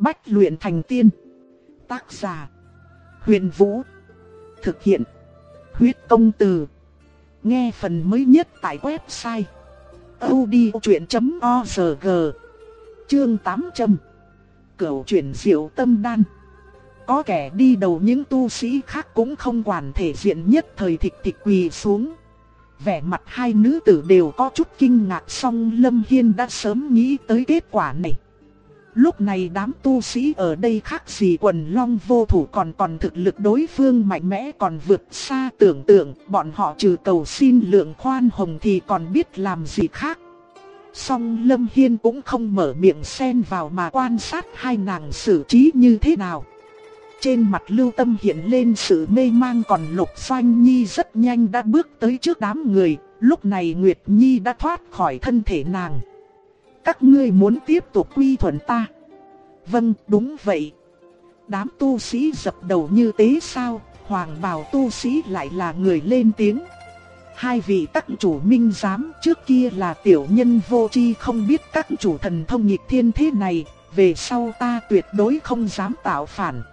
Bách luyện thành tiên. Tác giả: Huyền Vũ. Thực hiện: Huyết Công Từ. Nghe phần mới nhất tại website audiochuyện.org. Chương 800. Cửu chuyển diệu tâm đan. Có kẻ đi đầu những tu sĩ khác cũng không quản thể diện, nhất thời thịch thịch quỳ xuống. Vẻ mặt hai nữ tử đều có chút kinh ngạc, song Lâm Hiên đã sớm nghĩ tới kết quả này. Lúc này đám tu sĩ ở đây khác gì quần long vô thủ, còn thực lực đối phương mạnh mẽ còn vượt xa tưởng tượng. Bọn họ trừ cầu xin lượng khoan hồng thì còn biết làm gì khác. Song Lâm Hiên cũng không mở miệng xen vào mà quan sát hai nàng xử trí như thế nào. Trên mặt Lưu Tâm hiện lên sự mê mang, còn Lục Doanh Nhi rất nhanh đã bước tới trước đám người. Lúc này Nguyệt Nhi đã thoát khỏi thân thể nàng. Các ngươi muốn tiếp tục quy thuận ta? Vâng, đúng vậy. Đám tu sĩ dập đầu như tế sao. Hoàng bào tu sĩ lại là người lên tiếng. Hai vị các chủ minh giám, trước kia là tiểu nhân vô tri không biết các chủ thần thông nghịch thiên thế này. Về sau ta tuyệt đối không dám tạo phản.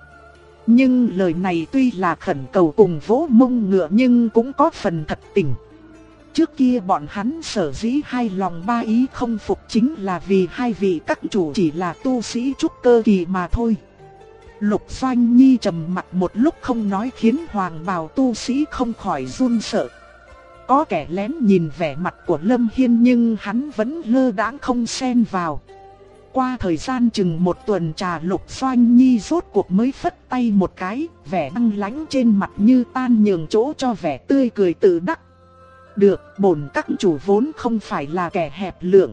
Nhưng lời này tuy là khẩn cầu cùng vỗ mông ngựa nhưng cũng có phần thật tình. Trước kia bọn hắn sở dĩ hai lòng ba ý không phục chính là vì hai vị các chủ chỉ là tu sĩ trúc cơ kỳ mà thôi. Lục Doanh Nhi trầm mặt một lúc không nói, khiến hoàng bào tu sĩ không khỏi run sợ. Có kẻ lén nhìn vẻ mặt của Lâm Hiên nhưng hắn vẫn lơ đãng không xen vào. Qua thời gian chừng một tuần trà, Lục Doanh Nhi rốt cuộc mới phất tay một cái, vẻ băng lãnh trên mặt như tan nhường chỗ cho vẻ tươi cười tự đắc. Được, bổn các chủ vốn không phải là kẻ hẹp lượng.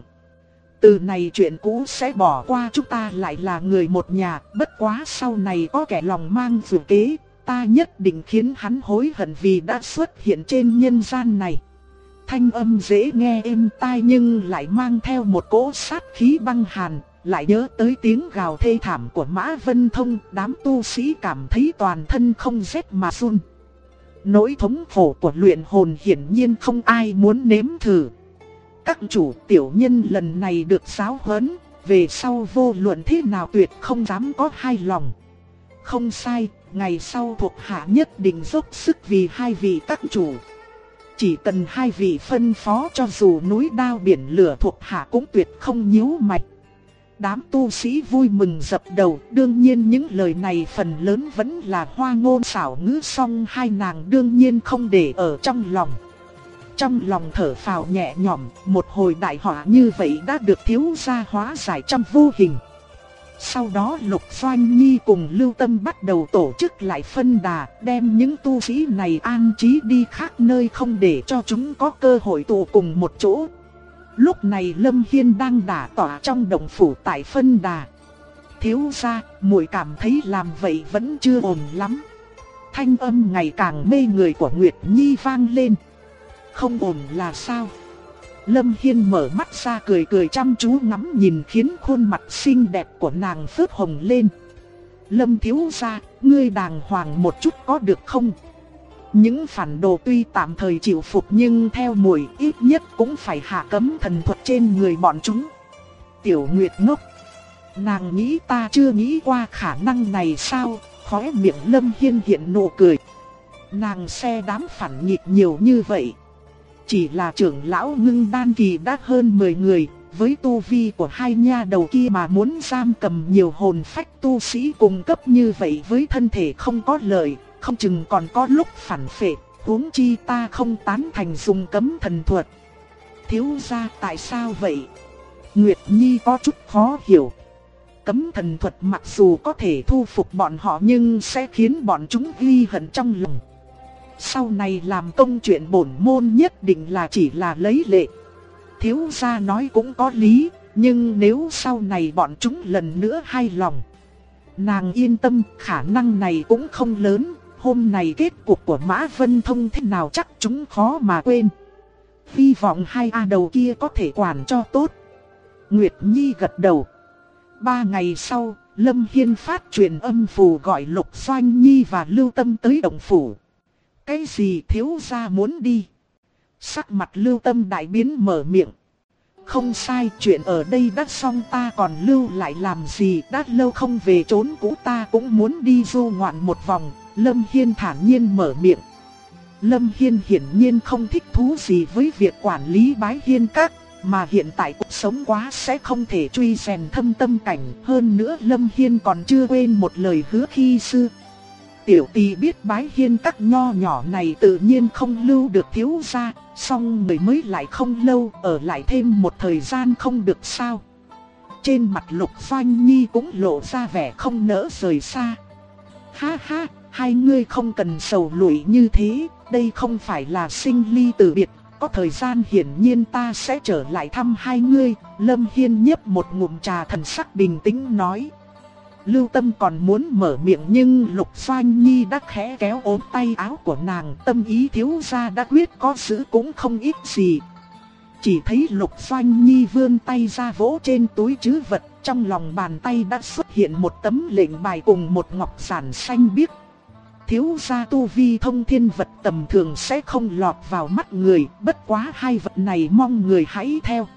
Từ này chuyện cũ sẽ bỏ qua, chúng ta lại là người một nhà. Bất quá sau này có kẻ lòng mang dự kế, ta nhất định khiến hắn hối hận vì đã xuất hiện trên nhân gian này. Thanh âm dễ nghe êm tai nhưng lại mang theo một cỗ sát khí băng hàn. Lại nhớ tới tiếng gào thê thảm của Mã Vân Thông, đám tu sĩ cảm thấy toàn thân không rét mà run. Nỗi thống khổ của luyện hồn hiển nhiên không ai muốn nếm thử. Các chủ, tiểu nhân lần này được giáo huấn, về sau vô luận thế nào tuyệt không dám có hai lòng. Không sai, ngày sau thuộc hạ nhất định dốc sức vì hai vị các chủ. Chỉ cần hai vị phân phó, cho dù núi đao biển lửa thuộc hạ cũng tuyệt không nhíu mày. Đám tu sĩ vui mừng dập đầu, đương nhiên những lời này phần lớn vẫn là hoa ngôn xảo ngữ, song hai nàng đương nhiên không để ở trong lòng. Trong lòng thở phào nhẹ nhõm, một hồi đại họa như vậy đã được thiếu gia hóa giải trong vô hình. Sau đó Lục Doanh Nhi cùng Lưu Tâm bắt đầu tổ chức lại phân đà, đem những tu sĩ này an trí đi khác nơi không để cho chúng có cơ hội tụ cùng một chỗ. Lúc này Lâm Hiên đang đả tọa trong động phủ tại phân đà. Thiếu gia, muội cảm thấy làm vậy vẫn chưa ổn lắm. Thanh âm ngày càng mê người của Nguyệt Nhi vang lên. Không ổn là sao? Lâm Hiên mở mắt ra cười cười chăm chú ngắm nhìn, khiến khuôn mặt xinh đẹp của nàng phớt hồng lên. Lâm thiếu gia, ngươi đàng hoàng một chút có được không? Những phản đồ tuy tạm thời chịu phục nhưng theo muội ít nhất cũng phải hạ cấm thần thuật trên người bọn chúng. Tiểu Nguyệt ngốc, nàng nghĩ ta chưa nghĩ qua khả năng này sao? Khóe miệng Lâm Hiên hiện nụ cười. Nàng xe đám phản nghịch nhiều như vậy. Chỉ là trưởng lão Ngưng Đan kỳ đã hơn 10 người, với tu vi của hai nha đầu kia mà muốn giam cầm nhiều hồn phách tu sĩ cùng cấp như vậy với thân thể không có lợi, không chừng còn có lúc phản phệ, huống chi ta không tán thành dùng cấm thần thuật. Thiếu gia tại sao vậy? Nguyệt Nhi có chút khó hiểu. Cấm thần thuật mặc dù có thể thu phục bọn họ nhưng sẽ khiến bọn chúng ghi hận trong lòng. Sau này làm công chuyện bổn môn nhất định là chỉ là lấy lệ. Thiếu gia nói cũng có lý, nhưng nếu sau này bọn chúng lần nữa hai lòng, nàng yên tâm, khả năng này cũng không lớn. Hôm nay kết cục của Mã Vân Thông thế nào chắc chúng khó mà quên. Hy vọng hai A đầu kia có thể quản cho tốt. Nguyệt Nhi gật đầu. 3 ngày sau, Lâm Hiên phát truyền âm phù gọi Lục Doanh Nhi và Lưu Tâm tới động phủ. Cái gì thiếu gia muốn đi? Sắc mặt Lưu Tâm đại biến mở miệng. Không sai, chuyện ở đây đã xong, ta còn lưu lại làm gì, đã lâu không về trốn cũ, ta cũng muốn đi du ngoạn một vòng. Lâm Hiên thản nhiên mở miệng. Lâm Hiên hiển nhiên không thích thú gì với việc quản lý Bái Hiên Các, mà hiện tại cuộc sống quá sẽ không thể truy rèn thâm tâm cảnh. Hơn nữa Lâm Hiên còn chưa quên một lời hứa khi xưa. Tiểu tỷ biết Bái Hiên Các nho nhỏ này tự nhiên không lưu được thiếu gia, song người mới lại không lâu, ở lại thêm một thời gian không được sao? Trên mặt Lục Doanh Nhi cũng lộ ra vẻ không nỡ rời xa. Ha ha, hai ngươi không cần sầu lụy như thế, đây không phải là sinh ly tử biệt, có thời gian hiển nhiên ta sẽ trở lại thăm hai ngươi. Lâm Hiên nhấp một ngụm trà, thần sắc bình tĩnh nói. Lưu Tâm còn muốn mở miệng nhưng Lục Doanh Nhi đã khẽ kéo ốm tay áo của nàng, tâm ý thiếu gia đã quyết có giữ cũng không ít gì. Chỉ thấy Lục Doanh Nhi vươn tay ra vỗ trên túi trữ vật, trong lòng bàn tay đã xuất hiện một tấm lệnh bài cùng một ngọc giản xanh biếc. Thiếu gia tu vi thông thiên vật tầm thường sẽ không lọt vào mắt người, bất quá hai vật này mong người hãy theo.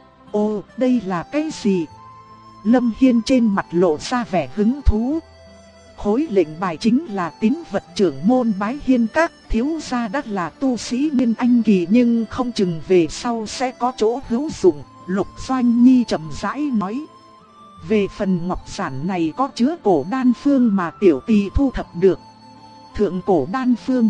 Ồ, đây là cái gì? Lâm Hiên trên mặt lộ ra vẻ hứng thú. Khối lệnh bài chính là tín vật trưởng môn Bái Hiên Các, thiếu gia đã là tu sĩ Nguyên Anh kỳ nhưng không chừng về sau sẽ có chỗ hữu dụng. Lục Doanh Nhi chậm rãi nói. Về phần ngọc giản này có chứa cổ đan phương mà tiểu tỷ thu thập được. Thượng cổ đan phương.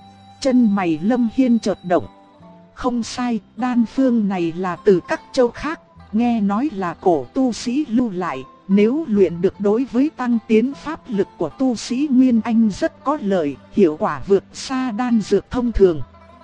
Chân mày Lâm Hiên chợt động. Không sai, đan phương này là từ các châu khác. Nghe nói là cổ tu sĩ lưu lại, nếu luyện được đối với tăng tiến pháp lực của tu sĩ Nguyên Anh rất có lợi, hiệu quả vượt xa đan dược thông thường.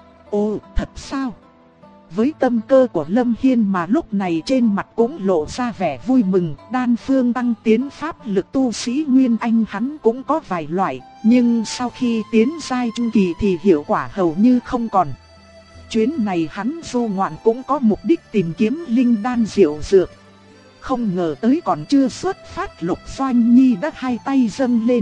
Ồ, thật sao? Với tâm cơ của Lâm Hiên mà lúc này trên mặt cũng lộ ra vẻ vui mừng, đan phương tăng tiến pháp lực tu sĩ Nguyên Anh hắn cũng có vài loại, nhưng sau khi tiến giai trung kỳ thì hiệu quả hầu như không còn. Chuyến này hắn du ngoạn cũng có mục đích tìm kiếm linh đan diệu dược. Không ngờ tới còn chưa xuất phát, Lục Doanh Nhi đã hai tay dâng lên.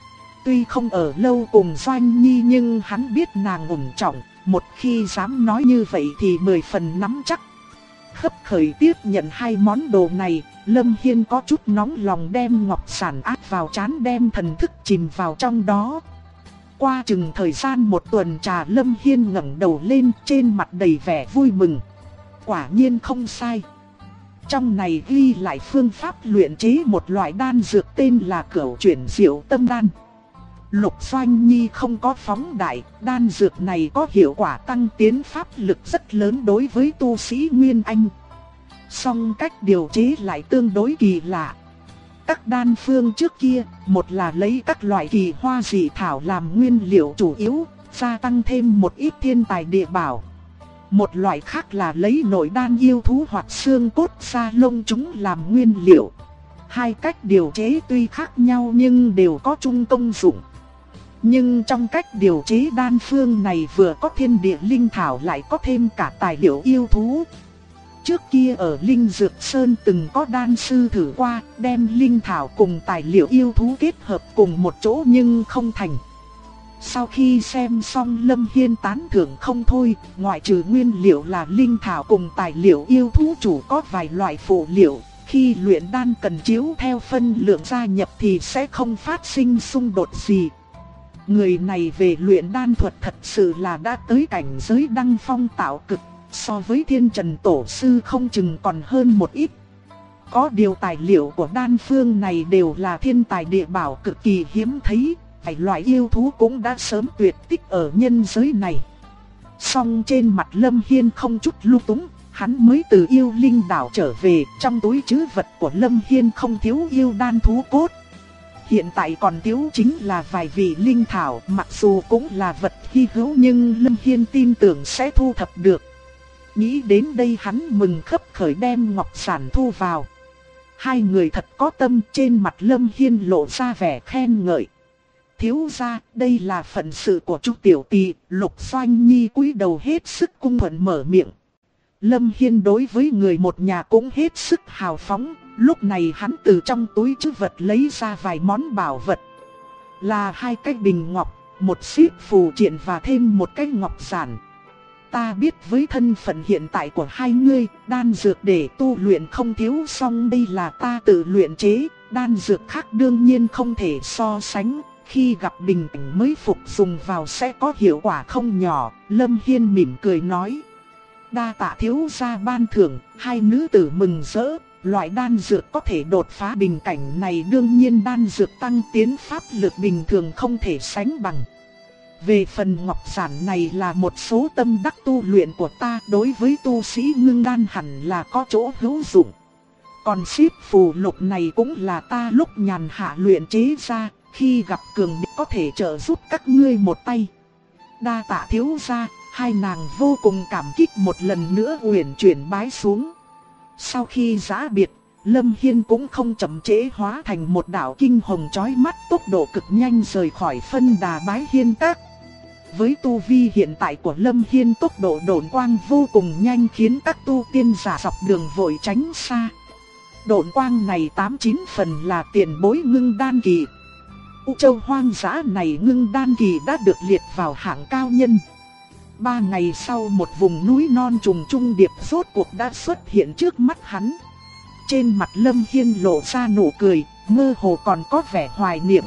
Tuy không ở lâu cùng Doanh Nhi nhưng hắn biết nàng ổn trọng, một khi dám nói như vậy thì 10 phần nắm chắc. Hấp khởi tiếp nhận hai món đồ này, Lâm Hiên có chút nóng lòng đem ngọc giản áp vào trán, đem thần thức chìm vào trong đó. Qua chừng thời gian một tuần trà, Lâm Hiên ngẩng đầu lên, trên mặt đầy vẻ vui mừng. Quả nhiên không sai. Trong này ghi lại phương pháp luyện chế một loại đan dược tên là Cửu Chuyển Diệu Tâm Đan. Lục Doanh Nhi không có phóng đại, đan dược này có hiệu quả tăng tiến pháp lực rất lớn đối với tu sĩ Nguyên Anh. Song cách điều chế lại tương đối kỳ lạ. Các đan phương trước kia, một là lấy các loại kỳ hoa dị thảo làm nguyên liệu chủ yếu, gia tăng thêm một ít thiên tài địa bảo. Một loại khác là lấy nội đan yêu thú hoặc xương cốt da lông chúng làm nguyên liệu. Hai cách điều chế tuy khác nhau nhưng đều có chung công dụng. Nhưng trong cách điều chế đan phương này vừa có thiên địa linh thảo lại có thêm cả tài liệu yêu thú. Trước kia ở Linh Dược Sơn từng có đan sư thử qua, đem linh thảo cùng tài liệu yêu thú kết hợp cùng một chỗ nhưng không thành. Sau khi xem xong Lâm Hiên tán thưởng không thôi, ngoại trừ nguyên liệu là linh thảo cùng tài liệu yêu thú chủ có vài loại phụ liệu, khi luyện đan cần chiếu theo phân lượng gia nhập thì sẽ không phát sinh xung đột gì. Người này về luyện đan thuật thật sự là đã tới cảnh giới đăng phong tạo cực, so với Thiên Trần Tổ Sư không chừng còn hơn một ít. Có điều tài liệu của đan phương này đều là thiên tài địa bảo cực kỳ hiếm thấy, vài loại yêu thú cũng đã sớm tuyệt tích ở nhân giới này. Song trên mặt Lâm Hiên không chút lung túng, hắn mới từ Yêu Linh đảo trở về, trong túi trữ vật của Lâm Hiên không thiếu yêu đan thú cốt. Hiện tại còn thiếu chính là vài vị linh thảo, mặc dù cũng là vật hy hữu nhưng Lâm Hiên tin tưởng sẽ thu thập được. Nghĩ đến đây hắn mừng khấp khởi đem ngọc giản thu vào. Hai người thật có tâm, trên mặt Lâm Hiên lộ ra vẻ khen ngợi. Thiếu gia, đây là phận sự của chú tiểu tỷ. Lục Doanh Nhi cúi đầu hết sức cung thuận mở miệng. Lâm Hiên đối với người một nhà cũng hết sức hào phóng. Lúc này hắn từ trong túi trữ vật lấy ra vài món bảo vật. Là hai cái bình ngọc, một xíp phù triện và thêm một cái ngọc giản. Ta biết với thân phận hiện tại của hai ngươi, đan dược để tu luyện không thiếu, song đây là ta tự luyện chế, đan dược khác đương nhiên không thể so sánh, khi gặp bình cảnh mới phục dùng vào sẽ có hiệu quả không nhỏ. Lâm Hiên mỉm cười nói. Đa tạ thiếu gia ban thưởng. Hai nữ tử mừng rỡ. Loại đan dược có thể đột phá bình cảnh này đương nhiên đan dược tăng tiến pháp lực bình thường không thể sánh bằng. Về phần ngọc giản này là một số tâm đắc tu luyện của ta, đối với tu sĩ ngưng đan hẳn là có chỗ hữu dụng. Còn xíp phù lục này cũng là ta lúc nhàn hạ luyện chế ra, khi gặp cường địch có thể trợ giúp các ngươi một tay. Đa tạ thiếu gia. Hai nàng vô cùng cảm kích, một lần nữa uyển chuyển bái xuống. Sau khi giã biệt, Lâm Hiên cũng không chậm trễ, hóa thành một đạo kinh hồng chói mắt, tốc độ cực nhanh rời khỏi phân đà Bái Hiên Các. Với tu vi hiện tại của Lâm Hiên, tốc độ độn quang vô cùng nhanh khiến các tu tiên giả dọc đường vội tránh xa. Độn quang này 89 phần là tiền bối ngưng đan kỳ. U Châu hoang dã này ngưng đan kỳ đã được liệt vào hạng cao nhân. 3 ngày sau, một vùng núi non trùng trùng điệp rốt cuộc đã xuất hiện trước mắt hắn. Trên mặt Lâm Hiên lộ ra nụ cười, mơ hồ còn có vẻ hoài niệm.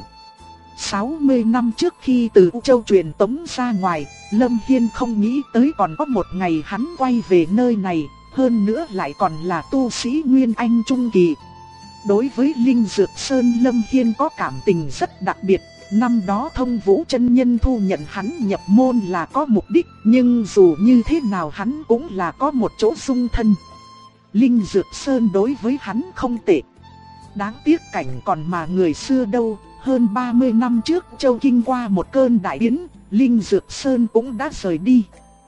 60 năm trước khi từ U Châu truyền tống ra ngoài, Lâm Hiên không nghĩ tới còn có một ngày hắn quay về nơi này, hơn nữa lại còn là tu sĩ Nguyên Anh Trung Kỳ. Đối với Linh Dược Sơn, Lâm Hiên có cảm tình rất đặc biệt. Năm đó Thông Vũ chân nhân thu nhận hắn nhập môn là có mục đích, nhưng dù như thế nào hắn cũng là có một chỗ dung thân. Linh Dược Sơn đối với hắn không tệ. Đáng tiếc cảnh còn mà người xưa đâu, hơn 30 năm trước Châu Kinh qua một cơn đại biến, Linh Dược Sơn cũng đã rời đi.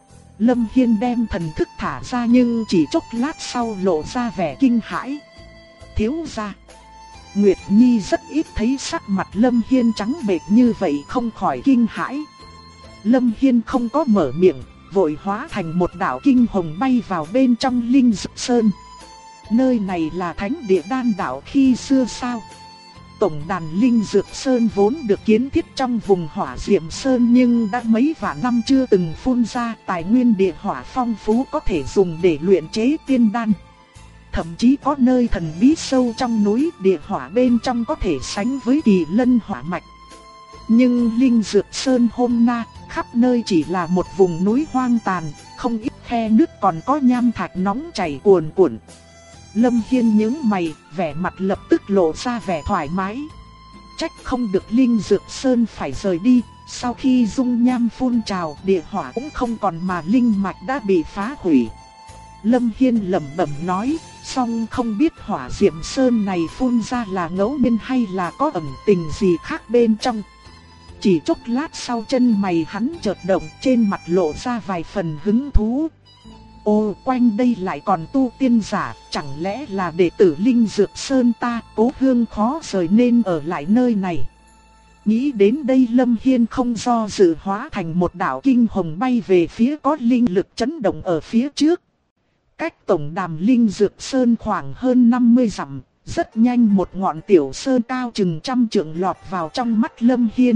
Lâm Hiên đem thần thức thả ra nhưng chỉ chốc lát sau lộ ra vẻ kinh hãi. Thiếu gia. Nguyệt Nhi rất ít thấy sắc mặt Lâm Hiên trắng bệch như vậy, không khỏi kinh hãi. Lâm Hiên không có mở miệng, vội hóa thành một đạo kinh hồng bay vào bên trong Linh Dược Sơn. Nơi này là thánh địa đan đạo khi xưa sao? Tổng đàn Linh Dược Sơn vốn được kiến thiết trong vùng Hỏa Diệm Sơn nhưng đã mấy vạn năm chưa từng phun ra, tài nguyên địa hỏa phong phú có thể dùng để luyện chế tiên đan. Thậm chí có nơi thần bí sâu trong núi, địa hỏa bên trong có thể sánh với Kỳ Lân hỏa mạch. Nhưng Linh Dược Sơn hôm nay, khắp nơi chỉ là một vùng núi hoang tàn, không ít khe nước còn có nham thạch nóng chảy cuồn cuộn. Lâm Hiên nhướng mày, vẻ mặt lập tức lộ ra vẻ thoải mái. Trách không được Linh Dược Sơn phải rời đi, sau khi dung nham phun trào, địa hỏa cũng không còn mà linh mạch đã bị phá hủy. Lâm Hiên lẩm bẩm nói, song không biết Hỏa Diệm Sơn này phun ra là ngẫu nhiên hay là có ẩn tình gì khác bên trong. Chỉ chốc lát sau, chân mày hắn chợt động, trên mặt lộ ra vài phần hứng thú. Ồ, quanh đây lại còn tu tiên giả, chẳng lẽ là đệ tử Linh Dược Sơn ta, Cố Hương khó rời nên ở lại nơi này. Nghĩ đến đây, Lâm Hiên không do dự, hóa thành một đạo kinh hồng bay về phía có linh lực chấn động ở phía trước. Cách tổng đàm Linh Dược Sơn khoảng hơn 50 dặm, rất nhanh một ngọn tiểu sơn cao chừng 100 trượng lọt vào trong mắt Lâm Hiên.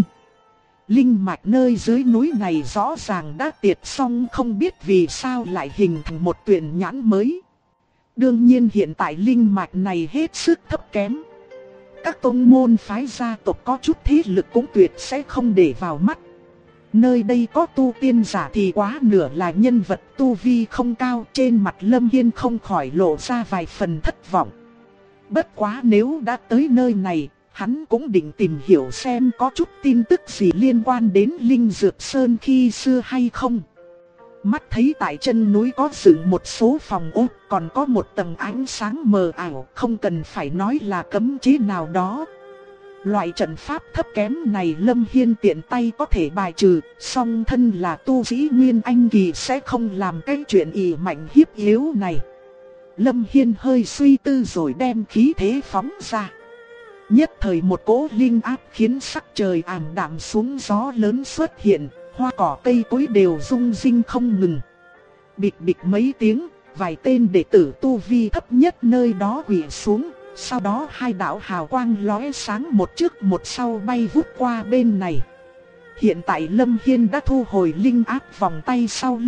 Linh mạch nơi dưới núi này rõ ràng đã tiệt xong, không biết vì sao lại hình thành một tuyển nhãn mới. Đương nhiên hiện tại linh mạch này hết sức thấp kém. Các tông môn phái gia tộc có chút thế lực cũng tuyệt sẽ không để vào mắt. Nơi đây có tu tiên giả thì quá nửa là nhân vật tu vi không cao, trên mặt Lâm Hiên không khỏi lộ ra vài phần thất vọng. Bất quá nếu đã tới nơi này, hắn cũng định tìm hiểu xem có chút tin tức gì liên quan đến Linh Dược Sơn khi xưa hay không. Mắt thấy tại chân núi có dựng một số phòng ốt, còn có một tầng ánh sáng mờ ảo, không cần phải nói là cấm chế nào đó. Loại trận pháp thấp kém này Lâm Hiên tiện tay có thể bài trừ, song thân là tu sĩ Nguyên Anh Kỳ sẽ không làm cái chuyện ỷ mạnh hiếp yếu này. Lâm Hiên hơi suy tư rồi đem khí thế phóng ra. Nhất thời một cỗ linh áp khiến sắc trời ảm đạm xuống, gió lớn xuất hiện, hoa cỏ cây cối đều rung rinh không ngừng. Bịch bịch mấy tiếng, vài tên đệ tử tu vi thấp nhất nơi đó quỳ xuống. Sau đó hai đạo hào quang lóe sáng một trước một sau bay vút qua bên này. Hiện tại Lâm Hiên đã thu hồi linh áp vòng tay sau lưng,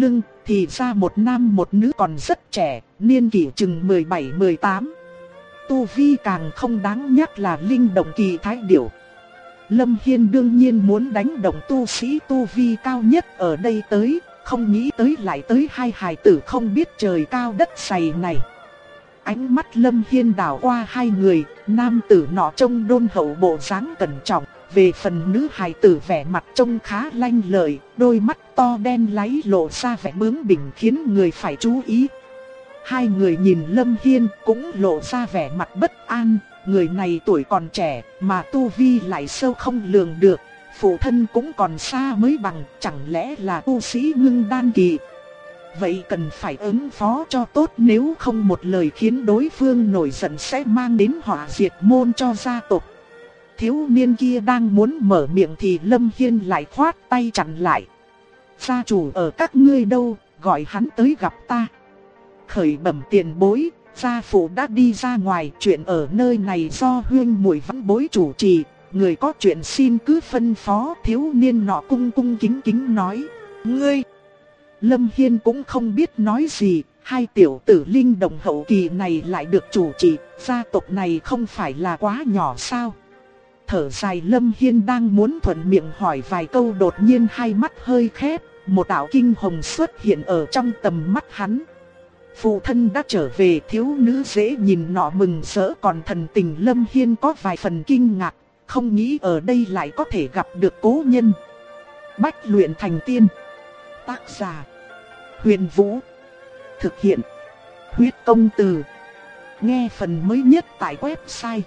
thì ra một nam một nữ còn rất trẻ, niên kỷ chừng 17-18. Tu vi càng không đáng nhắc là linh động kỳ thái điểu. Lâm Hiên đương nhiên muốn đánh động tu sĩ tu vi cao nhất ở đây tới, không nghĩ tới lại tới hai hài tử không biết trời cao đất dày này. Ánh mắt Lâm Hiên đảo qua hai người, nam tử nọ trông đôn hậu bộ dáng cẩn trọng, về phần nữ hài tử vẻ mặt trông khá lanh lợi, đôi mắt to đen láy lộ ra vẻ bướng bỉnh khiến người phải chú ý. Hai người nhìn Lâm Hiên cũng lộ ra vẻ mặt bất an, người này tuổi còn trẻ mà tu vi lại sâu không lường được, phụ thân cũng còn xa mới bằng, chẳng lẽ là tu sĩ ngưng đan kỳ. Vậy cần phải ứng phó cho tốt, nếu không một lời khiến đối phương nổi giận sẽ mang đến họa diệt môn cho gia tộc. Thiếu niên kia đang muốn mở miệng thì Lâm Hiên lại khoát tay chặn lại. Gia chủ ở các ngươi đâu, gọi hắn tới gặp ta. Khởi bẩm tiền bối, gia phụ đã đi ra ngoài, chuyện ở nơi này do huynh muội văn bối chủ trì, người có chuyện xin cứ phân phó. Thiếu niên nọ cung cung kính kính nói. Ngươi! Lâm Hiên cũng không biết nói gì, hai tiểu tử linh động hậu kỳ này lại được chủ trì, gia tộc này không phải là quá nhỏ sao? Thở dài Lâm Hiên đang muốn thuận miệng hỏi vài câu, đột nhiên hai mắt hơi khép, một đạo kinh hồng xuất hiện ở trong tầm mắt hắn. Phụ thân đã trở về. Thiếu nữ dễ nhìn nọ mừng rỡ, còn thần tình Lâm Hiên có vài phần kinh ngạc, không nghĩ ở đây lại có thể gặp được cố nhân. Bách luyện thành tiên. Tác giả Huyền Vũ. Thực hiện Huyết Công Từ. Nghe phần mới nhất tại website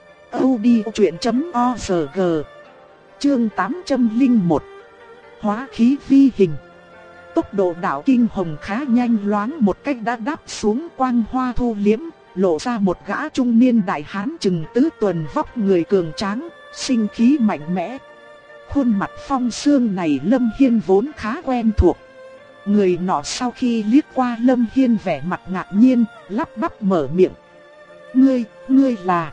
audiochuyện.org. Chương 801. Hóa khí vi hình. Tốc độ đạo kinh hồng khá nhanh, loáng một cách đã đáp xuống, quang hoa thu liễm, lộ ra một gã trung niên đại hán chừng tứ tuần, vóc người cường tráng, sinh khí mạnh mẽ. Khuôn mặt phong sương này Lâm Hiên vốn khá quen thuộc. Người nọ sau khi liếc qua Lâm Hiên vẻ mặt ngạc nhiên, lắp bắp mở miệng. Ngươi là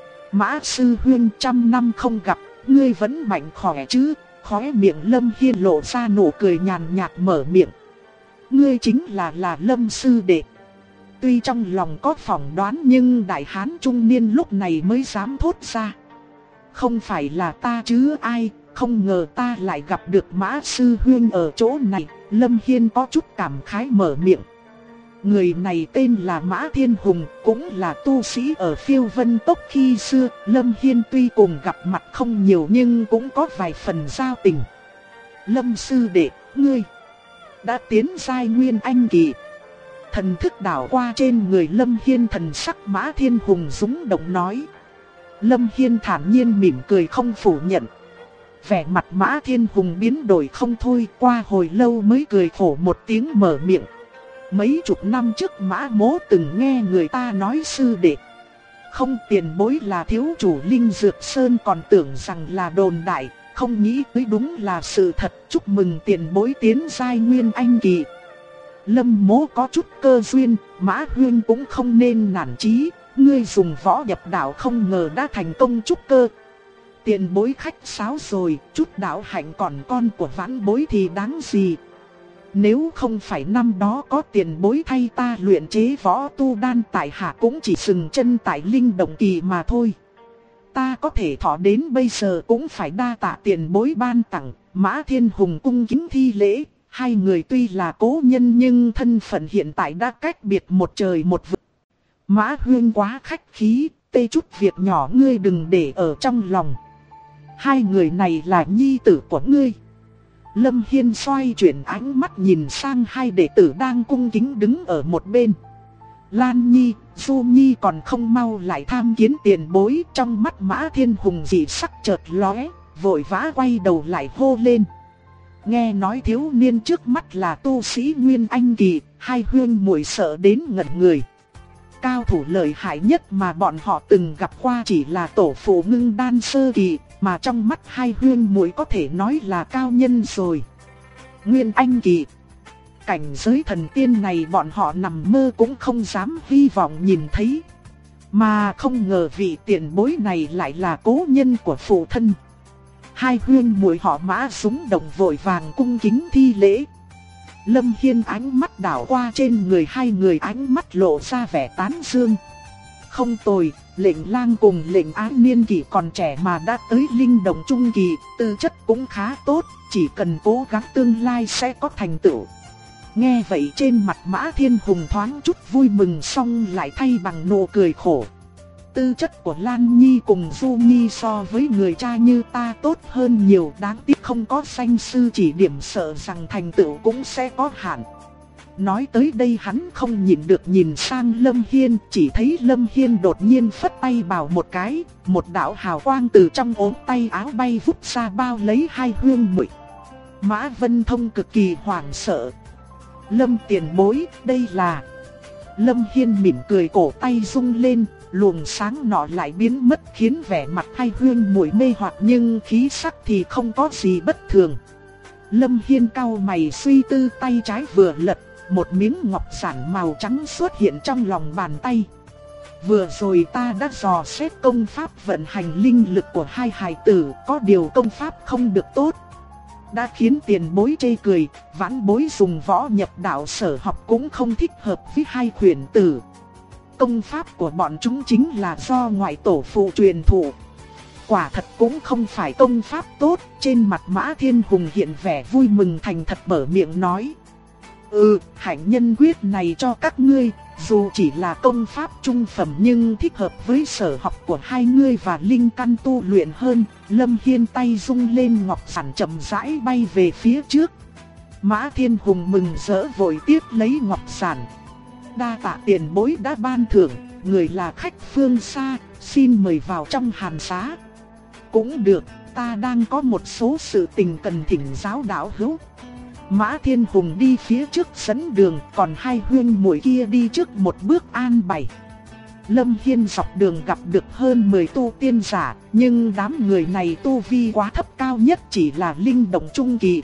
Mã sư huynh, trăm năm không gặp, ngươi vẫn mạnh khỏe chứ? Khóe miệng Lâm Hiên lộ ra nụ cười nhàn nhạt mở miệng. Ngươi chính là Lâm sư đệ. Tuy trong lòng có phỏng đoán nhưng đại hán trung niên lúc này mới dám thốt ra. Không phải là ta chứ ai, không ngờ ta lại gặp được Mã sư huynh ở chỗ này. Lâm Hiên có chút cảm khái mở miệng. Người này tên là Mã Thiên Hùng, cũng là tu sĩ ở Phiêu Vân Tốc khi xưa. Lâm Hiên tuy cùng gặp mặt không nhiều nhưng cũng có vài phần giao tình. Lâm sư đệ, ngươi đã tiến giai Nguyên Anh kỳ. Thần thức đảo qua trên người Lâm Hiên, thần sắc Mã Thiên Hùng rúng động nói. Lâm Hiên thản nhiên mỉm cười không phủ nhận. Vẻ mặt Mã Thiên Hùng biến đổi không thôi, qua hồi lâu mới cười khổ một tiếng mở miệng. Mấy chục năm trước Mã mỗ từng nghe người ta nói sư đệ. Không, tiền bối là thiếu chủ Linh Dược Sơn, còn tưởng rằng là đồn đại, không nghĩ tới đúng là sự thật. Chúc mừng tiền bối tiến giai Nguyên Anh kỳ. Lâm mỗ có chút cơ duyên, Mã huynh cũng không nên nản chí. Ngươi dùng võ nhập đạo không ngờ đã thành công trúc cơ. Tiền bối khách sáo rồi, chút đạo hạnh còn con của vãn bối thì đáng gì. Nếu không phải năm đó có tiền bối thay ta luyện chế võ tu đan, tại hạ cũng chỉ dừng chân tại linh động kỳ mà thôi. Ta có thể thọ đến bây giờ cũng phải đa tạ tiền bối ban tặng. Mã Thiên Hùng cung kính thi lễ. Hai người tuy là cố nhân nhưng thân phận hiện tại đã cách biệt một trời một vực. Mã huynh quá khách khí, tê chút việc nhỏ ngươi đừng để ở trong lòng. Hai người này là nhi tử của ngươi. Lâm Hiên xoay chuyển ánh mắt nhìn sang hai đệ tử đang cung kính đứng ở một bên. Lan Nhi, Du Nhi còn không mau lại tham kiến tiền bối. Trong mắt Mã Thiên Hùng dị sắc chợt lóe, vội vã quay đầu lại hô lên. Nghe nói thiếu niên trước mắt là tu sĩ Nguyên Anh kỳ, hai huynh muội sợ đến ngẩn người. Cao thủ lợi hại nhất mà bọn họ từng gặp qua chỉ là tổ phụ Ngưng Đan sơ kỳ, mà trong mắt hai huynh muội có thể nói là cao nhân rồi. Nguyên Anh kỳ, cảnh giới thần tiên này bọn họ nằm mơ cũng không dám hy vọng nhìn thấy. Mà không ngờ vị tiền bối này lại là cố nhân của phụ thân. Hai huynh muội họ Mã rúng động vội vàng cung kính thi lễ. Lâm Hiên ánh mắt đảo qua trên người hai người, ánh mắt lộ ra vẻ tán dương. Không tồi, lệnh lang cùng lệnh ái niên kỷ còn trẻ mà đã tới linh động trung kỳ, tư chất cũng khá tốt, chỉ cần cố gắng tương lai sẽ có thành tựu. Nghe vậy trên mặt Mã Thiên Hùng thoáng chút vui mừng, xong lại thay bằng nụ cười khổ. Tư chất của Lan Nhi cùng Du Nhi so với người cha như ta tốt hơn nhiều, đáng tiếc không có danh sư chỉ điểm, sợ rằng thành tựu cũng sẽ có hạn. Nói tới đây hắn không nhịn được nhìn sang Lâm Hiên, chỉ thấy Lâm Hiên đột nhiên phất tay bảo một cái, một đạo hào quang từ trong ống tay áo bay vút ra bao lấy hai huynh muội. Mã Vân Thông cực kỳ hoảng sợ. Lâm tiền bối, đây là... Lâm Hiên mỉm cười, cổ tay rung lên, luồng sáng nọ lại biến mất, khiến vẻ mặt hai huynh muội mê hoặc nhưng khí sắc thì không có gì bất thường. Lâm Hiên cau mày suy tư, tay trái vừa lật, một miếng ngọc giản màu trắng xuất hiện trong lòng bàn tay. Vừa rồi ta đã dò xét công pháp vận hành linh lực của hai hài tử, có điều công pháp không được tốt, đã khiến tiền bối chê cười. Vãn bối dùng võ nhập đạo sở học cũng không thích hợp với hai khuyển tử. Công pháp của bọn chúng chính là do ngoại tổ phụ truyền thụ, quả thật cũng không phải công pháp tốt. Trên mặt Mã Thiên Hùng hiện vẻ vui mừng, thành thật mở miệng nói. Hạnh nhân quyết này cho các ngươi, dù chỉ là công pháp trung phẩm nhưng thích hợp với sở học của hai ngươi và linh căn tu luyện hơn. Lâm Hiên tay rung lên, ngọc giản chậm rãi bay về phía trước. Mã Thiên Hùng mừng rỡ vội tiếp lấy ngọc giản. Đa tạ tiền bối đã ban thưởng, người là khách phương xa, xin mời vào trong hàn xá. Cũng được, ta đang có một số sự tình cần thỉnh giáo đạo hữu. Mã Thiên Hùng đi phía trước dẫn đường, còn hai huynh muội kia đi trước một bước an bày. Lâm Hiên dọc đường gặp được hơn 10 tu tiên giả, nhưng đám người này tu vi quá thấp, cao nhất chỉ là linh động trung kỳ.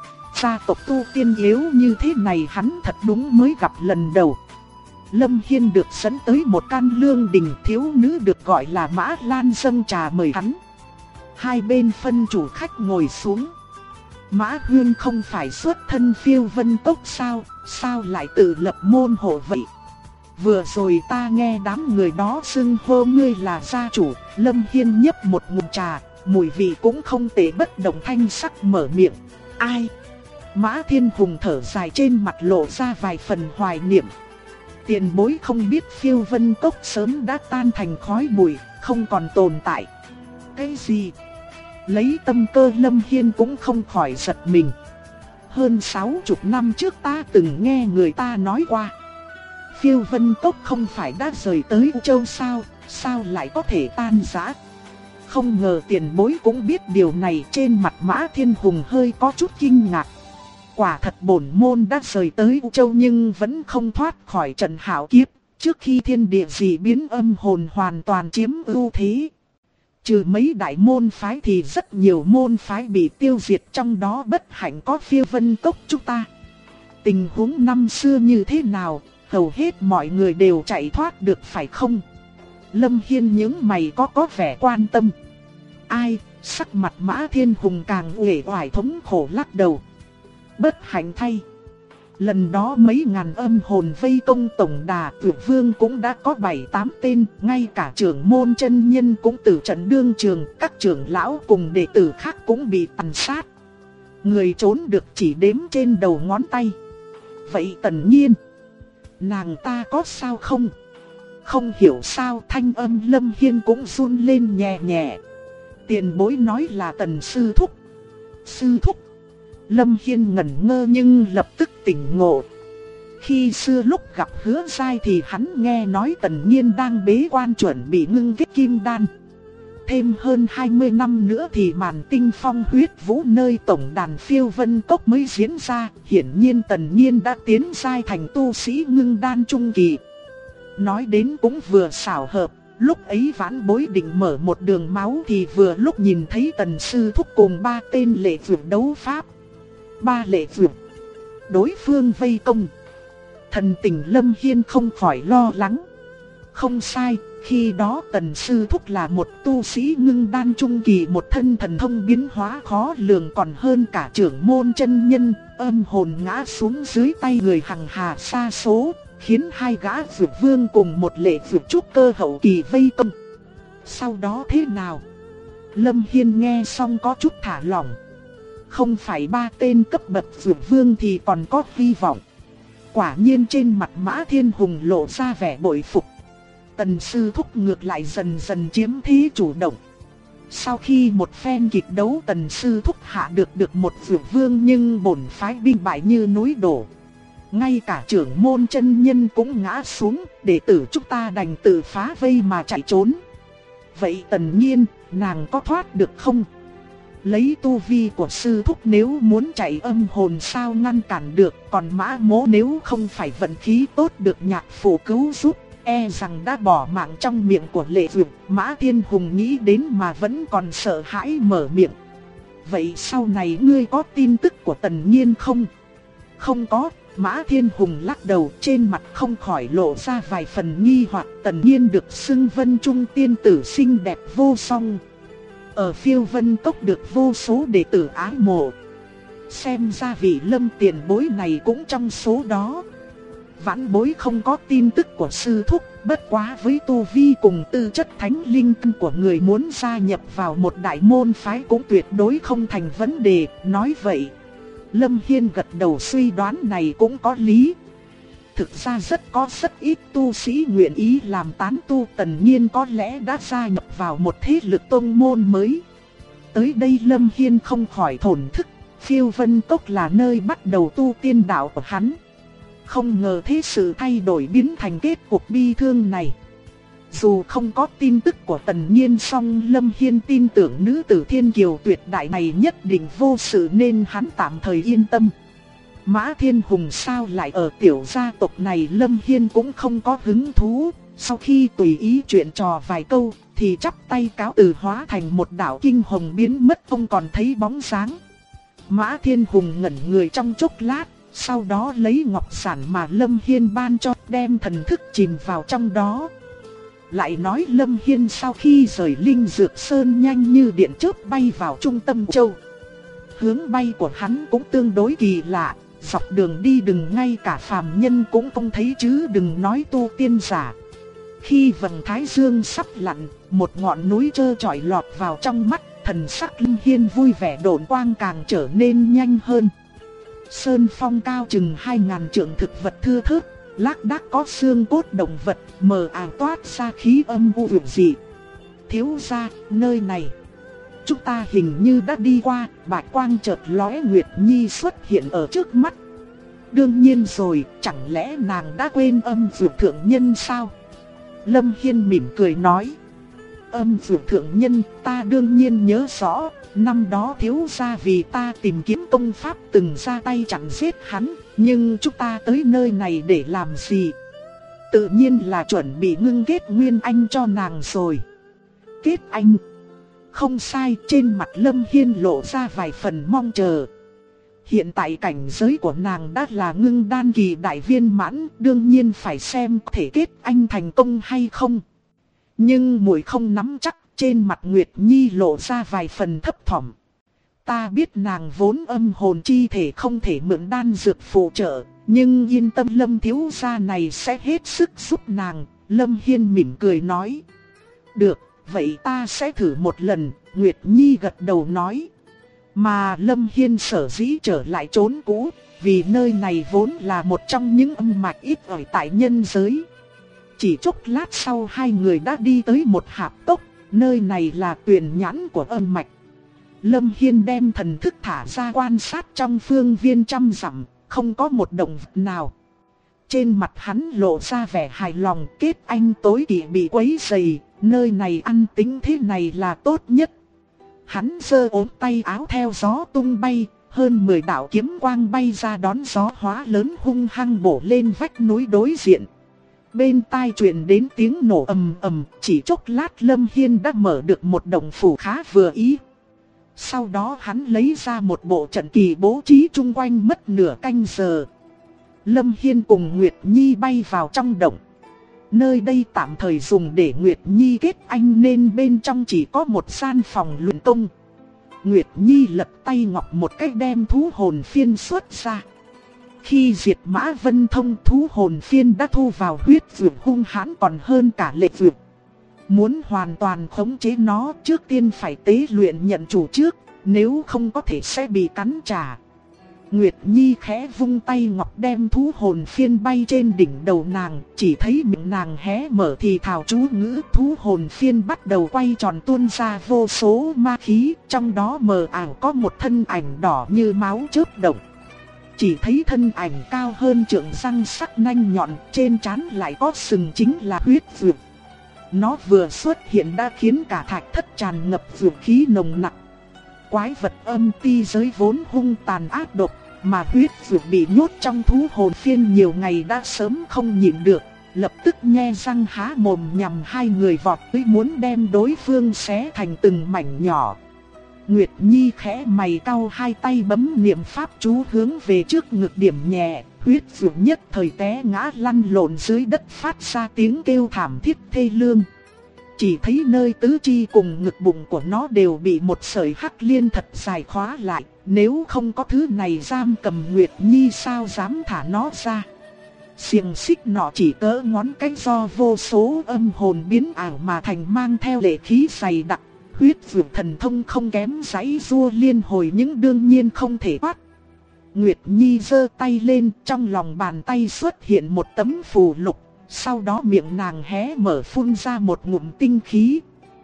Gia tộc tu tiên yếu như thế này hắn thật đúng mới gặp lần đầu. Lâm Hiên được dẫn tới một căn lương đình, thiếu nữ được gọi là Mã Lan dâng trà mời hắn. Hai bên phân chủ khách ngồi xuống. Mã Huyên không phải xuất thân Phiêu Vân Tốc sao, sao lại tự lập môn hộ vậy? Vừa rồi ta nghe đám người đó xưng hô ngươi là gia chủ. Lâm Hiên nhấp một ngụm trà, mùi vị cũng không tệ, bất động thanh sắc mở miệng. Ai? Mã Thiên Hùng thở dài, trên mặt lộ ra vài phần hoài niệm. Tiền bối không biết Phiêu Vân Cốc sớm đã tan thành khói bụi, không còn tồn tại. Cái gì? Lấy tâm cơ Lâm Hiên cũng không khỏi giật mình. Hơn 60 năm trước ta từng nghe người ta nói qua, Phiêu Vân Cốc không phải đã rời tới U Châu sao, sao lại có thể tan rã? Không ngờ tiền bối cũng biết điều này. Trên mặt Mã Thiên Hùng hơi có chút kinh ngạc. Quả thật bổn môn đã rời tới U Châu nhưng vẫn không thoát khỏi trận hạo kiếp. Trước khi thiên địa dị biến, âm hồn hoàn toàn chiếm ưu thế. Trừ mấy đại môn phái thì rất nhiều môn phái bị tiêu diệt, trong đó bất hạnh có Phiêu Vân Cốc chúng ta. Tình huống năm xưa như thế nào, hầu hết mọi người đều chạy thoát được phải không? Lâm Hiên nhướng mày có vẻ quan tâm. Ai? Sắc mặt Mã Thiên Hùng càng uể oải thống khổ lắc đầu. Bất hạnh thay, lần đó mấy ngàn âm hồn vây công tổng đà, Tuyệt Vương cũng đã có 7-8 tên, ngay cả trưởng môn chân nhân cũng tử trận đương trường, các trưởng lão cùng đệ tử khác cũng bị tàn sát. Người trốn được chỉ đếm trên đầu ngón tay. Vậy Tần Nhiên, nàng ta có sao không? Không hiểu sao thanh âm Lâm Hiên cũng run lên nhẹ nhẹ. Tiền bối nói là Tần sư thúc. Sư thúc? Lâm Hiên ngẩn ngơ nhưng lập tức tỉnh ngộ. Khi xưa lúc gặp Hứa Giai thì hắn nghe nói Tần Nhiên đang bế quan chuẩn bị ngưng kết kim đan. Thêm hơn 20 năm nữa thì màn tinh phong huyết vũ nơi tổng đàn Phiêu Vân Cốc mới diễn ra. Hiển nhiên Tần Nhiên đã tiến giai thành tu sĩ ngưng đan trung kỳ. Nói đến cũng vừa xảo hợp, lúc ấy vãn bối định mở một đường máu thì vừa lúc nhìn thấy Tần sư thúc cùng 3 tên lệ vượt đấu pháp. 3 lệ vượt, đối phương vây công. Thần tình Lâm Hiên không khỏi lo lắng. Không sai, khi đó Tần Sư Thúc là một tu sĩ ngưng đan trung kỳ, một thân thần thông biến hóa khó lường còn hơn cả trưởng môn chân nhân, âm hồn ngã xuống dưới tay người hằng hà sa số, khiến hai gã dược vương cùng một lệ dược trúc cơ hậu kỳ vây công. Sau đó thế nào? Lâm Hiên nghe xong có chút thả lỏng. Không phải 3 tên cấp bậc dược vương thì còn có hy vọng. Quả nhiên trên mặt Mã Thiên Hùng lộ ra vẻ bội phục. Tần Sư Thúc ngược lại dần dần chiếm thế chủ động. Sau khi một phen kịch đấu, Tần Sư Thúc hạ được một dược vương, nhưng bổn phái binh bại như núi đổ. Ngay cả trưởng môn chân nhân cũng ngã xuống, đệ tử chúng ta đành tự phá vây mà chạy trốn. Vậy Tần Nhiên, nàng có thoát được không? Lấy tu vi của Sư Thúc nếu muốn chạy âm hồn sao ngăn cản được, còn Mã Mỗ nếu không phải vận khí tốt được nhạc phụ cứu giúp, e rằng đã bỏ mạng trong miệng của Lệ Dược. Mã Thiên Hùng nghĩ đến mà vẫn còn sợ hãi mở miệng. Vậy sau này ngươi có tin tức của Tần Nhiên không? Không có. Mã Thiên Hùng lắc đầu, trên mặt không khỏi lộ ra vài phần nghi hoặc. Tần Nhiên được xưng Vân Trung tiên tử xinh đẹp vô song, ở Phiêu Vân Cốc được vô số đệ tử ái mộ. Xem ra vị Lâm tiền bối này cũng trong số đó. Vãn bối không có tin tức của Sư Thúc, bất quá với tu vi cùng tư chất thánh linh của người muốn gia nhập vào một đại môn phái cũng tuyệt đối không thành vấn đề. Nói vậy, Lâm Hiên gật đầu, suy đoán này cũng có lý. Thực ra rất ít tu sĩ nguyện ý làm tán tu. Tần Nhiên có lẽ đã gia nhập vào một thế lực tông môn mới. Tới đây Lâm Hiên không khỏi thổn thức. Phiêu Vân Cốc là nơi bắt đầu tu tiên đạo của hắn. Không ngờ thế sự thay đổi biến thành kết cục bi thương này. Dù không có tin tức của Tần Nhiên, song Lâm Hiên tin tưởng nữ tử thiên kiều tuyệt đại này nhất định vô sự, nên hắn tạm thời yên tâm. Mã Thiên Hùng sao lại ở tiểu gia tộc này, Lâm Hiên cũng không có hứng thú. Sau khi tùy ý chuyện trò vài câu thì chắp tay cáo từ, hóa thành một đạo kinh hồng biến mất không còn thấy bóng dáng. Mã Thiên Hùng ngẩn người trong chốc lát, sau đó lấy ngọc sản mà Lâm Hiên ban cho, đem thần thức chìm vào trong đó. Lại nói Lâm Hiên sau khi rời Linh Dược Sơn nhanh như điện chớp bay vào trung tâm châu. Hướng bay của hắn cũng tương đối kỳ lạ, dọc đường đi đừng ngay cả phàm nhân cũng không thấy chứ đừng nói tu tiên giả. Khi vầng thái dương sắp lặn, một ngọn núi trơ trọi lọt vào trong mắt, thần sắc Lâm Hiên vui vẻ, độn quang càng trở nên nhanh hơn. Sơn phong cao chừng 2000 trượng, thực vật thưa thớt, lác đác có xương cốt động vật, mờ ảo toát ra khí âm u huyền dị. Thiếu gia, nơi này chúng ta hình như đã đi qua. Bạch quang chợt lóe, Nguyệt Nhi xuất hiện ở trước mắt. Đương nhiên rồi, chẳng lẽ nàng đã quên Âm Dược thượng nhân sao? Lâm Hiên mỉm cười nói. Âm Dược thượng nhân ta đương nhiên nhớ rõ. Năm đó thiếu gia vì ta tìm kiếm công pháp từng ra tay chặn giết hắn. Nhưng chúng ta tới nơi này để làm gì? Tự nhiên là chuẩn bị ngưng kết nguyên anh cho nàng rồi. Kết anh? Không sai, trên mặt Lâm Hiên lộ ra vài phần mong chờ. Hiện tại cảnh giới của nàng đã là ngưng đan kỳ đại viên mãn, đương nhiên phải xem có thể kết anh thành công hay không. Nhưng muội không nắm chắc, trên mặt Nguyệt Nhi lộ ra vài phần thấp thỏm. Ta biết nàng vốn âm hồn chi thể không thể mượn đan dược phụ trợ, nhưng yên tâm, Lâm thiếu gia này sẽ hết sức giúp nàng. Lâm Hiên mỉm cười nói. Được, vậy ta sẽ thử một lần. Nguyệt Nhi gật đầu nói. Mà Lâm Hiên sở dĩ trở lại chốn cũ, vì nơi này vốn là một trong những âm mạch ít ỏi tại nhân giới. Chỉ chốc lát sau hai người đã đi tới một hạp cốc, nơi này là tuyền nhãn của âm mạch. Lâm Hiên đem thần thức thả ra quan sát trong phương viên trăm dặm, không có một động vật nào. Trên mặt hắn lộ ra vẻ hài lòng, kết anh tối kỵ bị quấy rầy, nơi này an tĩnh thế này là tốt nhất. Hắn giơ ốm tay áo theo gió tung bay, hơn 10 đạo kiếm quang bay ra đón gió hóa lớn hung hăng bổ lên vách núi đối diện. Bên tai truyền đến tiếng nổ ầm ầm, chỉ chốc lát Lâm Hiên đã mở được một động phủ khá vừa ý. Sau đó hắn lấy ra một bộ trận kỳ bố trí chung quanh, mất nửa canh giờ. Lâm Hiên cùng Nguyệt Nhi bay vào trong động. Nơi đây tạm thời dùng để Nguyệt Nhi kết anh nên bên trong chỉ có một gian phòng luyện công. Nguyệt Nhi lật tay ngọc một cách đem thú hồn phiên xuất ra. Khi diệt Mã Vân Thông, thú hồn phiên đã thu vào huyết vực hung hãn còn hơn cả lệ vực. Muốn hoàn toàn khống chế nó, trước tiên phải tế luyện nhận chủ trước, nếu không có thể sẽ bị cắn trả. Nguyệt Nhi khẽ vung tay ngọc đem thú hồn phiên bay trên đỉnh đầu nàng, chỉ thấy miệng nàng hé mở thì thào chú ngữ, thú hồn phiên bắt đầu quay tròn tuôn ra vô số ma khí, trong đó mờ ảo có một thân ảnh đỏ như máu chớp động. Chỉ thấy thân ảnh cao hơn trượng, răng sắc nanh nhọn, trên trán lại có sừng chính là huyết vực. Nó vừa xuất hiện đã khiến cả thạch thất tràn ngập dược khí nồng nặc. Quái vật âm ti giới vốn hung tàn ác độc, mà huyết vực bị nhốt trong thú hồn phiên nhiều ngày đã sớm không nhịn được, lập tức nhe răng há mồm nhằm hai người vọt tới muốn đem đối phương xé thành từng mảnh nhỏ. Nguyệt Nhi khẽ mày cau, hai tay bấm niệm pháp chú hướng về trước ngực điểm nhẹ, huyết vực nhất thời té ngã lăn lộn dưới đất, phát ra tiếng kêu thảm thiết thê lương. Chỉ thấy nơi tứ chi cùng ngực bụng của nó đều bị một sợi hắc liên thật dài khóa lại, nếu không có thứ này giam cầm Nguyệt Nhi sao dám thả nó ra. Xiềng xích nọ chỉ cỡ ngón cái do vô số âm hồn biến ảo mà thành, mang theo lệ khí dày đặc. Huyết vực thần thông không kém giãy giụa liên hồi nhưng đương nhiên không thể thoát. Nguyệt Nhi giơ tay lên, trong lòng bàn tay xuất hiện một tấm phù lục, sau đó miệng nàng hé mở phun ra một ngụm tinh khí.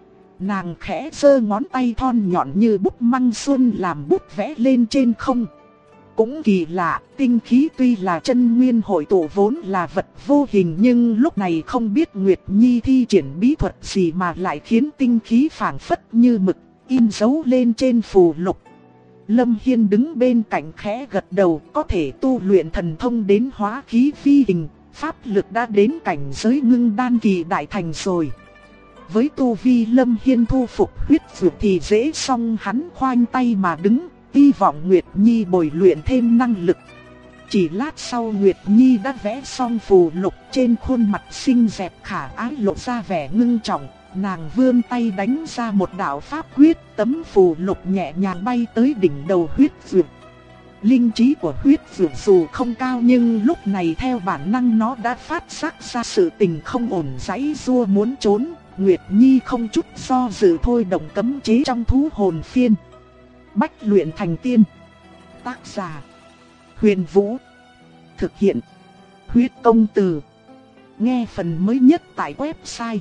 Nàng khẽ giơ ngón tay thon nhọn như bút măng xuân làm bút vẽ lên trên không. Cũng kỳ lạ, tinh khí tuy là chân nguyên hội tụ vốn là vật vô hình, nhưng lúc này không biết Nguyệt Nhi thi triển bí thuật gì mà lại khiến tinh khí phảng phất như mực, in dấu lên trên phù lục. Lâm Hiên đứng bên cạnh khẽ gật đầu, có thể tu luyện thần thông đến hóa khí phi hình, pháp lực đã đến cảnh giới ngưng đan kỳ đại thành rồi. Với tu vi Lâm Hiên thu phục huyết vực thì dễ, song hắn khoanh tay mà đứng, hy vọng Nguyệt Nhi bồi luyện thêm năng lực. Chỉ lát sau Nguyệt Nhi đã vẽ xong phù lục, trên khuôn mặt xinh đẹp khả ái lộ ra vẻ ngưng trọng. Nàng vươn tay đánh ra một đạo pháp quyết, tấm phù lục nhẹ nhàng bay tới đỉnh đầu huyết vực. Linh trí của huyết vực dù không cao nhưng lúc này theo bản năng nó đã phát giác ra sự tình không ổn, giãy giụa muốn trốn. Nguyệt Nhi không chút do dự thôi động cấm chế trong thú hồn phiên. Bách luyện thành tiên. Tác giả Huyền Vũ. Thực hiện Huyết Công Từ. Nghe phần mới nhất tại website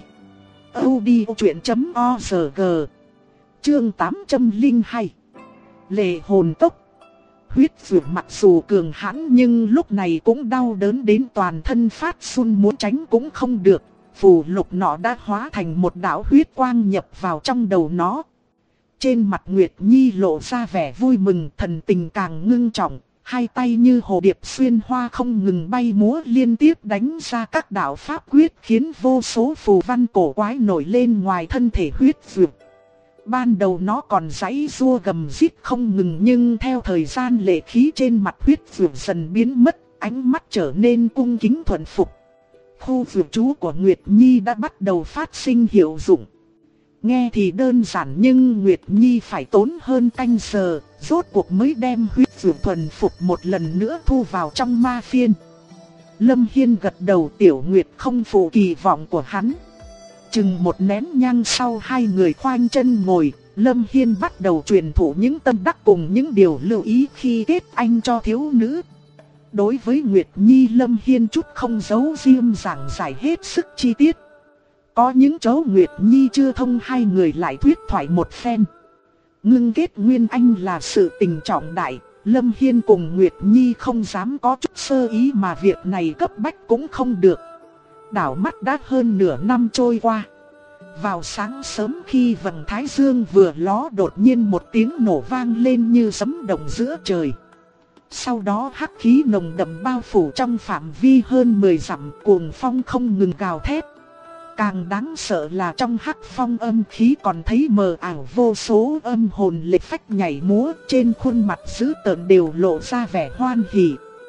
audiochuyện.org. Chương 802. Lệ hồn tốc. Huyết vực mặc dù cường hãn nhưng lúc này cũng đau đớn đến toàn thân phát run, muốn tránh cũng không được. Phù lục nọ đã hóa thành một đạo huyết quang nhập vào trong đầu nó. Trên mặt Nguyệt Nhi lộ ra vẻ vui mừng, thần tình càng ngưng trọng, hai tay như hồ điệp xuyên hoa không ngừng bay múa, liên tiếp đánh ra các đạo pháp quyết khiến vô số phù văn cổ quái nổi lên ngoài thân thể huyết vực. Ban đầu nó còn giãy giụa gầm rít không ngừng, nhưng theo thời gian lệ khí trên mặt huyết vực dần biến mất, ánh mắt trở nên cung kính thuần phục. Khu vực chú của Nguyệt Nhi đã bắt đầu phát sinh hiệu dụng. Nghe thì đơn giản nhưng Nguyệt Nhi phải tốn hơn canh giờ, rốt cuộc mới đem huyết vực thuần phục một lần nữa thu vào trong ma phiên. Lâm Hiên gật đầu, Tiểu Nguyệt không phụ kỳ vọng của hắn. Chừng một nén nhang sau, hai người khoanh chân ngồi, Lâm Hiên bắt đầu truyền thụ những tâm đắc cùng những điều lưu ý khi kết anh cho thiếu nữ. Đối với Nguyệt Nhi, Lâm Hiên chút không giấu riêng giảng giải hết sức chi tiết. Có những chỗ Nguyệt Nhi chưa thông, hai người lại thuyết thoại một phen. Ngưng kết nguyên anh là sự tình trọng đại, Lâm Hiên cùng Nguyệt Nhi không dám có chút sơ ý, mà việc này cấp bách cũng không được. Đảo mắt đã hơn nửa năm trôi qua. Vào sáng sớm khi vầng thái dương vừa ló, đột nhiên một tiếng nổ vang lên như sấm động giữa trời. Sau đó hắc khí nồng đậm bao phủ trong phạm vi hơn 10 dặm, cuồng phong không ngừng gào thét. Càng đáng sợ là trong hắc phong âm khí còn thấy mờ ảo vô số âm hồn lệ phách nhảy múa, trên khuôn mặt dữ tợn đều lộ ra vẻ hoan hỉ.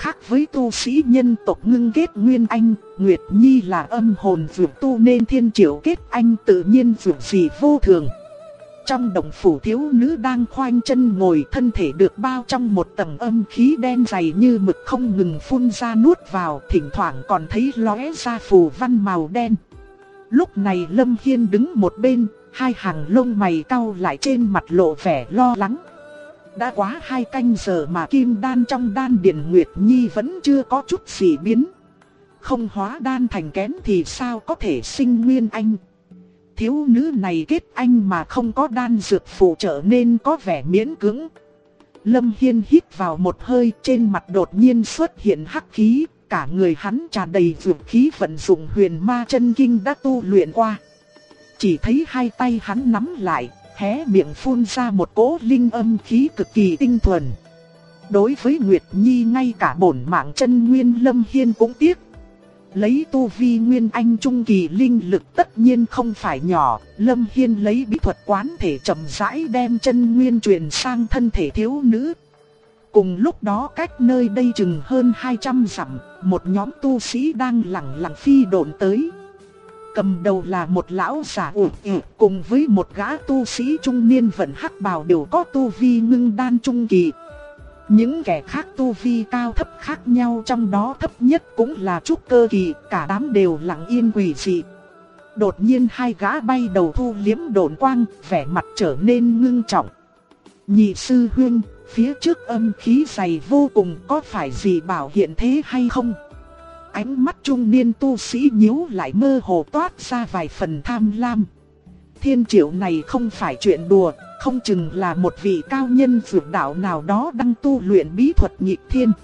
Khác với tu sĩ nhân tộc ngưng kết nguyên anh, Nguyệt Nhi là âm hồn vượt tu nên thiên triệu kết anh tự nhiên vượt gì vô thường. Trong động phủ thiếu nữ đang khoanh chân ngồi, thân thể được bao trong một tầng âm khí đen dày như mực không ngừng phun ra nuốt vào, thỉnh thoảng còn thấy lóe ra phù văn màu đen. Lúc này Lâm Hiên đứng một bên, hai hàng lông mày cau lại, trên mặt lộ vẻ lo lắng. Đã quá 2 canh giờ mà kim đan trong đan điền Nguyệt Nhi vẫn chưa có chút gì biến. Không hóa đan thành kén thì sao có thể sinh nguyên anh. Thiếu nữ này kết anh mà không có đan dược phụ trợ nên có vẻ miễn cưỡng. Lâm Hiên hít vào một hơi, trên mặt đột nhiên xuất hiện hắc khí. Cả người hắn tràn đầy dược khí, vận dụng huyền ma chân kinh đã tu luyện qua. Chỉ thấy hai tay hắn nắm lại, hé miệng phun ra một cỗ linh âm khí cực kỳ tinh thuần. Đối với Nguyệt Nhi ngay cả bổn mạng chân nguyên Lâm Hiên cũng tiếc. Lấy tu vi nguyên anh trung kỳ linh lực tất nhiên không phải nhỏ, Lâm Hiên lấy bí thuật quán thể chậm rãi đem chân nguyên truyền sang thân thể thiếu nữ. Cùng lúc đó cách nơi đây chừng hơn 200 dặm, một nhóm tu sĩ đang lẳng lặng phi độn tới. Cầm đầu là một lão giả cùng với một gã tu sĩ trung niên vận hắc bào đều có tu vi ngưng đan trung kỳ. Những kẻ khác tu vi cao thấp khác nhau, trong đó thấp nhất cũng là trúc cơ kỳ, cả đám đều lặng yên quỷ dị. Đột nhiên hai gã bay đầu thu liếm độn quang, vẻ mặt trở nên ngưng trọng. Nhị sư huynh, phía trước âm khí dày vô cùng, có phải gì bảo hiện thế hay không? Ánh mắt trung niên tu sĩ nhíu lại, mơ hồ toát ra vài phần tham lam. Thiên triệu này không phải chuyện đùa, không chừng là một vị cao nhân dược đạo nào đó đang tu luyện bí thuật nghịch thiên.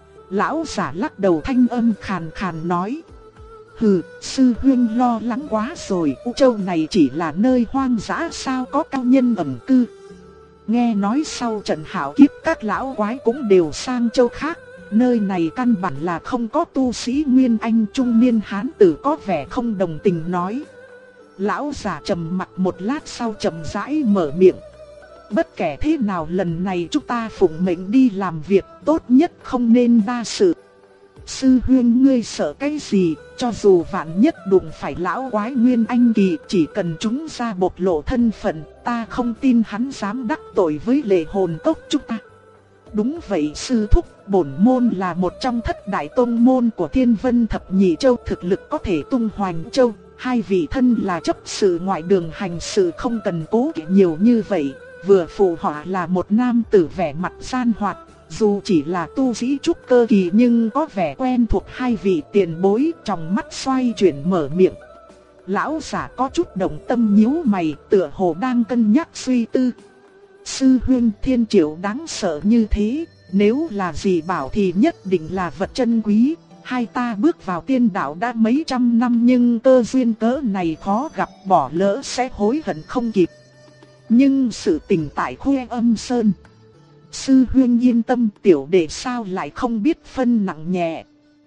Lão giả lắc đầu, thanh âm khàn khàn nói: Hừ, sư huynh lo lắng quá rồi, U Châu này chỉ là nơi hoang dã sao có cao nhân ẩn cư. Nghe nói sau trận hạo kiếp các lão quái cũng đều sang châu khác, nơi này căn bản là không có tu sĩ nguyên anh. Trung niên hán tử có vẻ không đồng tình nói. Lão giả trầm mặc một lát sau chậm rãi mở miệng: Bất kể thế nào lần này chúng ta phụng mệnh đi làm việc, tốt nhất không nên đa sự. Sư huynh ngươi sợ cái gì, cho dù vạn nhất đụng phải lão quái nguyên anh kỳ, chỉ cần chúng ra bộc lộ thân phận, ta không tin hắn dám đắc tội với lệ hồn cốc chúng ta. Đúng vậy sư thúc, bổn môn là một trong thất đại tông môn của Thiên Vân Thập Nhị Châu, thực lực có thể tung hoành châu. Hai vị thân là chấp sự ngoại đường, hành sự không cần cố kỵ nhiều như vậy. Vừa phụ họa là một nam tử vẻ mặt gian hoạt, dù chỉ là tu sĩ trúc cơ kỳ nhưng có vẻ quen thuộc hai vị tiền bối, trong mắt xoay chuyển mở miệng. Lão giả có chút động tâm nhíu mày, tựa hồ đang cân nhắc suy tư. Sư huynh, thiên triệu đáng sợ như thế, nếu là gì bảo thì nhất định là vật chân quý. Hai ta bước vào tiên đạo đã mấy trăm năm nhưng cơ duyên cỡ này khó gặp, bỏ lỡ sẽ hối hận không kịp. Nhưng sự tình tại Khuê Âm Sơn, sư huynh yên tâm, tiểu đệ sao lại không biết phân nặng nhẹ.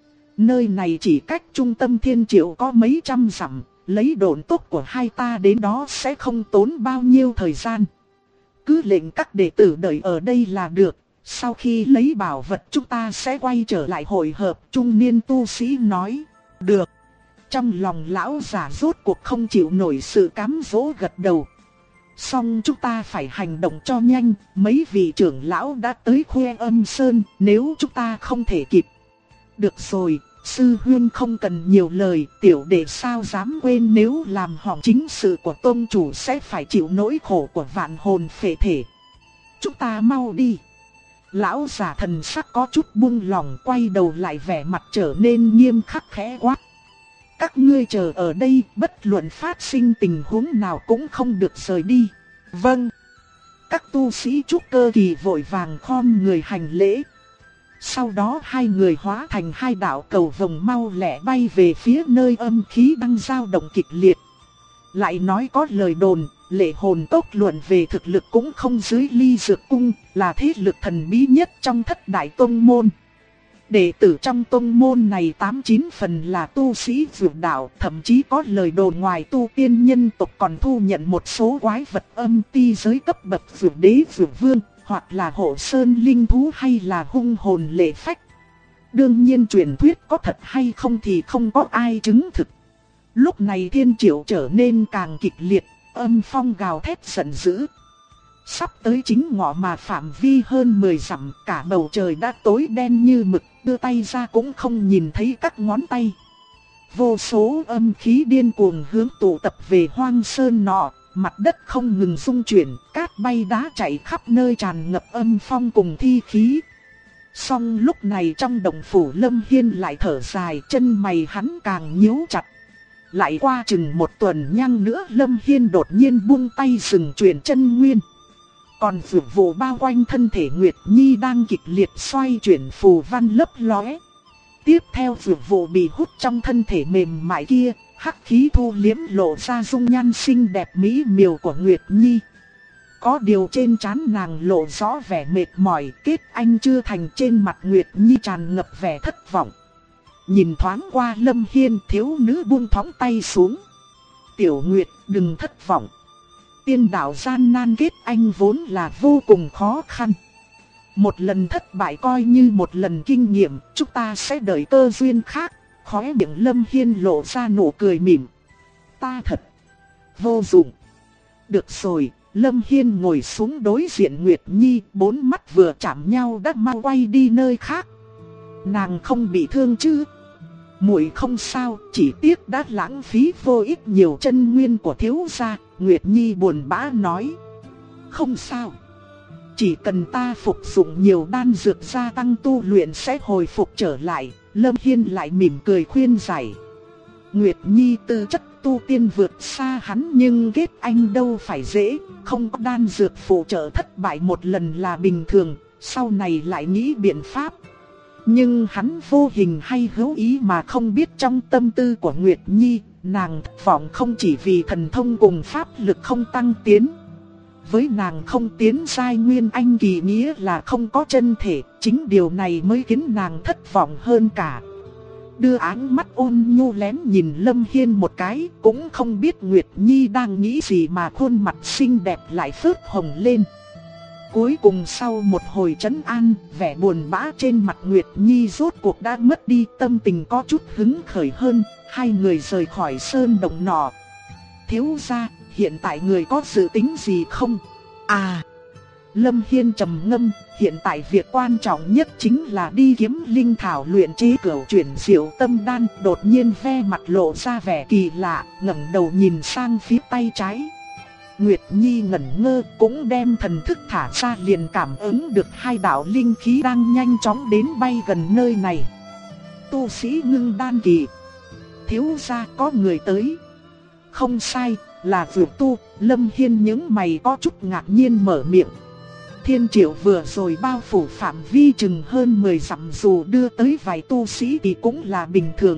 Nơi này chỉ cách trung tâm thiên triệu có mấy trăm dặm, lấy độn tốc của hai ta đến đó sẽ không tốn bao nhiêu thời gian. Cứ lệnh các đệ tử đợi ở đây là được, sau khi lấy bảo vật chúng ta sẽ quay trở lại hội hợp. Trung niên tu sĩ nói. Được. Trong lòng lão giả rốt cuộc không chịu nổi sự cám dỗ, gật đầu. Xong chúng ta phải hành động cho nhanh, mấy vị trưởng lão đã tới Khuê Âm Sơn, nếu chúng ta không thể kịp. Được rồi, sư huynh không cần nhiều lời, tiểu đệ sao dám quên, nếu làm hỏng chính sự của tôn chủ sẽ phải chịu nỗi khổ của vạn hồn phệ thể. Chúng ta mau đi. Lão giả thần sắc có chút buông lòng, quay đầu lại vẻ mặt trở nên nghiêm khắc khẽ quát. Các ngươi chờ ở đây, bất luận phát sinh tình huống nào cũng không được rời đi. Vâng. Các tu sĩ trúc cơ kỳ vội vàng khom người hành lễ. Sau đó hai người hóa thành hai đạo cầu vồng mau lẹ bay về phía nơi âm khí đang dao động kịch liệt. Lại nói có lời đồn, lệ hồn cốc luận về thực lực cũng không dưới Ly Dược Cung, là thế lực thần bí nhất trong thất đại tông môn. Đệ tử trong tông môn này 89 phần là tu sĩ dược đạo, thậm chí có lời đồn ngoài tu tiên nhân tộc còn thu nhận một số quái vật âm ti giới cấp bậc dược đế dược vương, hoặc là hộ sơn linh thú hay là hung hồn lệ phách. Đương nhiên truyền thuyết có thật hay không thì không có ai chứng thực. Lúc này Thiên Triệu trở nên càng kịch liệt, âm phong gào thét giận dữ. Sắp tới chính ngọ mà phạm vi hơn 10 dặm, cả bầu trời đã tối đen như mực, đưa tay ra cũng không nhìn thấy các ngón tay. Vô số âm khí điên cuồng hướng tụ tập về hoang sơn nọ, mặt đất không ngừng rung chuyển, cát bay đá chạy khắp nơi tràn ngập âm phong cùng thi khí. Song lúc này trong động phủ Lâm Hiên lại thở dài, chân mày hắn càng nhíu chặt. Lại qua chừng một tuần nhang nữa, Lâm Hiên đột nhiên buông tay dừng chuyển chân nguyên. Còn dược vụ bao quanh thân thể Nguyệt Nhi đang kịch liệt xoay chuyển phù văn lấp lóe. Tiếp theo dược vụ bị hút trong thân thể mềm mại kia, hắc khí thu liếm lộ ra dung nhan xinh đẹp mỹ miều của Nguyệt Nhi. Có điều trên trán nàng lộ rõ vẻ mệt mỏi, kết anh chưa thành, trên mặt Nguyệt Nhi tràn ngập vẻ thất vọng. Nhìn thoáng qua Lâm Hiên, thiếu nữ buông thõng tay xuống. Tiểu Nguyệt, đừng thất vọng. Tiên đạo gian nan kết anh vốn là vô cùng khó khăn. Một lần thất bại coi như một lần kinh nghiệm, chúng ta sẽ đợi cơ duyên khác. Khóe miệng Lâm Hiên lộ ra nụ cười mỉm. Ta thật vô dụng. Được rồi, Lâm Hiên ngồi xuống đối diện Nguyệt Nhi, bốn mắt vừa chạm nhau đã mau quay đi nơi khác. Nàng không bị thương chứ? Muội không sao, chỉ tiếc đã lãng phí vô ích nhiều chân nguyên của thiếu gia. Nguyệt Nhi buồn bã nói. Không sao. Chỉ cần ta phục dụng nhiều đan dược gia tăng tu luyện sẽ hồi phục trở lại. Lâm Hiên lại mỉm cười khuyên giải. Nguyệt Nhi tư chất tu tiên vượt xa hắn, nhưng kết anh đâu phải dễ. Không có đan dược phụ trợ, thất bại một lần là bình thường, sau này lại nghĩ biện pháp. Nhưng hắn vô hình hay hữu ý mà không biết trong tâm tư của Nguyệt Nhi, nàng thất vọng không chỉ vì thần thông cùng pháp lực không tăng tiến. Với nàng không tiến giai nguyên anh kỳ nghĩa là không có chân thể, chính điều này mới khiến nàng thất vọng hơn cả. Đưa áng mắt ôn nhu lén nhìn Lâm Hiên một cái, cũng không biết Nguyệt Nhi đang nghĩ gì mà khuôn mặt xinh đẹp lại phớt hồng lên. Cuối cùng sau một hồi trấn an, vẻ buồn bã trên mặt Nguyệt Nhi rốt cuộc đã mất đi, tâm tình có chút hứng khởi hơn. Hai người rời khỏi sơn động nọ. Thiếu gia, hiện tại người có dự tính gì không? À, Lâm Hiên trầm ngâm, hiện tại việc quan trọng nhất chính là đi kiếm linh thảo luyện chế cửu chuyển diệu tâm đan. Đột nhiên ve mặt lộ ra vẻ kỳ lạ, ngẩng đầu nhìn sang phía tay trái. Nguyệt Nhi ngẩn ngơ, cũng đem thần thức thả ra, liền cảm ứng được hai đạo linh khí đang nhanh chóng đến bay gần nơi này. Tu sĩ ngưng đan kỳ. Thiếu gia, có người tới. Không sai, là Dược Tu. Lâm Hiên những mày có chút ngạc nhiên mở miệng. Thiên Triệu vừa rồi bao phủ phạm vi chừng hơn 10 dặm, dù đưa tới vài tu sĩ thì cũng là bình thường.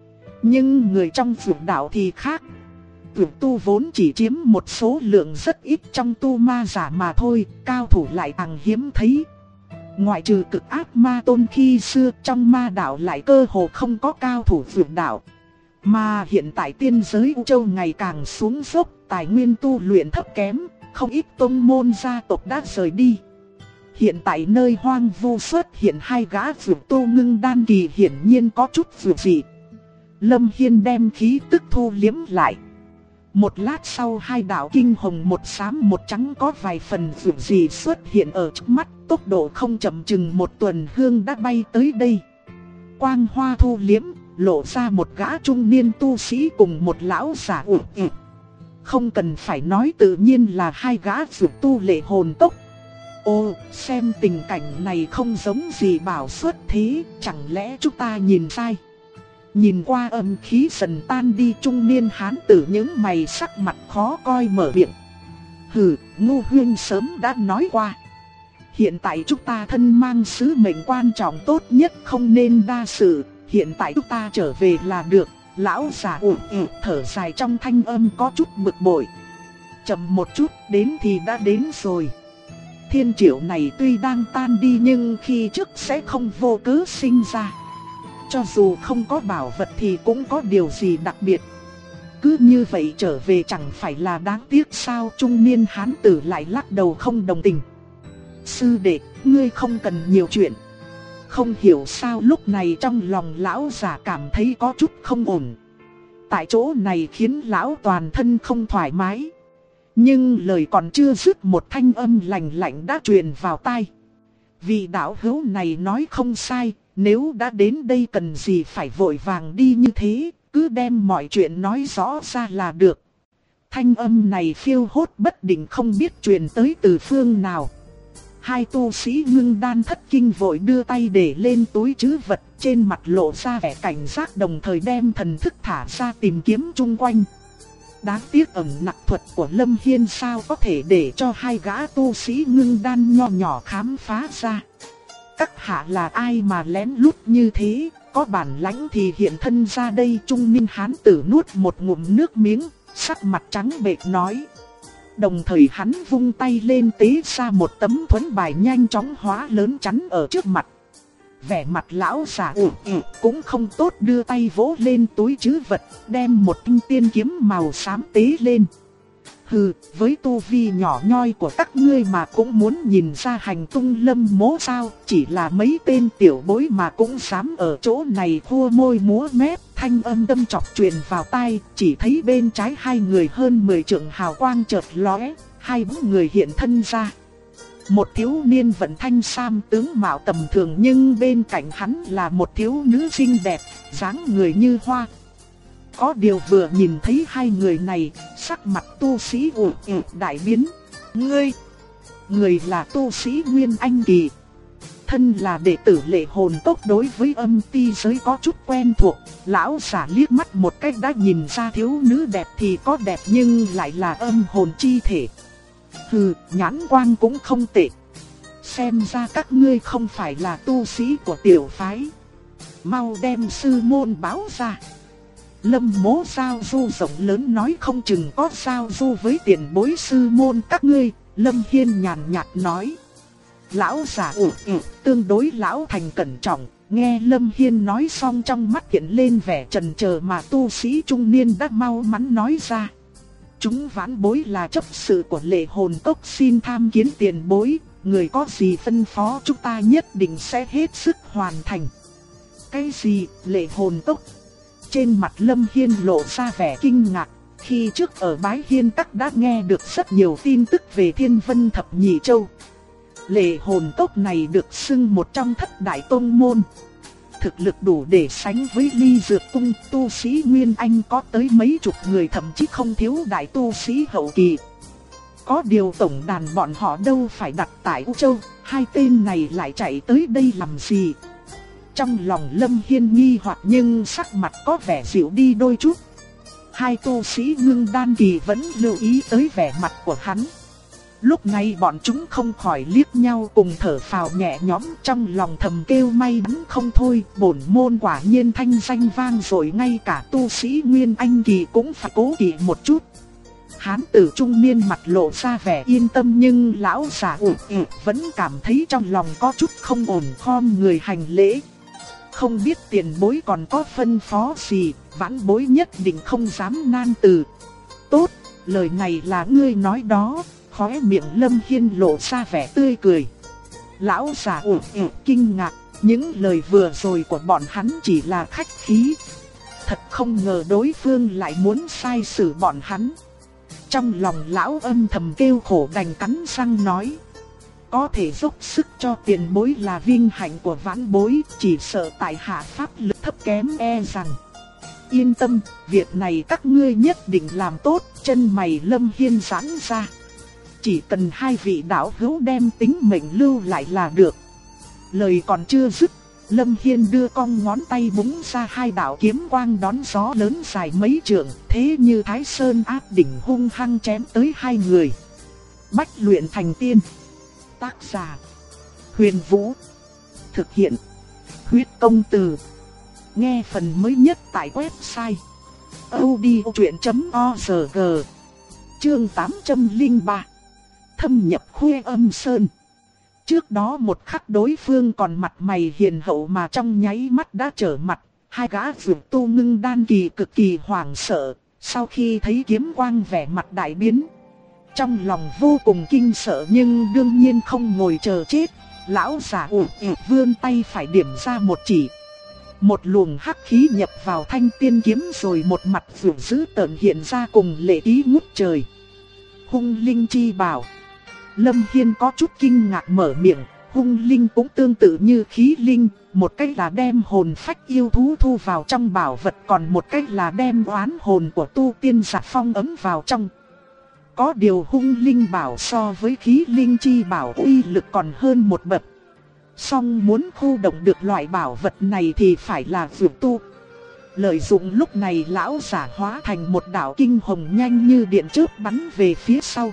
Nhưng người trong Dược đạo thì khác. Dược Tu vốn chỉ chiếm một số lượng rất ít trong tu ma giả mà thôi, cao thủ lại càng hiếm thấy. Ngoại trừ cực ác ma tôn khi xưa, trong ma đạo lại cơ hồ không có cao thủ Dược đạo. Mà hiện tại tiên giới U Châu ngày càng xuống dốc, tài nguyên tu luyện thấp kém, không ít tông môn gia tộc đã rời đi. Hiện tại nơi hoang vu xuất hiện hai gã Dược Tu ngưng đan kỳ, hiển nhiên có chút dược dị. Lâm Hiên đem khí tức thu liếm lại. Một lát sau, hai đạo kinh hồng một xám một trắng có vài phần dược dị xuất hiện ở trước mắt, tốc độ không chậm, chừng một tuần hương đã bay tới đây. Quang hoa thu liếm, lộ ra một gã trung niên tu sĩ cùng một lão giả ủ ủ. Không cần phải nói, tự nhiên là hai gã dược tu lệ hồn tốc. Ô, xem tình cảnh này không giống gì bảo xuất thế, chẳng lẽ chúng ta nhìn sai? Nhìn qua âm khí dần tan đi, trung niên hán tử những mày sắc mặt khó coi mở miệng. Hừ, Ngô huynh sớm đã nói qua. Hiện tại chúng ta thân mang sứ mệnh quan trọng, tốt nhất không nên đa sự. Hiện tại chúng ta trở về là được. Lão già ủ ủ thở dài, trong thanh âm có chút bực bội. Chậm một chút, đến thì đã đến rồi. Thiên Triệu này tuy đang tan đi, nhưng khi trước sẽ không vô cớ sinh ra. Cho dù không có bảo vật thì cũng có điều gì đặc biệt. Cứ như vậy trở về chẳng phải là đáng tiếc sao? Trung niên hán tử lại lắc đầu không đồng tình. Sư đệ, ngươi không cần nhiều chuyện. Không hiểu sao lúc này trong lòng lão già cảm thấy có chút không ổn. Tại chỗ này khiến lão toàn thân không thoải mái. Nhưng lời còn chưa dứt, một thanh âm lạnh lạnh đã truyền vào tai. Vị đạo hữu này nói không sai, nếu đã đến đây cần gì phải vội vàng đi như thế, cứ đem mọi chuyện nói rõ ra là được. Thanh âm này phiêu hốt bất định, không biết truyền tới từ phương nào. Hai tu sĩ Ngưng Đan thất kinh vội đưa tay để lên túi trữ vật, trên mặt lộ ra vẻ cảnh giác, đồng thời đem thần thức thả ra tìm kiếm chung quanh. Đáng tiếc ẩn nặc thuật của Lâm Hiên sao có thể để cho hai gã tu sĩ Ngưng Đan nho nhỏ khám phá ra. Các hạ là ai mà lén lút như thế, có bản lãnh thì hiện thân ra đây. Trung niên hán tử nuốt một ngụm nước miếng, sắc mặt trắng bệch nói. Đồng thời hắn vung tay lên tế ra một tấm thuẫn bài nhanh chóng hóa lớn chắn ở trước mặt. Vẻ mặt lão già cũng không tốt, đưa tay vỗ lên túi trữ vật, đem một thanh tiên kiếm màu xám tế lên. Hừ, với tu vi nhỏ nhoi của các ngươi mà cũng muốn nhìn ra hành tung Lâm Mỗ sao? Chỉ là mấy tên tiểu bối mà cũng dám ở chỗ này khua môi múa mép. Thanh âm đâm chọc truyền vào tai, chỉ thấy bên trái hai người hơn 10 trượng hào quang chợt lóe, hai bóng người hiện thân ra. Một thiếu niên vận thanh sam tướng mạo tầm thường, nhưng bên cạnh hắn là một thiếu nữ xinh đẹp, dáng người như hoa. Có điều vừa nhìn thấy hai người này, sắc mặt tu sĩ đại biến. Người là tu sĩ Nguyên Anh Kỳ. Thân là đệ tử Lệ Hồn Tốc, đối với âm ti giới có chút quen thuộc. Lão giả liếc mắt một cách đã nhìn ra thiếu nữ đẹp thì có đẹp nhưng lại là âm hồn chi thể. Hừ, nhãn quang cũng không tệ. Xem ra các ngươi không phải là tu sĩ của tiểu phái. Mau đem sư môn báo ra. Lâm Mỗ giao du rộng lớn, nói không chừng có giao du với tiền bối sư môn các ngươi. Lâm Hiên nhàn nhạt nói. Lão giả tương đối lão thành cẩn trọng, nghe Lâm Hiên nói xong trong mắt hiện lên vẻ chần chờ, mà tu sĩ trung niên đã mau mắn nói ra. Chúng vãn bối là chấp sự của Lệ Hồn Tốc, xin tham kiến tiền bối, người có gì phân phó chúng ta nhất định sẽ hết sức hoàn thành. Cái gì, Lệ Hồn Tốc? Trên mặt Lâm Hiên lộ ra vẻ kinh ngạc, khi trước ở Bái Hiên Các đã nghe được rất nhiều tin tức về Thiên Vân Thập Nhị Châu. Lệ Hồn Tốc này được xưng một trong thất đại tôn môn. Thực lực đủ để sánh với Ly Dược Cung, tu sĩ Nguyên Anh có tới mấy chục người, thậm chí không thiếu đại tu sĩ hậu kỳ. Có điều tổng đàn bọn họ đâu phải đặt tại U Châu, hai tên này lại chạy tới đây làm gì? Trong lòng Lâm Hiên nghi hoặc nhưng sắc mặt có vẻ dịu đi đôi chút. Hai tu sĩ Ngưng Đan Kỳ vẫn lưu ý tới vẻ mặt của hắn. Lúc này bọn chúng không khỏi liếc nhau cùng thở phào nhẹ nhõm, trong lòng thầm kêu may mắn không thôi. Bổn môn quả nhiên thanh danh vang rồi, ngay cả tu sĩ Nguyên Anh Kỳ cũng phải cố kỵ một chút. Hán tử trung niên mặt lộ ra vẻ yên tâm, nhưng lão già vẫn cảm thấy trong lòng có chút không ổn, khom người hành lễ. Không biết tiền bối còn có phân phó gì, vãn bối nhất định không dám nan từ. Tốt, lời này là ngươi nói đó. Khóe miệng Lâm Hiên lộ ra vẻ tươi cười. Lão già kinh ngạc, những lời vừa rồi của bọn hắn chỉ là khách khí. Thật không ngờ đối phương lại muốn sai xử bọn hắn. Trong lòng lão âm thầm kêu khổ, đành cắn răng nói. Có thể dốc sức cho tiền bối là vinh hạnh của vãn bối, chỉ sợ tại hạ pháp lực thấp kém e rằng. Yên tâm, việc này các ngươi nhất định làm tốt. Chân mày Lâm Hiên giãn ra. Chỉ cần hai vị đạo hữu đem tính mệnh lưu lại là được. Lời còn chưa dứt, Lâm Hiên đưa cong ngón tay búng ra hai đạo kiếm quang đón gió lớn dài mấy trượng, thế như Thái Sơn áp đỉnh hung hăng chém tới hai người. Bách luyện thành tiên. Tác giả: Huyền Vũ. Thực hiện: Huyết Công Từ. Nghe phần mới nhất tại website audiochuyện.org. Chương 803. Thâm nhập Khuê Âm Sơn. Trước đó một khắc đối phương còn mặt mày hiền hậu mà trong nháy mắt đã trở mặt. Hai gã dược tu Ngưng Đan Kỳ cực kỳ hoảng sợ. Sau khi thấy kiếm quang vẻ mặt đại biến, trong lòng vô cùng kinh sợ, nhưng đương nhiên không ngồi chờ chết. Lão giả vươn tay phải điểm ra một chỉ. Một luồng hắc khí nhập vào thanh tiên kiếm rồi một mặt vượt dữ tợn hiện ra cùng lệ ý ngút trời. Hung linh chi bảo. Lâm Hiên có chút kinh ngạc mở miệng. Hung linh cũng tương tự như khí linh, một cách là đem hồn phách yêu thú thu vào trong bảo vật, còn một cách là đem oán hồn của tu tiên giả phong ấm vào trong. Có điều hung linh bảo so với khí linh chi bảo uy lực còn hơn một bậc. Song muốn khu động được loại bảo vật này thì phải là dược tu. Lợi dụng lúc này lão giả hóa thành một đạo kinh hồng nhanh như điện chớp bắn về phía sau.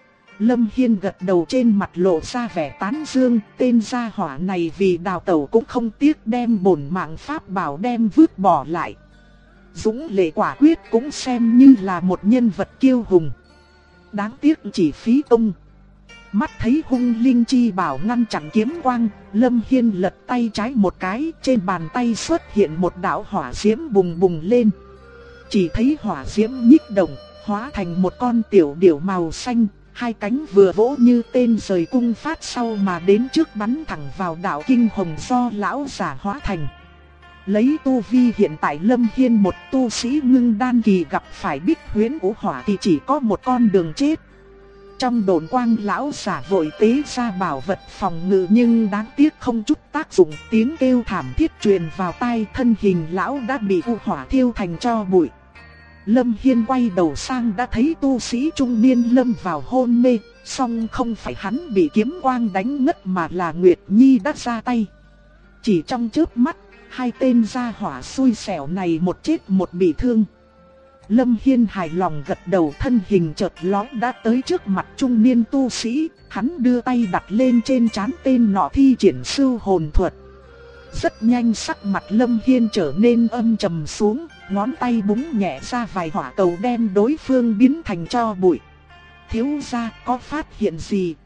Lâm Hiên gật đầu trên mặt lộ ra vẻ tán dương, tên gia hỏa này vì đào tẩu cũng không tiếc đem bổn mạng pháp bảo đem vứt bỏ lại. Dũng lệ quả quyết cũng xem như là một nhân vật kiêu hùng. Đáng tiếc chỉ phí công. Mắt thấy hung linh chi bảo ngăn chặn kiếm quang, Lâm Hiên lật tay trái một cái, trên bàn tay xuất hiện một đạo hỏa diễm bùng bùng lên. Chỉ thấy hỏa diễm nhích động, hóa thành một con tiểu điểu màu xanh, hai cánh vừa vỗ như tên rời cung phát sau mà đến trước bắn thẳng vào đạo kinh hồng do lão giả hóa thành. Lấy tu vi hiện tại Lâm Hiên một tu sĩ ngưng đan kỳ gặp phải bích huyễn vũ hỏa thì chỉ có một con đường chết. Trong độn quang lão giả vội tế ra bảo vật phòng ngự nhưng đáng tiếc không chút tác dụng, tiếng kêu thảm thiết truyền vào tai, thân hình lão đã bị vũ hỏa thiêu thành tro bụi. Lâm Hiên quay đầu sang đã thấy tu sĩ trung niên lâm vào hôn mê, song không phải hắn bị kiếm quang đánh ngất mà là Nguyệt Nhi đã ra tay. Chỉ trong chớp mắt, hai tên gia hỏa xui xẻo này một chết một bị thương. Lâm Hiên hài lòng gật đầu, thân hình chợt lóe đã tới trước mặt trung niên tu sĩ, hắn đưa tay đặt lên trên trán tên nọ thi triển sưu hồn thuật. Rất nhanh sắc mặt Lâm Hiên trở nên âm trầm xuống, ngón tay búng nhẹ ra vài hỏa cầu đem đối phương biến thành tro bụi. Thiếu gia có phát hiện gì?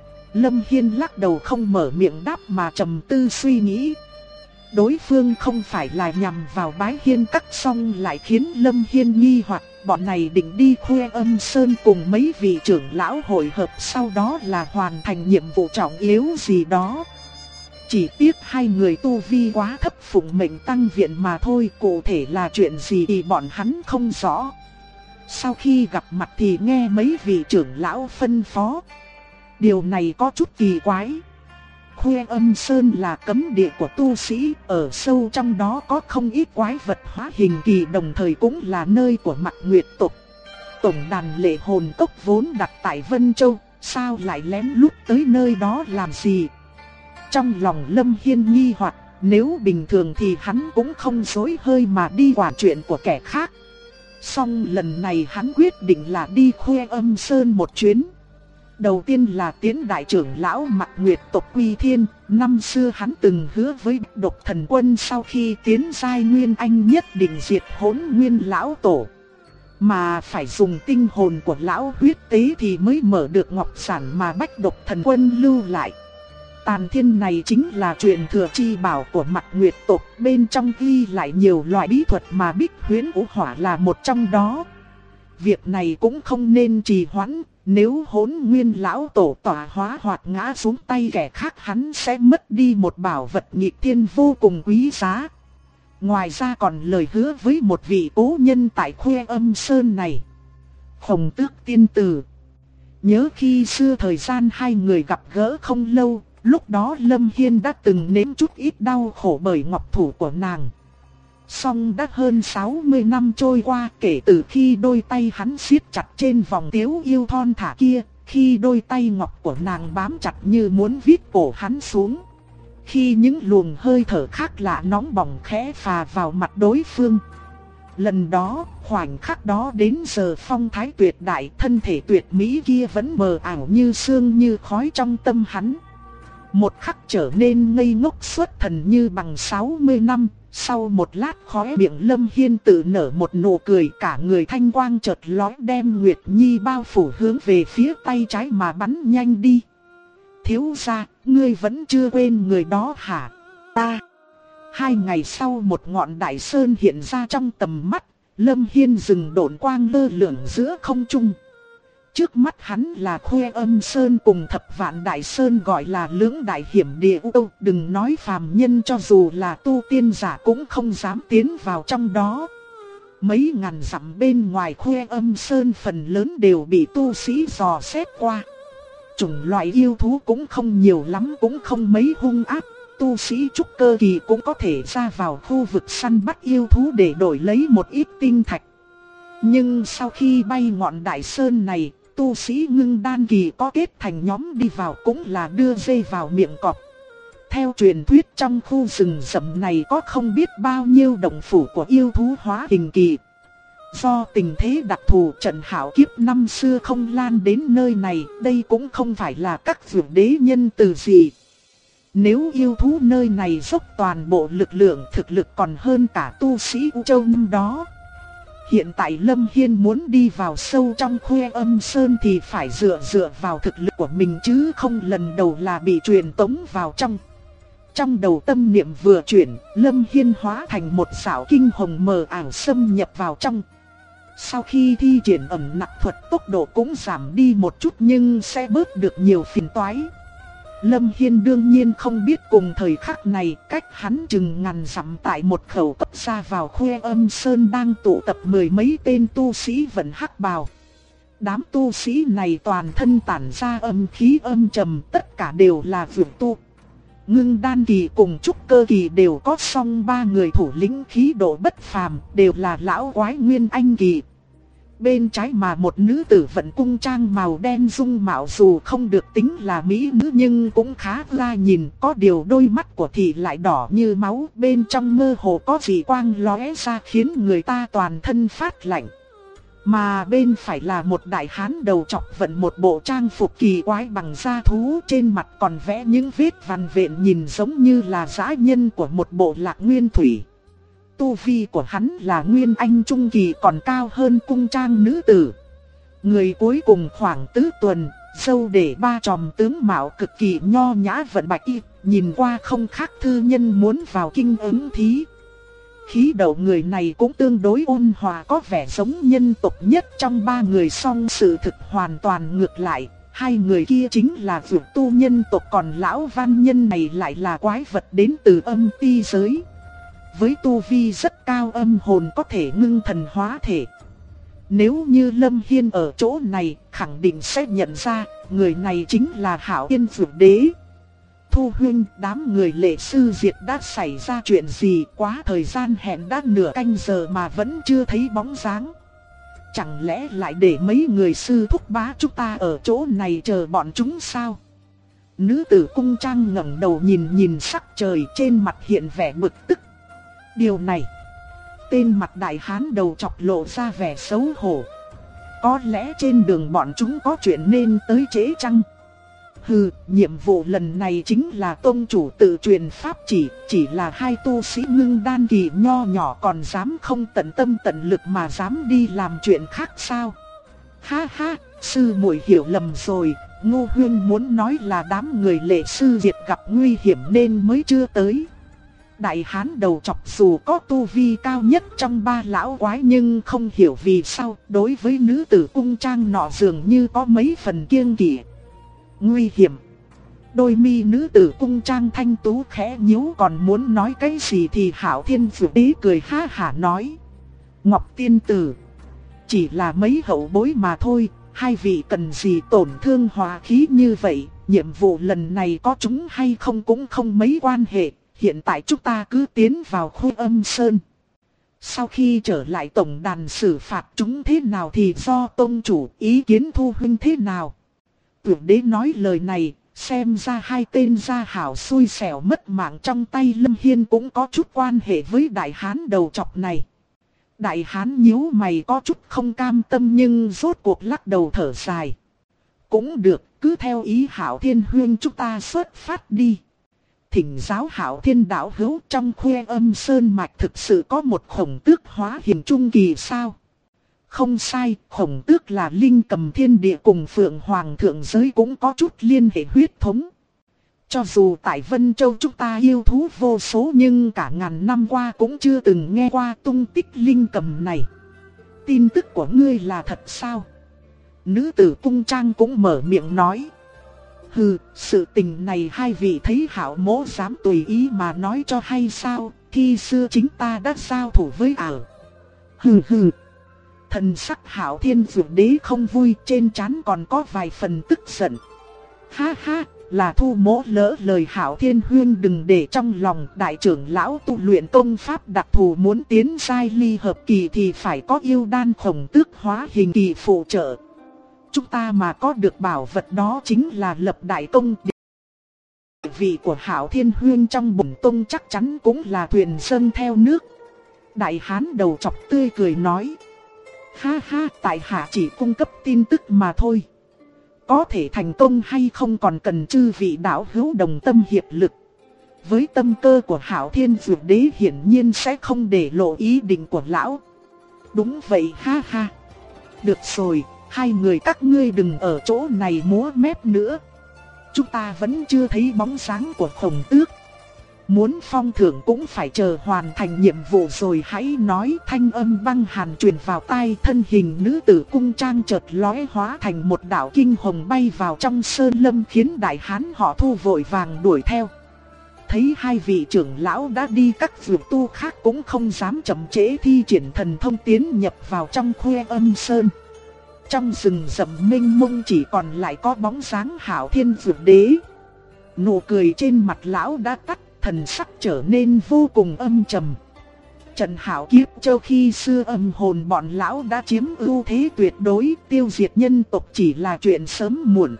Lâm Hiên lắc đầu không mở miệng đáp mà trầm tư suy nghĩ. Đối phương không phải là nhằm vào Bái Hiên Các song lại khiến Lâm Hiên nghi hoặc bọn này định đi Khuê Âm Sơn cùng mấy vị trưởng lão hội hợp sau đó là hoàn thành nhiệm vụ trọng yếu gì đó. Chỉ tiếc hai người tu vi quá thấp phụng mệnh tăng viện mà thôi, cụ thể là chuyện gì thì bọn hắn không rõ. Sau khi gặp mặt thì nghe mấy vị trưởng lão phân phó. Điều này có chút kỳ quái. Khuê Âm Sơn là cấm địa của tu sĩ, ở sâu trong đó có không ít quái vật hóa hình kỳ, đồng thời cũng là nơi của Mạc Nguyệt tộc. Tổng đàn lệ hồn cốc vốn đặt tại Vân Châu, sao lại lén lút tới nơi đó làm gì? Trong lòng Lâm Hiên nghi hoặc, nếu bình thường thì hắn cũng không dối hơi mà đi quản chuyện của kẻ khác. Song lần này hắn quyết định là đi Khuê Âm Sơn một chuyến. Đầu tiên là tiến đại trưởng lão Mạc Nguyệt tộc Quy Thiên, năm xưa hắn từng hứa với Độc Thần Quân sau khi tiến giai Nguyên Anh nhất định diệt Hỗn Nguyên lão tổ. Mà phải dùng tinh hồn của lão huyết tế thì mới mở được ngọc sản mà Bách Độc Thần Quân lưu lại. Tàn thiên này chính là truyền thừa chi bảo của Mạc Nguyệt tộc, bên trong ghi lại nhiều loại bí thuật mà Bích Huyễn Vũ Hỏa là một trong đó. Việc này cũng không nên trì hoãn, nếu Hỗn Nguyên lão tổ tỏa hóa hoặc ngã xuống tay kẻ khác hắn sẽ mất đi một bảo vật nghịch thiên vô cùng quý giá. Ngoài ra còn lời hứa với một vị cố nhân tại Khuê Âm Sơn này. Khổng Tước tiên tử. Nhớ khi xưa thời gian hai người gặp gỡ không lâu, lúc đó Lâm Hiên đã từng nếm chút ít đau khổ bởi ngọc thủ của nàng. Song đã hơn 60 năm trôi qua kể từ khi đôi tay hắn siết chặt trên vòng tiếu yêu thon thả kia, khi đôi tay ngọc của nàng bám chặt như muốn vít cổ hắn xuống. Khi những luồng hơi thở khác lạ nóng bỏng khẽ phà vào mặt đối phương. Lần đó, khoảnh khắc đó đến giờ phong thái tuyệt đại, thân thể tuyệt mỹ kia vẫn mờ ảo như sương như khói trong tâm hắn. Một khắc trở nên ngây ngốc xuất thần như bằng 60 năm. Sau một lát khóe miệng Lâm Hiên tự nở một nụ cười, cả người thanh quang chợt lóe đem Nguyệt Nhi bao phủ hướng về phía tay trái mà bắn nhanh đi. Thiếu gia, ngươi vẫn chưa quên người đó hả? Ta. 2 ngày sau một ngọn đại sơn hiện ra trong tầm mắt, Lâm Hiên dừng độn quang lơ lửng giữa không trung. Trước mắt hắn là Khuê Âm Sơn cùng Thập Vạn Đại Sơn, gọi là lưỡng đại hiểm địa ưu. Đừng nói phàm nhân, cho dù là tu tiên giả cũng không dám tiến vào trong đó. Mấy ngàn dặm bên ngoài Khuê Âm Sơn phần lớn đều bị tu sĩ dò xét qua. Chủng loại yêu thú cũng không nhiều lắm, cũng không mấy hung ác. Tu sĩ trúc cơ kỳ cũng có thể ra vào khu vực săn bắt yêu thú để đổi lấy một ít tinh thạch. Nhưng sau khi bay ngọn đại sơn này, tu sĩ ngưng đan kỳ có kết thành nhóm đi vào cũng là đưa dây vào miệng cọp. Theo truyền thuyết trong khu rừng rậm này có không biết bao nhiêu động phủ của yêu thú hóa hình kỳ. Do tình thế đặc thù, trận hạo kiếp năm xưa không lan đến nơi này, đây cũng không phải là các vượt đế nhân từ gì. Nếu yêu thú nơi này dốc toàn bộ lực lượng, thực lực còn hơn cả tu sĩ U Châu năm đó. Hiện tại Lâm Hiên muốn đi vào sâu trong Khuê Âm Sơn thì phải dựa vào thực lực của mình, chứ không lần đầu là bị truyền tống vào trong. Trong đầu tâm niệm vừa chuyển, Lâm Hiên hóa thành một xảo kinh hồng mờ ảo xâm nhập vào trong. Sau khi thi triển ẩn nặc thuật, tốc độ cũng giảm đi một chút nhưng sẽ bớt được nhiều phiền toái. Lâm Hiên đương nhiên không biết cùng thời khắc này, cách hắn chừng ngàn dặm tại một khẩu cấp ra vào Khuê Âm Sơn đang tụ tập mười mấy tên tu sĩ vận hắc bào. Đám tu sĩ này toàn thân tản ra âm khí âm trầm, tất cả đều là vượt tu. Ngưng đan kỳ cùng trúc cơ kỳ đều có, song ba người thủ lĩnh khí độ bất phàm, đều là lão quái nguyên anh kỳ. Bên trái mà một nữ tử vận cung trang màu đen, dung mạo dù không được tính là mỹ nữ nhưng cũng khá ra nhìn, có điều đôi mắt của thị lại đỏ như máu, bên trong mơ hồ có dị quang lóe ra khiến người ta toàn thân phát lạnh. Mà bên phải là một đại hán đầu trọc vận một bộ trang phục kỳ quái bằng da thú, trên mặt còn vẽ những vết vằn vện nhìn giống như là dã nhân của một bộ lạc nguyên thủy. Tu vi của hắn là nguyên anh trung kỳ, còn cao hơn cung trang nữ tử. Người cuối cùng khoảng tứ tuần, râu để ba chòm, tướng mạo cực kỳ nho nhã vận bạch y, nhìn qua không khác thư nhân muốn vào kinh ứng thí. Khí đầu người này cũng tương đối ôn hòa, có vẻ giống nhân tộc nhất trong ba người, song sự thực hoàn toàn ngược lại. Hai người kia chính là vượt tu nhân tộc, còn lão văn nhân này lại là quái vật đến từ âm ti giới. Với tu vi rất cao, âm hồn có thể ngưng thần hóa thể. Nếu như Lâm Hiên ở chỗ này, khẳng định sẽ nhận ra, người này chính là Hạo Yên Vượt Đế. Thu huynh, đám người Lệ Sư Diệt đã xảy ra chuyện gì? Quá thời gian hẹn đã nửa canh giờ mà vẫn chưa thấy bóng dáng. Chẳng lẽ lại để mấy người sư thúc bá chúng ta ở chỗ này chờ bọn chúng sao? Nữ tử cung trang ngẩng đầu nhìn sắc trời, trên mặt hiện vẻ bực tức. Điều này, tên mặt đại hán đầu chọc lộ ra vẻ xấu hổ. Có lẽ trên đường bọn chúng có chuyện nên tới trễ chăng? Hừ, nhiệm vụ lần này chính là tông chủ tự truyền pháp chỉ là hai tu sĩ ngưng đan kỳ nho nhỏ còn dám không tận tâm tận lực mà dám đi làm chuyện khác sao? Ha ha, sư muội hiểu lầm rồi, Ngô huynh muốn nói là đám người Lệ Sư Diệt gặp nguy hiểm nên mới chưa tới. Đại hán đầu chọc dù có tu vi cao nhất trong ba lão quái nhưng không hiểu vì sao đối với nữ tử cung trang nọ dường như có mấy phần kiêng kỵ. Nguy hiểm. Đôi mi nữ tử cung trang thanh tú khẽ nhíu, còn muốn nói cái gì thì Hạo Thiên Vượt Đế cười ha hả nói: Ngọc tiên tử, chỉ là mấy hậu bối mà thôi, hai vị cần gì tổn thương hòa khí như vậy, nhiệm vụ lần này có chúng hay không cũng không mấy quan hệ, hiện tại chúng ta cứ tiến vào Khuê Âm Sơn. Sau khi trở lại tổng đàn xử phạt chúng thế nào thì do tông chủ, ý kiến Thu huynh thế nào? Vượt Đế nói lời này, xem ra hai tên gia hảo xui xẻo mất mạng trong tay Lâm Hiên cũng có chút quan hệ với đại hán đầu chọc này. Đại hán nhíu mày có chút không cam tâm nhưng rốt cuộc lắc đầu thở dài. Cũng được, cứ theo ý Hạo Thiên huynh chúng ta xuất phát đi. Thỉnh giáo Hạo Thiên đạo hữu, trong Khuê Âm Sơn mạch thực sự có một khổng tước hóa hình trung kỳ sao? Không sai, khổng tước là linh cầm thiên địa cùng Phượng Hoàng thượng giới cũng có chút liên hệ huyết thống. Cho dù tại Vân Châu chúng ta yêu thú vô số nhưng cả ngàn năm qua cũng chưa từng nghe qua tung tích linh cầm này. Tin tức của ngươi là thật sao? Nữ tử cung trang cũng mở miệng nói. Hừ, sự tình này hai vị thấy Hạo mỗ dám tùy ý mà nói cho hay sao, khi xưa chính ta đã giao thủ với ảo. Hừ hừ. Thần sắc Hạo Thiên Dược Đế không vui, trên trán còn có vài phần tức giận. Ha ha, là Thu mỗ lỡ lời. Hạo Thiên Huyên đừng để trong lòng. Đại trưởng lão tu luyện công pháp đặc thù, muốn tiến giai ly hợp kỳ thì phải có yêu đan Khổng Tước hóa hình kỳ phụ trợ. Chúng ta mà có được bảo vật đó chính là lập đại công. Địa vị của Hạo Thiên Huyên trong bổn tông chắc chắn cũng là thuyền dâng theo nước. Đại hán đầu chọc tươi cười nói. Ha ha, tại hạ chỉ cung cấp tin tức mà thôi. Có thể thành công hay không còn cần chư vị đạo hữu đồng tâm hiệp lực. Với tâm cơ của Hạo Thiên Dược Đế hiển nhiên sẽ không để lộ ý định của lão. Đúng vậy, ha ha. Được rồi, hai người các ngươi đừng ở chỗ này múa mép nữa. Chúng ta vẫn chưa thấy bóng dáng của Khổng Tước. Muốn phong thưởng cũng phải chờ hoàn thành nhiệm vụ rồi hãy nói. Thanh âm băng hàn truyền vào tai, thân hình nữ tử cung trang chợt lóe hóa thành một đạo kinh hồng bay vào trong sơn lâm, khiến đại hán họ Thu vội vàng đuổi theo. Thấy hai vị trưởng lão đã đi, các dược tu khác cũng không dám chậm trễ, thi triển thần thông tiến nhập vào trong Khuê Âm Sơn. Trong rừng rậm mênh mông chỉ còn lại có bóng dáng Hạo Thiên Dược Đế. Nụ cười trên mặt lão đã tắt, thần sắc trở nên vô cùng âm trầm. Trận Hạo Kiếp Châu khi xưa âm hồn bọn lão đã chiếm ưu thế tuyệt đối, tiêu diệt nhân tộc chỉ là chuyện sớm muộn.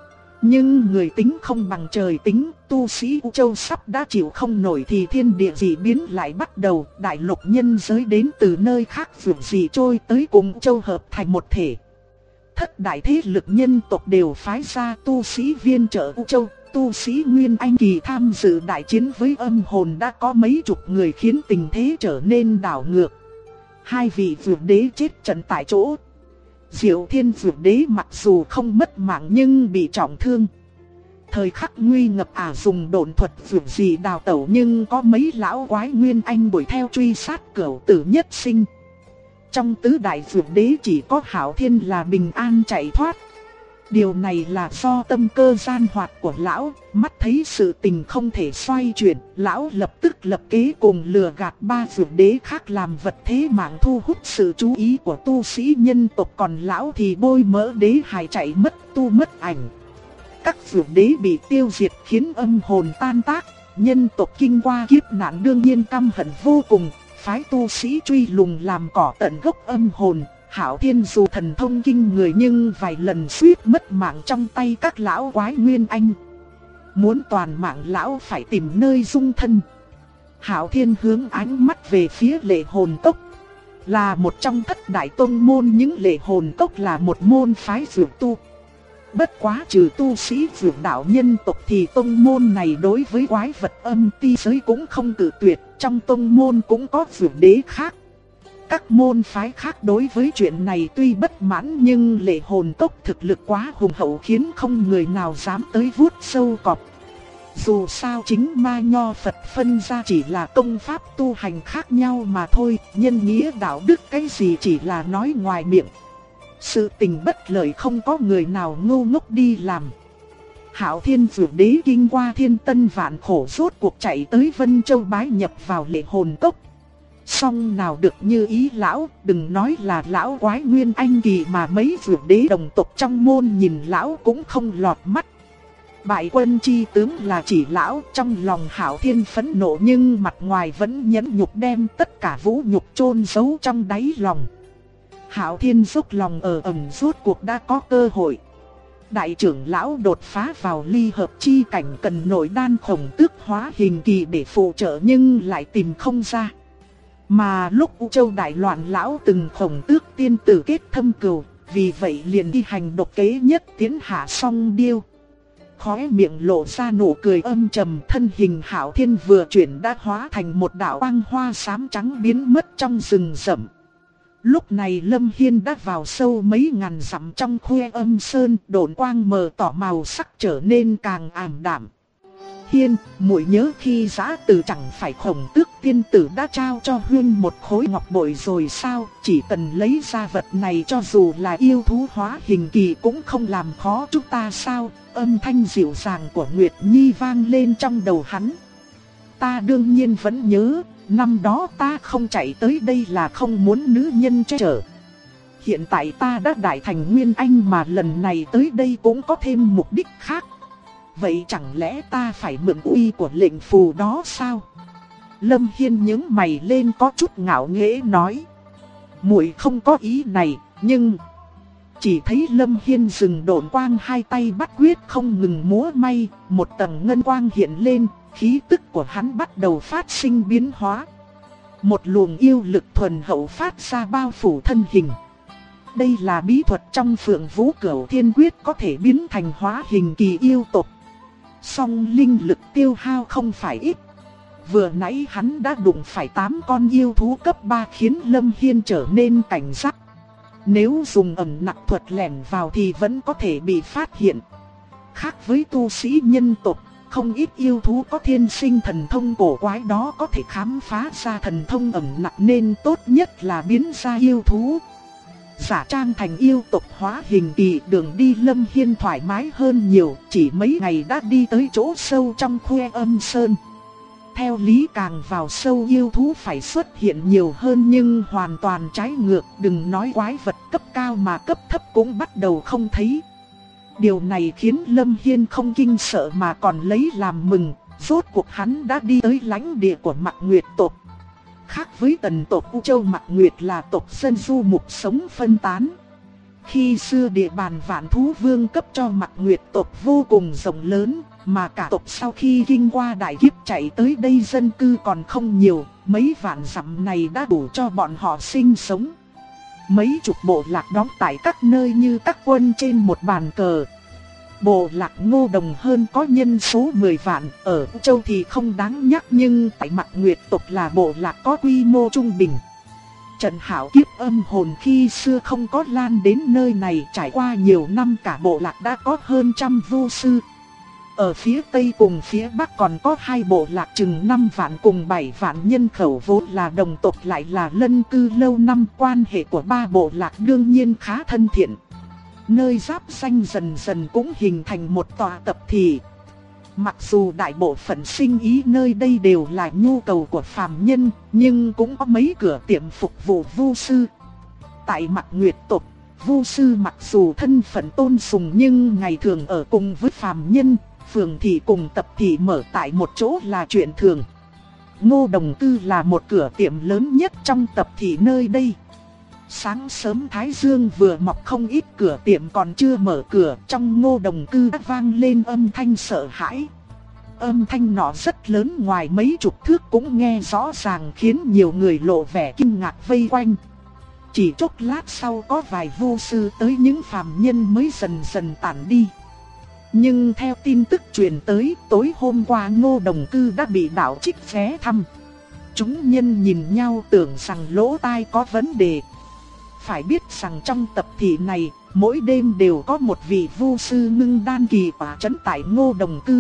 Nhưng người tính không bằng trời tính, tu sĩ U Châu sắp đã chịu không nổi thì thiên địa dị biến lại bắt đầu, đại lục nhân giới đến từ nơi khác vượt dị trôi tới cùng U Châu hợp thành một thể. Thất đại thế lực nhân tộc đều phái ra tu sĩ viên trợ U Châu. Tu sĩ Nguyên Anh kỳ tham dự đại chiến với âm hồn đã có mấy chục người, khiến tình thế trở nên đảo ngược. Hai vị Dược Đế chết trận tại chỗ. Diệu Thiên Dược Đế mặc dù không mất mạng nhưng bị trọng thương. Thời khắc nguy ngập dùng độn thuật vượt dị đào tẩu, nhưng có mấy lão quái Nguyên Anh đuổi theo truy sát, cửu tử nhất sinh. Trong tứ đại Dược Đế chỉ có Hạo Thiên là bình an chạy thoát. Điều này là do tâm cơ gian hoạt của lão, mắt thấy sự tình không thể xoay chuyển, lão lập tức lập kế cùng lừa gạt ba Dược Đế khác làm vật thế mạng thu hút sự chú ý của tu sĩ nhân tộc, còn lão thì bôi mỡ đế hài chạy mất tu mất ảnh. Các Dược Đế bị tiêu diệt khiến âm hồn tan tác, nhân tộc kinh qua kiếp nạn đương nhiên căm hận vô cùng, phái tu sĩ truy lùng làm cỏ tận gốc âm hồn. Hạo Thiên dù thần thông kinh người nhưng vài lần suýt mất mạng trong tay các lão quái Nguyên Anh. Muốn toàn mạng lão phải tìm nơi dung thân. Hạo Thiên hướng ánh mắt về phía Lệ Hồn Cốc. Là một trong thất đại tông môn, những Lệ Hồn Cốc là một môn phái dược tu. Bất quá trừ tu sĩ dược đạo nhân tộc thì tông môn này đối với quái vật âm ti giới cũng không cự tuyệt. Trong tông môn cũng có dược đế khác. Các môn phái khác đối với chuyện này tuy bất mãn nhưng Lệ Hồn Cốc thực lực quá hùng hậu khiến không người nào dám tới vuốt sâu cọp. Dù sao chính ma nho Phật phân ra chỉ là công pháp tu hành khác nhau mà thôi, nhân nghĩa đạo đức cái gì chỉ là nói ngoài miệng. Sự tình bất lợi không có người nào ngu ngốc đi làm. Hạo Thiên Dược Đế kinh qua thiên tân vạn khổ rốt cuộc chạy tới Vân Châu bái nhập vào Lệ Hồn Cốc. Song nào được như ý lão, đừng nói là lão quái Nguyên Anh kỳ mà mấy Dược Đế đồng tộc trong môn nhìn lão cũng không lọt mắt. Bại quân chi tướng là chỉ lão, trong lòng Hạo Thiên phẫn nộ nhưng mặt ngoài vẫn nhẫn nhục đem tất cả vũ nhục chôn giấu trong đáy lòng. Hạo Thiên dốc lòng ở ẩn rốt cuộc đã có cơ hội. Đại trưởng lão đột phá vào ly hợp chi cảnh cần nội đan Khổng Tước hóa hình kỳ để phụ trợ nhưng lại tìm không ra. Mà lúc U Châu đại loạn lão từng Khổng Tước tiên tử kết thâm cừu, vì vậy liền đi hành độc kế nhất tiến hạ song điêu. Khóe miệng lộ ra nụ cười âm trầm, thân hình Hạo Thiên vừa chuyển đã hóa thành một đạo quang hoa xám trắng biến mất trong rừng rậm. Lúc này Lâm Hiên đã vào sâu mấy ngàn dặm trong Khuê Âm Sơn, độn quang mờ tỏ màu sắc trở nên càng ảm đạm. Hiên, muội nhớ khi Dã Tử chẳng phải Khổng Tước tiên tử đã trao cho Huyên một khối ngọc bội rồi sao? Chỉ cần lấy ra vật này cho dù là yêu thú hóa hình kỳ cũng không làm khó chúng ta sao? Âm thanh dịu dàng của Nguyệt Nhi vang lên trong đầu hắn. Ta đương nhiên vẫn nhớ, năm đó ta không chạy tới đây là không muốn nữ nhân che chở. Hiện tại ta đã đại thành Nguyên Anh mà lần này tới đây cũng có thêm mục đích khác. Vậy chẳng lẽ ta phải mượn uy của lệnh phù đó sao? Lâm Hiên nhướng mày lên có chút ngạo nghễ nói. Muội không có ý này, nhưng... Chỉ thấy Lâm Hiên dừng độn quang, hai tay bắt quyết không ngừng múa may, một tầng ngân quang hiện lên, khí tức của hắn bắt đầu phát sinh biến hóa. Một luồng yêu lực thuần hậu phát ra bao phủ thân hình. Đây là bí thuật trong Phượng Vũ Cửu Thiên Quyết có thể biến thành hóa hình kỳ yêu tộc. Song linh lực tiêu hao không phải ít. Vừa nãy hắn đã đụng phải 8 con yêu thú cấp 3 khiến Lâm Hiên trở nên cảnh giác. Nếu dùng ẩn nặc thuật lẻn vào thì vẫn có thể bị phát hiện. Khác với tu sĩ nhân tộc, không ít yêu thú có thiên sinh thần thông cổ quái đó có thể khám phá ra thần thông ẩn nặc, nên tốt nhất là biến ra yêu thú. Giả trang thành yêu tộc hóa hình kỳ, đường đi Lâm Hiên thoải mái hơn nhiều, chỉ mấy ngày đã đi tới chỗ sâu trong Khuê Âm Sơn. Theo lý càng vào sâu yêu thú phải xuất hiện nhiều hơn, nhưng hoàn toàn trái ngược, đừng nói quái vật cấp cao mà cấp thấp cũng bắt đầu không thấy. Điều này khiến Lâm Hiên không kinh sợ mà còn lấy làm mừng, rốt cuộc hắn đã đi tới lãnh địa của Mạc Nguyệt tộc. Khác với tần tộc U Châu, Mạc Nguyệt là tộc dân du mục sống phân tán. Khi xưa địa bàn Vạn Thú Vương cấp cho Mạc Nguyệt tộc vô cùng rộng lớn, mà cả tộc sau khi kinh qua đại kiếp chạy tới đây dân cư còn không nhiều, mấy vạn dặm này đã đủ cho bọn họ sinh sống. Mấy chục bộ lạc đóng tại các nơi như các quân trên một bàn cờ. Bộ lạc Ngô Đồng hơn có nhân số 10 vạn, ở U Châu thì không đáng nhắc, nhưng tại Mạc Nguyệt tộc là bộ lạc có quy mô trung bình. Trận hảo kiếp âm hồn khi xưa không có lan đến nơi này, trải qua nhiều năm cả bộ lạc đã có hơn trăm vu sư. Ở phía Tây cùng phía Bắc còn có hai bộ lạc chừng 5 vạn cùng 7 vạn nhân khẩu vốn là đồng tộc lại là lân cư lâu năm, quan hệ của ba bộ lạc đương nhiên khá thân thiện. Nơi giáp ranh dần dần cũng hình thành một tòa tập thị. Mặc dù đại bộ phận sinh ý nơi đây đều là nhu cầu của phàm nhân, nhưng cũng có mấy cửa tiệm phục vụ vu sư. Tại Mạc Nguyệt tộc, vu sư mặc dù thân phận tôn sùng nhưng ngày thường ở cùng với phàm nhân, phường thị cùng tập thị mở tại một chỗ là chuyện thường. Ngô Đồng Cư là một cửa tiệm lớn nhất trong tập thị nơi đây. Sáng sớm Thái Dương vừa mọc, không ít cửa tiệm còn chưa mở cửa, trong Ngô Đồng Cư đã vang lên âm thanh sợ hãi. Âm thanh nọ rất lớn, ngoài mấy chục thước cũng nghe rõ ràng, khiến nhiều người lộ vẻ kinh ngạc vây quanh. Chỉ chốc lát sau có vài vu sư tới, những phàm nhân mới dần dần tản đi. Nhưng theo tin tức truyền tới, tối hôm qua Ngô Đồng Cư đã bị đạo trích ghé thăm. Chúng nhân nhìn nhau tưởng rằng lỗ tai có vấn đề. Phải biết rằng trong tập thị này, mỗi đêm đều có một vị vu sư ngưng đan kỳ tọa trấn tại Ngô Đồng Cư.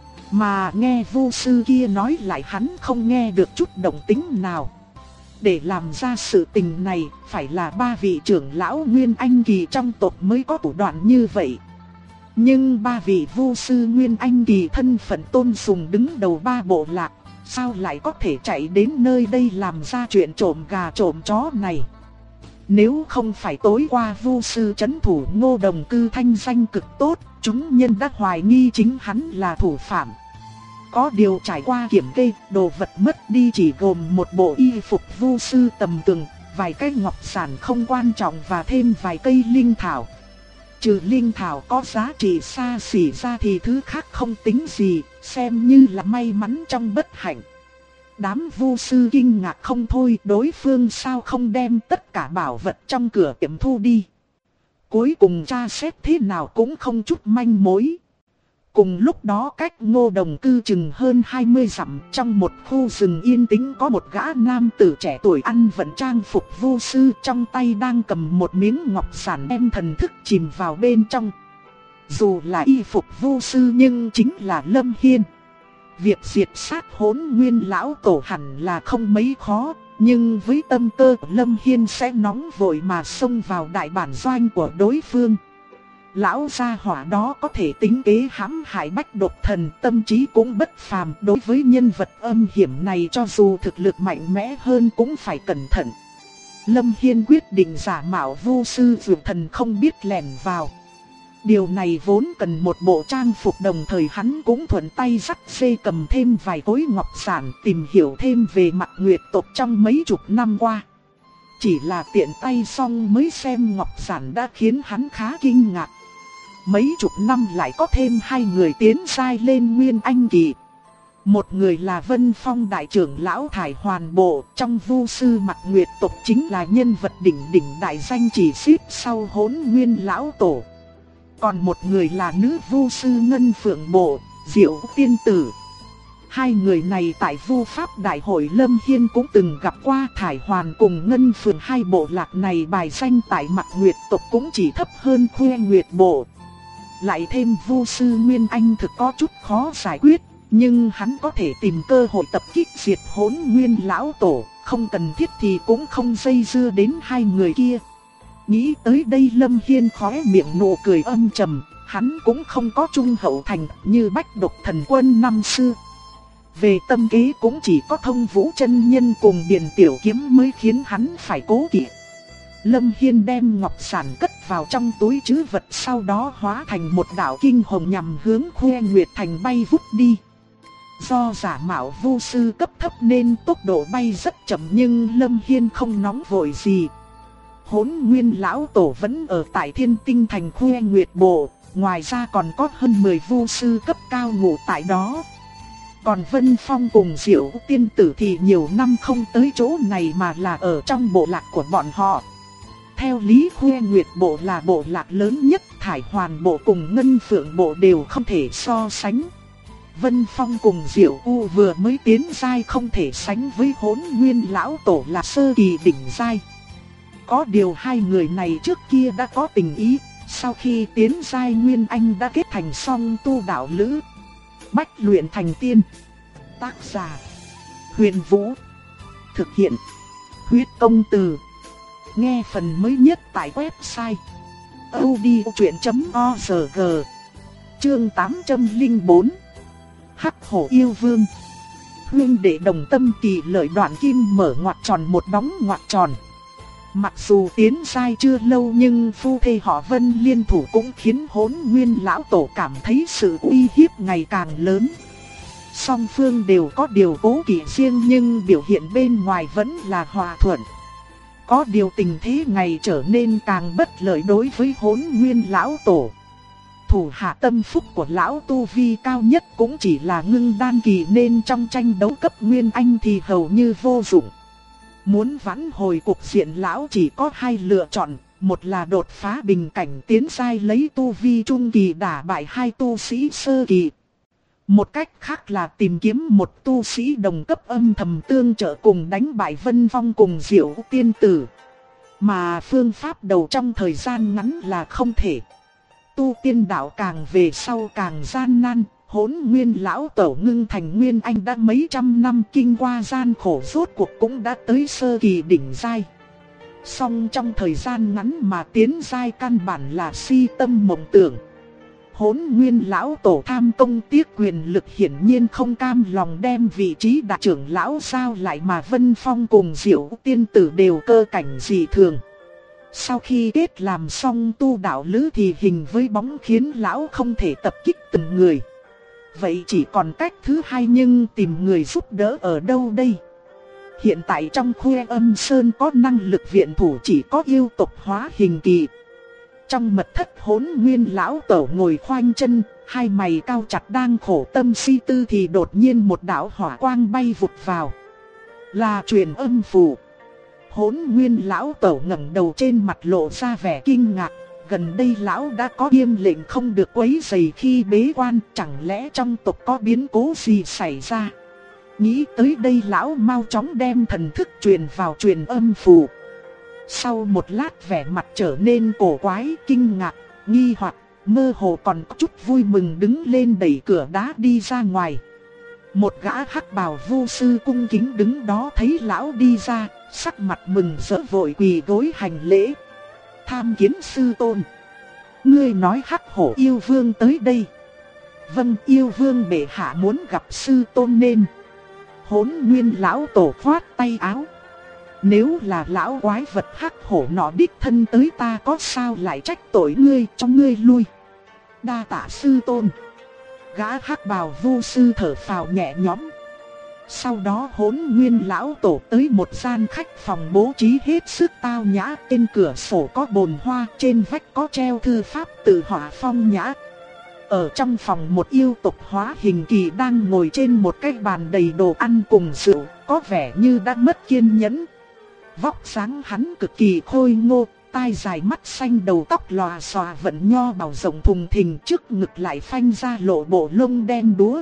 Mà nghe vu sư kia nói lại hắn không nghe được chút động tĩnh nào. Để làm ra sự tình này, phải là ba vị trưởng lão Nguyên Anh kỳ trong tộc mới có thủ đoạn như vậy. Nhưng ba vị vu sư Nguyên Anh kỳ thân phận tôn sùng đứng đầu ba bộ lạc, sao lại có thể chạy đến nơi đây làm ra chuyện trộm gà trộm chó này? Nếu không phải tối qua vu sư trấn thủ Ngô Đồng Cư thanh danh cực tốt, chúng nhân đã hoài nghi chính hắn là thủ phạm. Có điều trải qua kiểm kê, đồ vật mất đi chỉ gồm một bộ y phục vu sư tầm thường, vài cái ngọc sản không quan trọng và thêm vài cây linh thảo. Trừ linh thảo có giá trị xa xỉ ra thì thứ khác không tính gì, xem như là may mắn trong bất hạnh. Đám vu sư kinh ngạc không thôi, đối phương sao không đem tất cả bảo vật trong cửa tiệm thu đi. Cuối cùng tra xét thế nào cũng không chút manh mối. Cùng lúc đó cách Ngô Đồng Cư chừng hơn 20 dặm, trong một khu rừng yên tĩnh có một gã nam tử trẻ tuổi ăn vận trang phục vu sư, trong tay đang cầm một miếng ngọc sản đem thần thức chìm vào bên trong. Dù là y phục vu sư nhưng chính là Lâm Hiên. Việc diệt sát Hỗn Nguyên lão tổ hẳn là không mấy khó, nhưng với tâm cơ của Lâm Hiên sẽ nóng vội mà xông vào đại bản doanh của đối phương. Lão gia hỏa đó có thể tính kế hãm hại Bách Độc Thần, tâm trí cũng bất phàm. Đối với nhân vật âm hiểm này, cho dù thực lực mạnh mẽ hơn cũng phải cẩn thận. Lâm Hiên quyết định giả mạo vu sư dược thần không biết lẻn vào. Điều này vốn cần một bộ trang phục, đồng thời hắn cũng thuận tay dắt dê cầm thêm vài khối ngọc giản, tìm hiểu thêm về mặt nguyệt tộc trong mấy chục năm qua. Chỉ là tiện tay xong mới xem ngọc giản đã khiến hắn khá kinh ngạc. Mấy chục năm lại có thêm 2 người tiến giai lên Nguyên Anh kỳ. Một người là Vân Phong đại trưởng lão Thải Hoàn Bộ, trong vu sư mặt nguyệt tộc chính là nhân vật đỉnh đại danh, chỉ xếp sau Hỗn Nguyên lão tổ. Còn một người là nữ vu sư Ngân Phượng Bộ, Diệu Tiên Tử. 2 người này tại Vu Pháp Đại hội Lâm Hiên cũng từng gặp qua. Thải Hoàn cùng Ngân Phượng, 2 bộ lạc này bài danh tại mặt nguyệt tộc cũng chỉ thấp hơn Khuê Nguyệt Bộ. Lại thêm vu sư Nguyên Anh thực có chút khó giải quyết, nhưng hắn có thể tìm cơ hội tập kích diệt Hỗn Nguyên lão tổ, không cần thiết thì cũng không dây dưa đến 2 người kia. Nghĩ tới đây Lâm Hiên khóe miệng nụ cười âm trầm, hắn cũng không có trung hậu thành như Bách Độc Thần Quân năm xưa. Về tâm kế cũng chỉ có Thông Vũ chân nhân cùng Điền Tiểu Kiếm mới khiến hắn phải cố kỵ. Lâm Hiên đem ngọc giản cất vào trong túi trữ vật, sau đó hóa thành một đạo kinh hồng nhằm hướng Khuê Nguyệt Thành bay vút đi. Do giả mạo vu sư cấp thấp nên tốc độ bay rất chậm, nhưng Lâm Hiên không nóng vội gì. Hỗn Nguyên lão tổ vẫn ở tại Thiên Tinh Thành Khuê Nguyệt Bộ, ngoài ra còn có hơn 10 vu sư cấp cao ngủ tại đó. Còn Vân Phong cùng Diệu Tiên Tử thì nhiều năm không tới chỗ này mà là ở trong bộ lạc của bọn họ. Theo lý Khuê Nguyệt Bộ là bộ lạc lớn nhất, Thải Hoàn Bộ cùng Ngân Phượng Bộ đều không thể so sánh. Vân Phong cùng Diệu U vừa mới tiến giai, không thể sánh với Hỗn Nguyên lão tổ là sơ kỳ đỉnh giai. Có điều 2 người này trước kia đã có tình ý, sau khi tiến giai Nguyên Anh đã kết thành song tu đạo lữ. Bách luyện thành tiên. Tác giả Huyền Vũ. Thực hiện Huyết Công Từ. Nghe phần mới nhất tại website audiochuyện.org. Chương 804. Hắc Hổ Yêu Vương. Huynh đệ đồng tâm kỳ lợi, đoạn kim mở ngoặc tròn một đóng ngoặc tròn. Mặc dù tiến giai chưa lâu nhưng phu thê họ Vân liên thủ cũng khiến Hỗn Nguyên lão tổ cảm thấy sự uy hiếp ngày càng lớn. Song phương đều có điều cố kỵ riêng nhưng biểu hiện bên ngoài vẫn là hòa thuận. Có điều tình thế ngày trở nên càng bất lợi đối với Hỗn Nguyên lão tổ. Thủ hạ tâm phúc của lão tu vi cao nhất cũng chỉ là ngưng đan kỳ, nên trong tranh đấu cấp Nguyên Anh thì hầu như vô dụng. Muốn vãn hồi cục diện, lão chỉ có 2 lựa chọn, một là đột phá bình cảnh tiến giai lấy tu vi trung kỳ đả bại 2 tu sĩ sơ kỳ. Một cách khác là tìm kiếm một tu sĩ đồng cấp âm thầm tương trợ cùng đánh bại Vân Phong cùng Diệu Tiên Tử. Mà phương pháp đầu trong thời gian ngắn là không thể. Tu tiên đạo càng về sau càng gian nan. Hỗn Nguyên lão tổ ngưng thành Nguyên Anh đã mấy trăm năm, kinh qua gian khổ rốt cuộc cũng đã tới sơ kỳ đỉnh giai. Song trong thời gian ngắn mà tiến giai căn bản là si tâm mộng tưởng. Hỗn Nguyên lão tổ tham công tiếc quyền lực, hiển nhiên không cam lòng đem vị trí đại trưởng lão giao lại, mà Vân Phong cùng Diệu Tiên Tử đều cơ cảnh dị thường. Sau khi kết làm xong tu đạo lữ thì hình với bóng, khiến lão không thể tập kích từng người. Vậy chỉ còn cách thứ hai, nhưng tìm người giúp đỡ ở đâu đây? Hiện tại trong Khuê Âm Sơn có năng lực viện thủ chỉ có yêu tộc hóa hình kỳ. Trong mật thất, Hỗn Nguyên lão tổ ngồi khoanh chân, 2 mày cao chặt đang khổ tâm suy tư thì đột nhiên một đạo hỏa quang bay vụt vào. Là truyền âm phù. Hỗn Nguyên lão tổ ngẩng đầu, trên mặt lộ ra vẻ kinh ngạc. Gần đây lão đã có nghiêm lệnh không được quấy rầy khi bế quan, chẳng lẽ trong tộc có biến cố gì xảy ra? Nghĩ tới đây lão mau chóng đem thần thức truyền vào truyền âm phù. Sau một lát vẻ mặt trở nên cổ quái, kinh ngạc, nghi hoặc, mơ hồ còn có chút vui mừng, đứng lên đẩy cửa đá đi ra ngoài. Một gã hắc bào vu sư cung kính đứng đó thấy lão đi ra, sắc mặt mừng rỡ vội quỳ gối hành lễ. Tham kiến sư tôn. Ngươi nói hắc hổ yêu vương tới đây. Vâng, yêu vương bệ hạ muốn gặp sư tôn nên. Hỗn Nguyên lão tổ khoát tay áo. Nếu là lão quái vật hắc hổ nọ đích thân tới, ta có sao lại trách tội ngươi, cho ngươi lui. Đa tạ sư tôn. Gã hắc bào vu sư thở phào nhẹ nhõm. Sau đó Hỗn Nguyên lão tổ tới một gian khách phòng bố trí hết sức tao nhã. Trên cửa sổ có bồn hoa, trên vách có treo thư pháp tự họa phong nhã. Ở trong phòng, một yêu tộc hóa hình kỳ đang ngồi trên một cái bàn đầy đồ ăn cùng rượu, có vẻ như đã mất kiên nhẫn. Vóc dáng hắn cực kỳ khôi ngô, tai dài mắt xanh, đầu tóc lòa xòa vận nho bào rộng thùng thình, trước ngực lại phanh ra lộ bộ lông đen đúa.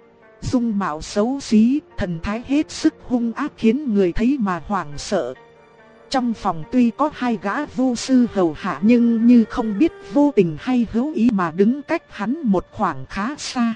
Dung mạo xấu xí, thần thái hết sức hung ác khiến người thấy mà hoảng sợ. Trong phòng tuy có hai gã vu sư hầu hạ nhưng như không biết vô tình hay hữu ý mà đứng cách hắn một khoảng khá xa.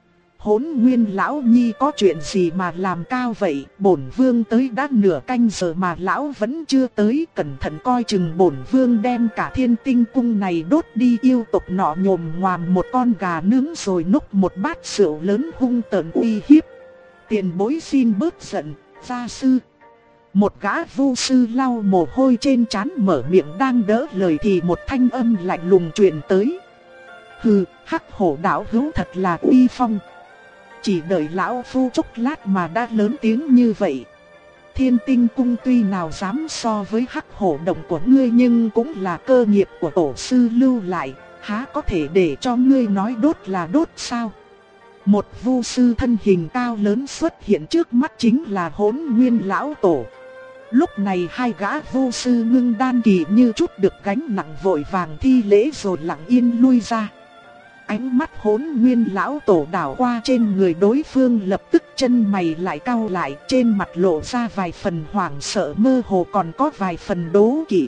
Hỗn Nguyên lão nhi có chuyện gì mà làm cao vậy? Bổn vương tới đã nửa canh giờ mà lão vẫn chưa tới, cẩn thận coi chừng bổn vương đem cả Thiên Tinh cung này đốt đi. Yêu tộc nọ nhồm ngoàm một con gà nướng rồi nốc một bát rượu lớn hung tợn uy hiếp. Tiền bối xin bớt giận, gia sư. Một gã vu sư lau mồ hôi trên trán mở miệng đang đỡ lời thì một thanh âm lạnh lùng truyền tới. Hừ, hắc hổ đạo hữu thật là uy phong. Chỉ đợi lão phu chốc lát mà đã lớn tiếng như vậy. Thiên Tinh cung tuy nào dám so với hắc hổ động của ngươi nhưng cũng là cơ nghiệp của tổ sư lưu lại, há có thể để cho ngươi nói đốt là đốt sao? Một vu sư thân hình cao lớn xuất hiện trước mắt, chính là Hỗn Nguyên lão tổ. Lúc này hai gã vu sư ngưng đan kỳ như chút được gánh nặng vội vàng thi lễ rồi lặng yên lui ra. Ánh mắt Hỗn Nguyên lão tổ đảo qua trên người đối phương, lập tức chân mày lại cau lại, trên mặt lộ ra vài phần hoảng sợ, mơ hồ còn có vài phần đố kỵ.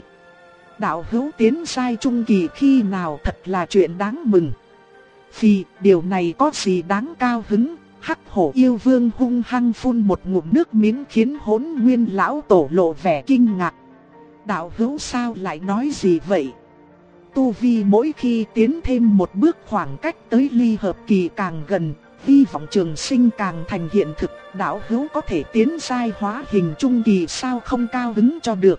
Đạo hữu tiến giai trung kỳ khi nào, thật là chuyện đáng mừng. Vì điều này có gì đáng cao hứng? Hắc hổ yêu vương hung hăng phun một ngụm nước miếng khiến Hỗn Nguyên lão tổ lộ vẻ kinh ngạc. Đạo hữu sao lại nói gì vậy? Tu vi mỗi khi tiến thêm một bước, khoảng cách tới ly hợp kỳ càng gần, hy vọng trường sinh càng thành hiện thực. Đạo hữu có thể tiến giai hóa hình trung kỳ, sao không cao hứng cho được?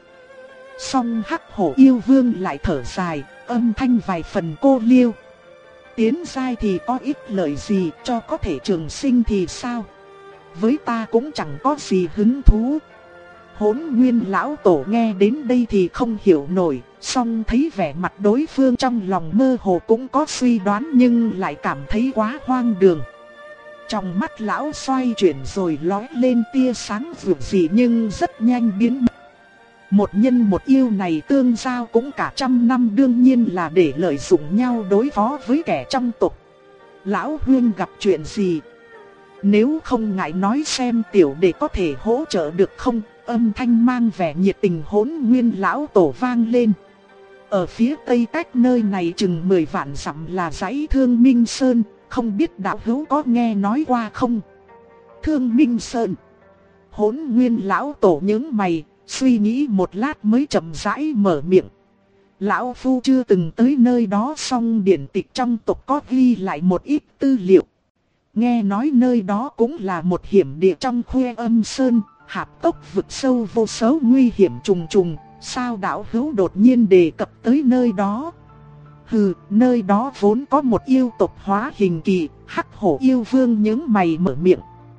Song hắc hổ yêu vương lại thở dài, âm thanh vài phần cô liêu. Tiến giai thì có ích lợi gì, cho có thể trường sinh thì sao? Với ta cũng chẳng có gì hứng thú. Hỗn Nguyên lão tổ nghe đến đây thì không hiểu nổi, song thấy vẻ mặt đối phương trong lòng mơ hồ cũng có suy đoán nhưng lại cảm thấy quá hoang đường. Trong mắt lão xoay chuyển rồi lóe lên tia sáng vượt dị nhưng rất nhanh biến mất. Một nhân một yêu này tương giao cũng cả trăm năm, đương nhiên là để lợi dụng nhau đối phó với kẻ trong tộc. Lão huynh gặp chuyện gì? Nếu không ngại nói xem tiểu đệ có thể hỗ trợ được không? Âm thanh mang vẻ nhiệt tình Hỗn Nguyên lão tổ vang lên. Ở phía tây cách nơi này chừng 10 vạn dặm là dãy Thương Minh Sơn, không biết đạo hữu có nghe nói qua không? Thương Minh Sơn. Hỗn Nguyên lão tổ nhướng mày, suy nghĩ một lát mới chậm rãi mở miệng. Lão phu chưa từng tới nơi đó, song điển tịch trong tộc có ghi lại một ít tư liệu. Nghe nói nơi đó cũng là một hiểm địa trong Khuê Âm Sơn, hạp cốc vực sâu vô số nguy hiểm trùng trùng. Sao đạo hữu đột nhiên đề cập tới nơi đó? Hừ, nơi đó vốn có một yêu tộc hóa hình kỳ. Hắc hổ yêu vương nhướng mày mở miệng.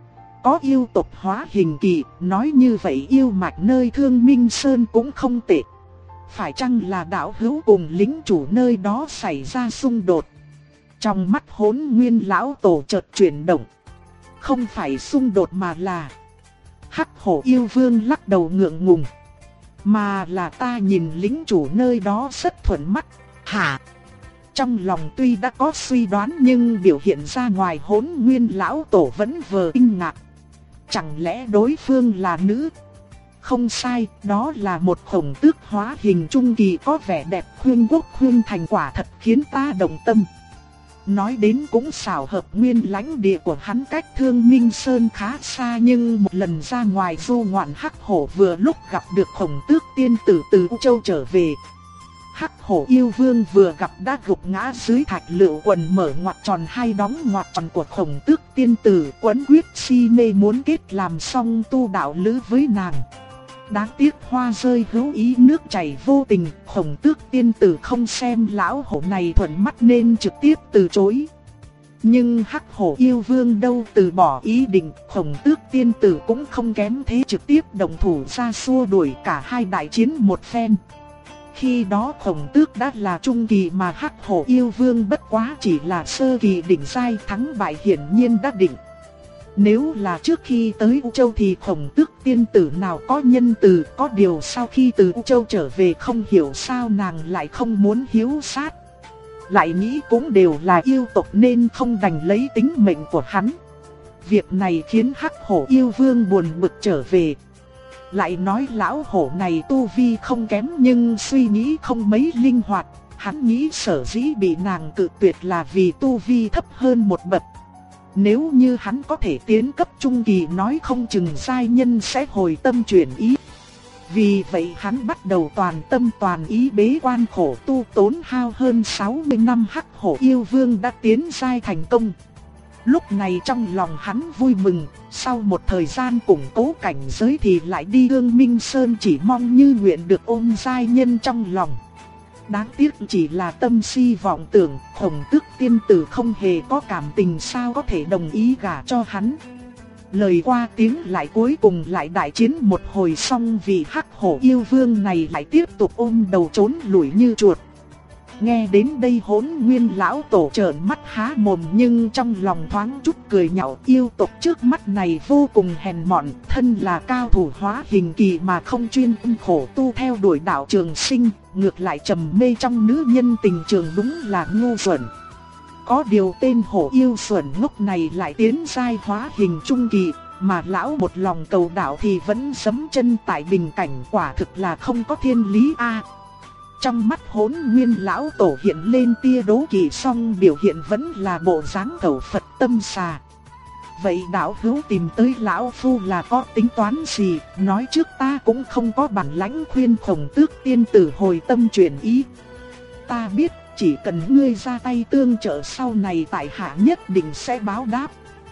Có yêu tộc hóa hình kỳ, nói như vậy yêu mạch nơi Thương Minh Sơn cũng không tệ. Phải chăng là đạo hữu cùng lính chủ nơi đó xảy ra xung đột? Trong mắt Hỗn Nguyên lão tổ chợt chuyển động. Không phải xung đột mà là... Hắc hổ yêu vương lắc đầu ngượng ngùng. Mà là ta nhìn lính chủ nơi đó rất thuận mắt. Hả? Trong lòng tuy đã có suy đoán nhưng biểu hiện ra ngoài Hỗn Nguyên lão tổ vẫn vờ kinh ngạc. Chẳng lẽ đối phương là nữ? Không sai, đó là một khổng tước hóa hình trung kỳ có vẻ đẹp khuyên quốc khuyên thành, quả thật khiến ta động tâm. Nói đến cũng xảo hợp, nguyên lãnh địa của hắn cách Thương Minh Sơn khá xa, nhưng một lần ra ngoài du ngoạn Hắc Hổ vừa lúc gặp được Khổng Tước tiên tử từ U Châu trở về. Hắc Hổ yêu vương vừa gặp đã gục ngã dưới thạch lựu quần, mở ngoặt tròn hai đóng ngoặt tròn của Khổng Tước tiên tử, quấn quyết si mê muốn kết làm song tu đạo lữ với nàng. Đáng tiếc hoa rơi hữu ý nước chảy vô tình, Khổng Tước tiên tử không xem lão hổ này thuận mắt nên trực tiếp từ chối. Nhưng Hắc Hổ yêu vương đâu từ bỏ ý định, Khổng Tước tiên tử cũng không kém thế, trực tiếp động thủ ra xua đuổi, cả hai đại chiến một phen. Khi đó Khổng Tước đã là trung kỳ mà Hắc Hổ yêu vương bất quá chỉ là sơ kỳ đỉnh giai, thắng bại hiển nhiên đã định. Nếu là trước khi tới U Châu thì Khổng Tước tiên tử nào có nhân từ, có điều sau khi từ U Châu trở về không hiểu sao nàng lại không muốn hiếu sát. Lại nghĩ cũng đều là yêu tộc nên không đành lấy tính mệnh của hắn. Việc này khiến Hắc Hổ yêu vương buồn bực trở về. Lại nói lão hổ này tu vi không kém nhưng suy nghĩ không mấy linh hoạt. Hắn nghĩ sở dĩ bị nàng cự tuyệt là vì tu vi thấp hơn một bậc. Nếu như hắn có thể tiến cấp trung kỳ nói không chừng giai nhân sẽ hồi tâm chuyển ý. Vì vậy hắn bắt đầu toàn tâm toàn ý bế quan khổ tu, tốn hao hơn 60 năm. Hắc Hổ yêu vương đã tiến giai thành công. Lúc này trong lòng hắn vui mừng, sau một thời gian củng cố cảnh giới thì lại đi Thương Minh Sơn, chỉ mong như nguyện được ôm giai nhân trong lòng. Đáng tiếc chỉ là tâm si vọng tưởng, Khổng Tước tiên tử không hề có cảm tình, sao có thể đồng ý gả cho hắn. Lời qua tiếng lại, cuối cùng lại đại chiến một hồi xong, vì Hắc Hổ yêu vương này lại tiếp tục ôm đầu trốn lủi như chuột. Nghe đến đây Hỗn Nguyên lão tổ trợn mắt há mồm, nhưng trong lòng thoáng chút cười nhạo, yêu tộc trước mắt này vô cùng hèn mọn, thân là cao thủ hóa hình kỳ mà không chuyên khổ tu theo đuổi đạo trường sinh, ngược lại trầm mê trong nữ nhân tình trường, đúng là ngu xuẩn. Có điều tên hổ yêu xuẩn ngốc này lại tiến giai hóa hình trung kỳ, mà lão một lòng cầu đạo thì vẫn giẫm chân tại bình cảnh, quả thực là không có thiên lý a. Trong mắt Hỗn Nguyên lão tổ hiện lên tia đố kỵ, song biểu hiện vẫn là bộ dáng cầu Phật tâm xà. Vậy đạo hữu tìm tới lão phu là có tính toán gì? Nói trước ta cũng không có bản lãnh khuyên Khổng Tước tiên tử hồi tâm chuyển ý. Ta biết chỉ cần ngươi ra tay tương trợ, sau này tại hạ nhất định sẽ báo đáp.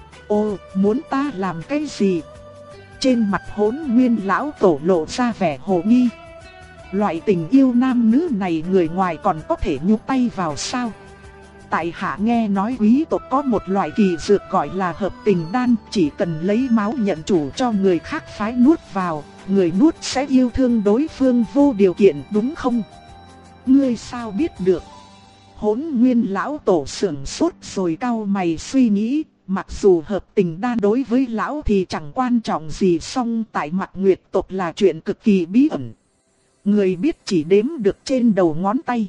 Ồ, muốn ta làm cái gì? Trên mặt Hỗn Nguyên lão tổ lộ ra vẻ hồ nghi. Loại tình yêu nam nữ này người ngoài còn có thể nhúc tay vào sao? Tại hạ nghe nói quý tộc có một loại kỳ dược gọi là hợp tình đan, chỉ cần lấy máu nhận chủ cho người khác phái nuốt vào, người nuốt sẽ yêu thương đối phương vô điều kiện, đúng không? Ngươi sao biết được? Hỗn Nguyên lão tổ sững sốt rồi cau mày suy nghĩ, mặc dù hợp tình đan đối với lão thì chẳng quan trọng gì, song tại mặt Nguyệt tộc là chuyện cực kỳ bí ẩn. Người biết chỉ đếm được trên đầu ngón tay.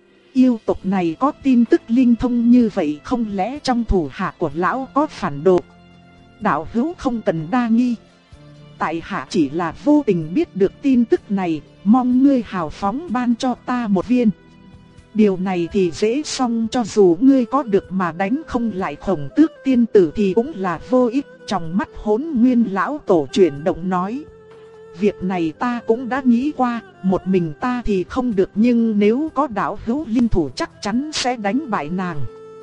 Yêu tộc này có tin tức linh thông như vậy, không lẽ trong thủ hạ của lão có phản đồ? Đạo hữu không cần đa nghi. Tại hạ chỉ là vô tình biết được tin tức này, mong ngươi hào phóng ban cho ta một viên. Điều này thì dễ xong, cho dù ngươi có được mà đánh không lại Khổng Tước tiên tử thì cũng là vô ích. Trong mắt Hỗn Nguyên lão tổ chuyển động nói. Việc này ta cũng đã nghĩ qua, một mình ta thì không được, nhưng nếu có đạo hữu linh thủ chắc chắn sẽ đánh bại nàng.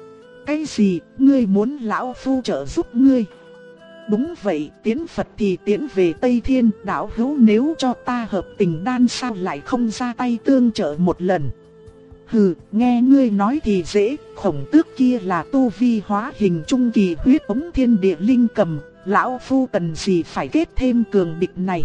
Cái gì, ngươi muốn lão phu trợ giúp ngươi? Đúng vậy, tiến Phật thì tiến về Tây Thiên, đạo hữu nếu cho ta hợp tình đan sao lại không ra tay tương trợ một lần? Hừ, nghe ngươi nói thì dễ, Khổng Tước kia là tu vi hóa hình trung kỳ, huyết ống thiên địa linh cầm, lão phu cần gì phải kết thêm cường địch này?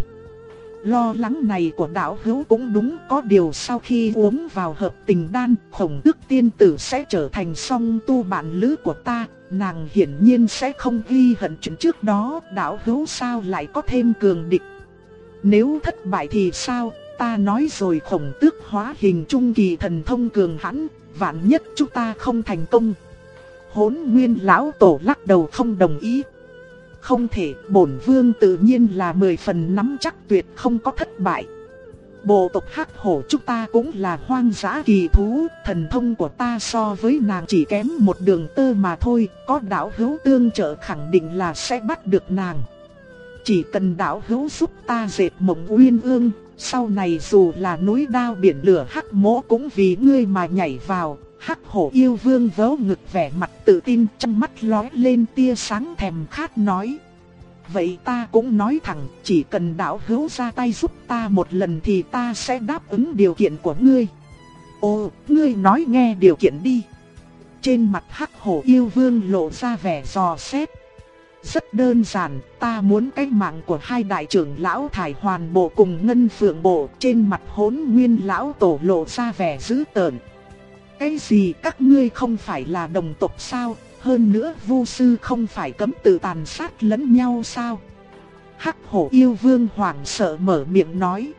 Lo lắng này của đạo hữu cũng đúng, có điều sau khi uống vào hợp tình đan, Khổng Tước tiên tử sẽ trở thành song tu bạn lữ của ta, nàng hiển nhiên sẽ không ghi hận chuyện trước đó, đạo hữu sao lại có thêm cường địch? Nếu thất bại thì sao? Ta nói rồi, Khổng Tước hóa hình trung kỳ thần thông cường hãn, vạn nhất chúng ta không thành công. Hỗn Nguyên lão tổ lắc đầu không đồng ý. Không thể, bổn vương tự nhiên là 10 phần nắm chắc tuyệt không có thất bại. Bộ tộc Hắc Hổ chúng ta cũng là hoang dã kỳ thú, thần thông của ta so với nàng chỉ kém một đường tơ mà thôi, có đạo hữu tương trợ khẳng định là sẽ bắt được nàng. Chỉ cần đạo hữu giúp ta dệt Mộng Uyên Ương, sau này dù là núi đao biển lửa Hắc Mỗ cũng vì ngươi mà nhảy vào. Hắc Hổ yêu vương vớ ngực vẻ mặt tự tin, trong mắt lóe lên tia sáng thèm khát nói. Vậy ta cũng nói thẳng, chỉ cần đạo hữu ra tay giúp ta một lần thì ta sẽ đáp ứng điều kiện của ngươi. Ồ, ngươi nói nghe điều kiện đi. Trên mặt Hắc Hổ yêu vương lộ ra vẻ dò xét. Rất đơn giản, ta muốn cái mạng của hai đại trưởng lão Thải Hoàn bộ cùng Ngân Phượng bộ. Trên mặt Hỗn Nguyên lão tổ lộ ra vẻ dữ tợn. Cái gì, các ngươi không phải là đồng tộc sao? Hơn nữa vu sư không phải cấm tự tàn sát lẫn nhau sao? Hắc Hổ yêu vương hoảng sợ mở miệng nói.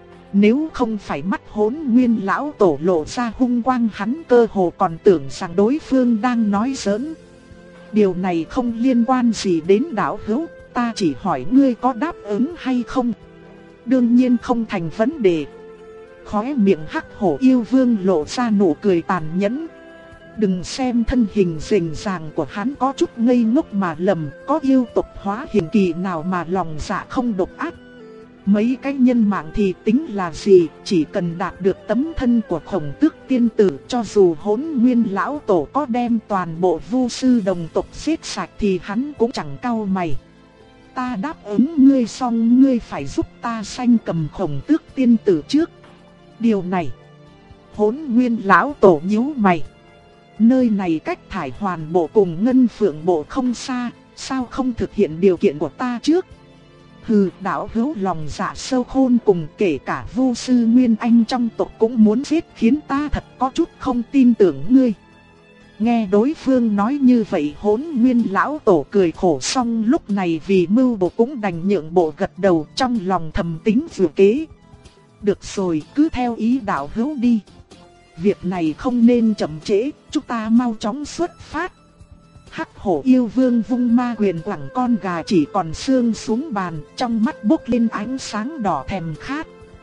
Nếu không phải mắt Hỗn Nguyên lão tổ lộ ra hung quang, hắn cơ hồ còn tưởng rằng đối phương đang nói giỡn. Điều này không liên quan gì đến đạo hữu, ta chỉ hỏi ngươi có đáp ứng hay không? Đương nhiên không thành vấn đề. Khóe miệng Hắc Hổ yêu vương lộ ra nụ cười tàn nhẫn. Đừng xem thân hình rình ràng của hắn có chút ngây ngốc mà lầm, có yêu tộc hóa hình kỳ nào mà lòng dạ không độc ác. Mấy cái nhân mạng thì tính là gì, chỉ cần đạt được tấm thân của Khổng Tước tiên tử, cho dù Hỗn Nguyên lão tổ có đem toàn bộ vu sư đồng tộc giết sạch thì hắn cũng chẳng cau mày. Ta đáp ứng ngươi xong ngươi phải giúp ta sanh cầm Khổng Tước tiên tử trước. Điều này, Hỗn Nguyên lão tổ nhíu mày. Nơi này cách Thải Hoàn bộ cùng Ngân Phượng bộ không xa, sao không thực hiện điều kiện của ta trước? Hừ, đạo hữu lòng dạ sâu khôn cùng, kể cả vu sư Nguyên Anh trong tộc cũng muốn giết, khiến ta thật có chút không tin tưởng ngươi. Nghe đối phương nói như vậy, Hỗn Nguyên lão tổ cười khổ, xong lúc này vì mưu bộ cũng đành nhượng bộ gật đầu, trong lòng thầm tính vừa kế. Được rồi, cứ theo ý đạo hữu đi. Việc này không nên chậm trễ, chúng ta mau chóng xuất phát. Hắc Hổ yêu vương vung ma quyền quẳng con gà chỉ còn xương xuống bàn, trong mắt bốc lên ánh sáng đỏ thèm khát.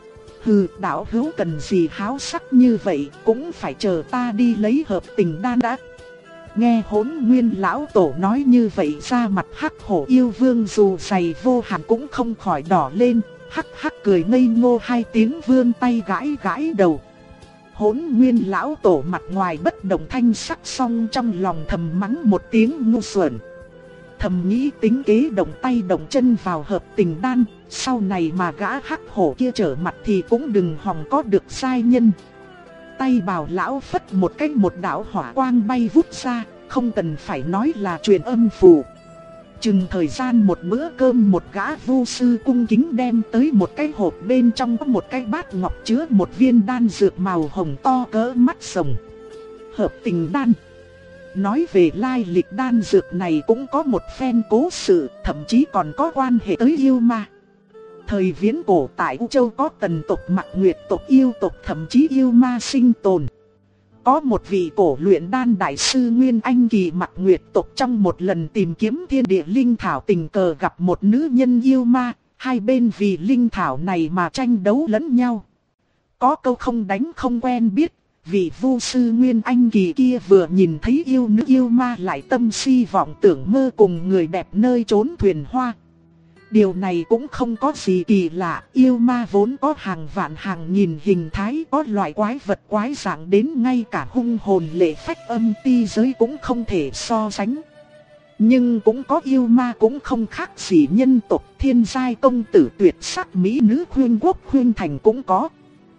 Hừ, đạo hữu cần gì háo sắc như vậy, cũng phải chờ ta đi lấy hợp tình đan đã. Nghe Hỗn Nguyên lão tổ nói như vậy, ra mặt Hắc Hổ yêu vương dù dày vô hạn cũng không khỏi đỏ lên, hắc hắc cười ngây ngô hai tiếng, vươn tay gãi gãi đầu. Hỗn Nguyên lão tổ mặt ngoài bất động thanh sắc, song trong lòng thầm mắng một tiếng ngu xuẩn. Thầm nghĩ tính kế động tay động chân vào hợp tình đan, sau này mà gã Hắc Hổ kia trở mặt thì cũng đừng hòng có được giai nhân. Tay Bào lão phất một cái, một đạo hỏa quang bay vút ra, không cần phải nói là truyền âm phù. Chừng thời gian một bữa cơm, một gã vu sư cung kính đem tới một cái hộp, bên trong có một cái bát ngọc chứa một viên đan dược màu hồng to cỡ mắt rồng. Hợp tình đan. Nói về lai lịch đan dược này cũng có một phen cố sự, thậm chí còn có quan hệ tới yêu ma. Thời viễn cổ tại U Châu có tần tộc, Mạc Nguyệt tộc, yêu tộc, thậm chí yêu ma sinh tồn. Có một vị cổ luyện đan đại sư Nguyên Anh kỳ Mạc Nguyệt tộc trong một lần tìm kiếm thiên địa linh thảo tình cờ gặp một nữ nhân yêu ma, hai bên vì linh thảo này mà tranh đấu lẫn nhau. Có câu không đánh không quen biết, vị vu sư Nguyên Anh kỳ kia vừa nhìn thấy yêu nữ yêu ma lại tâm si vọng tưởng mơ cùng người đẹp nơi chốn thuyền hoa. Điều này cũng không có gì kỳ lạ, yêu ma vốn có hàng vạn hàng nghìn hình thái, có loại quái vật quái dạng đến ngay cả hung hồn lệ phách âm ti giới cũng không thể so sánh. Nhưng cũng có yêu ma cũng không khác gì nhân tộc, thiên giai công tử tuyệt sắc mỹ nữ khuyên quốc khuyên thành cũng có.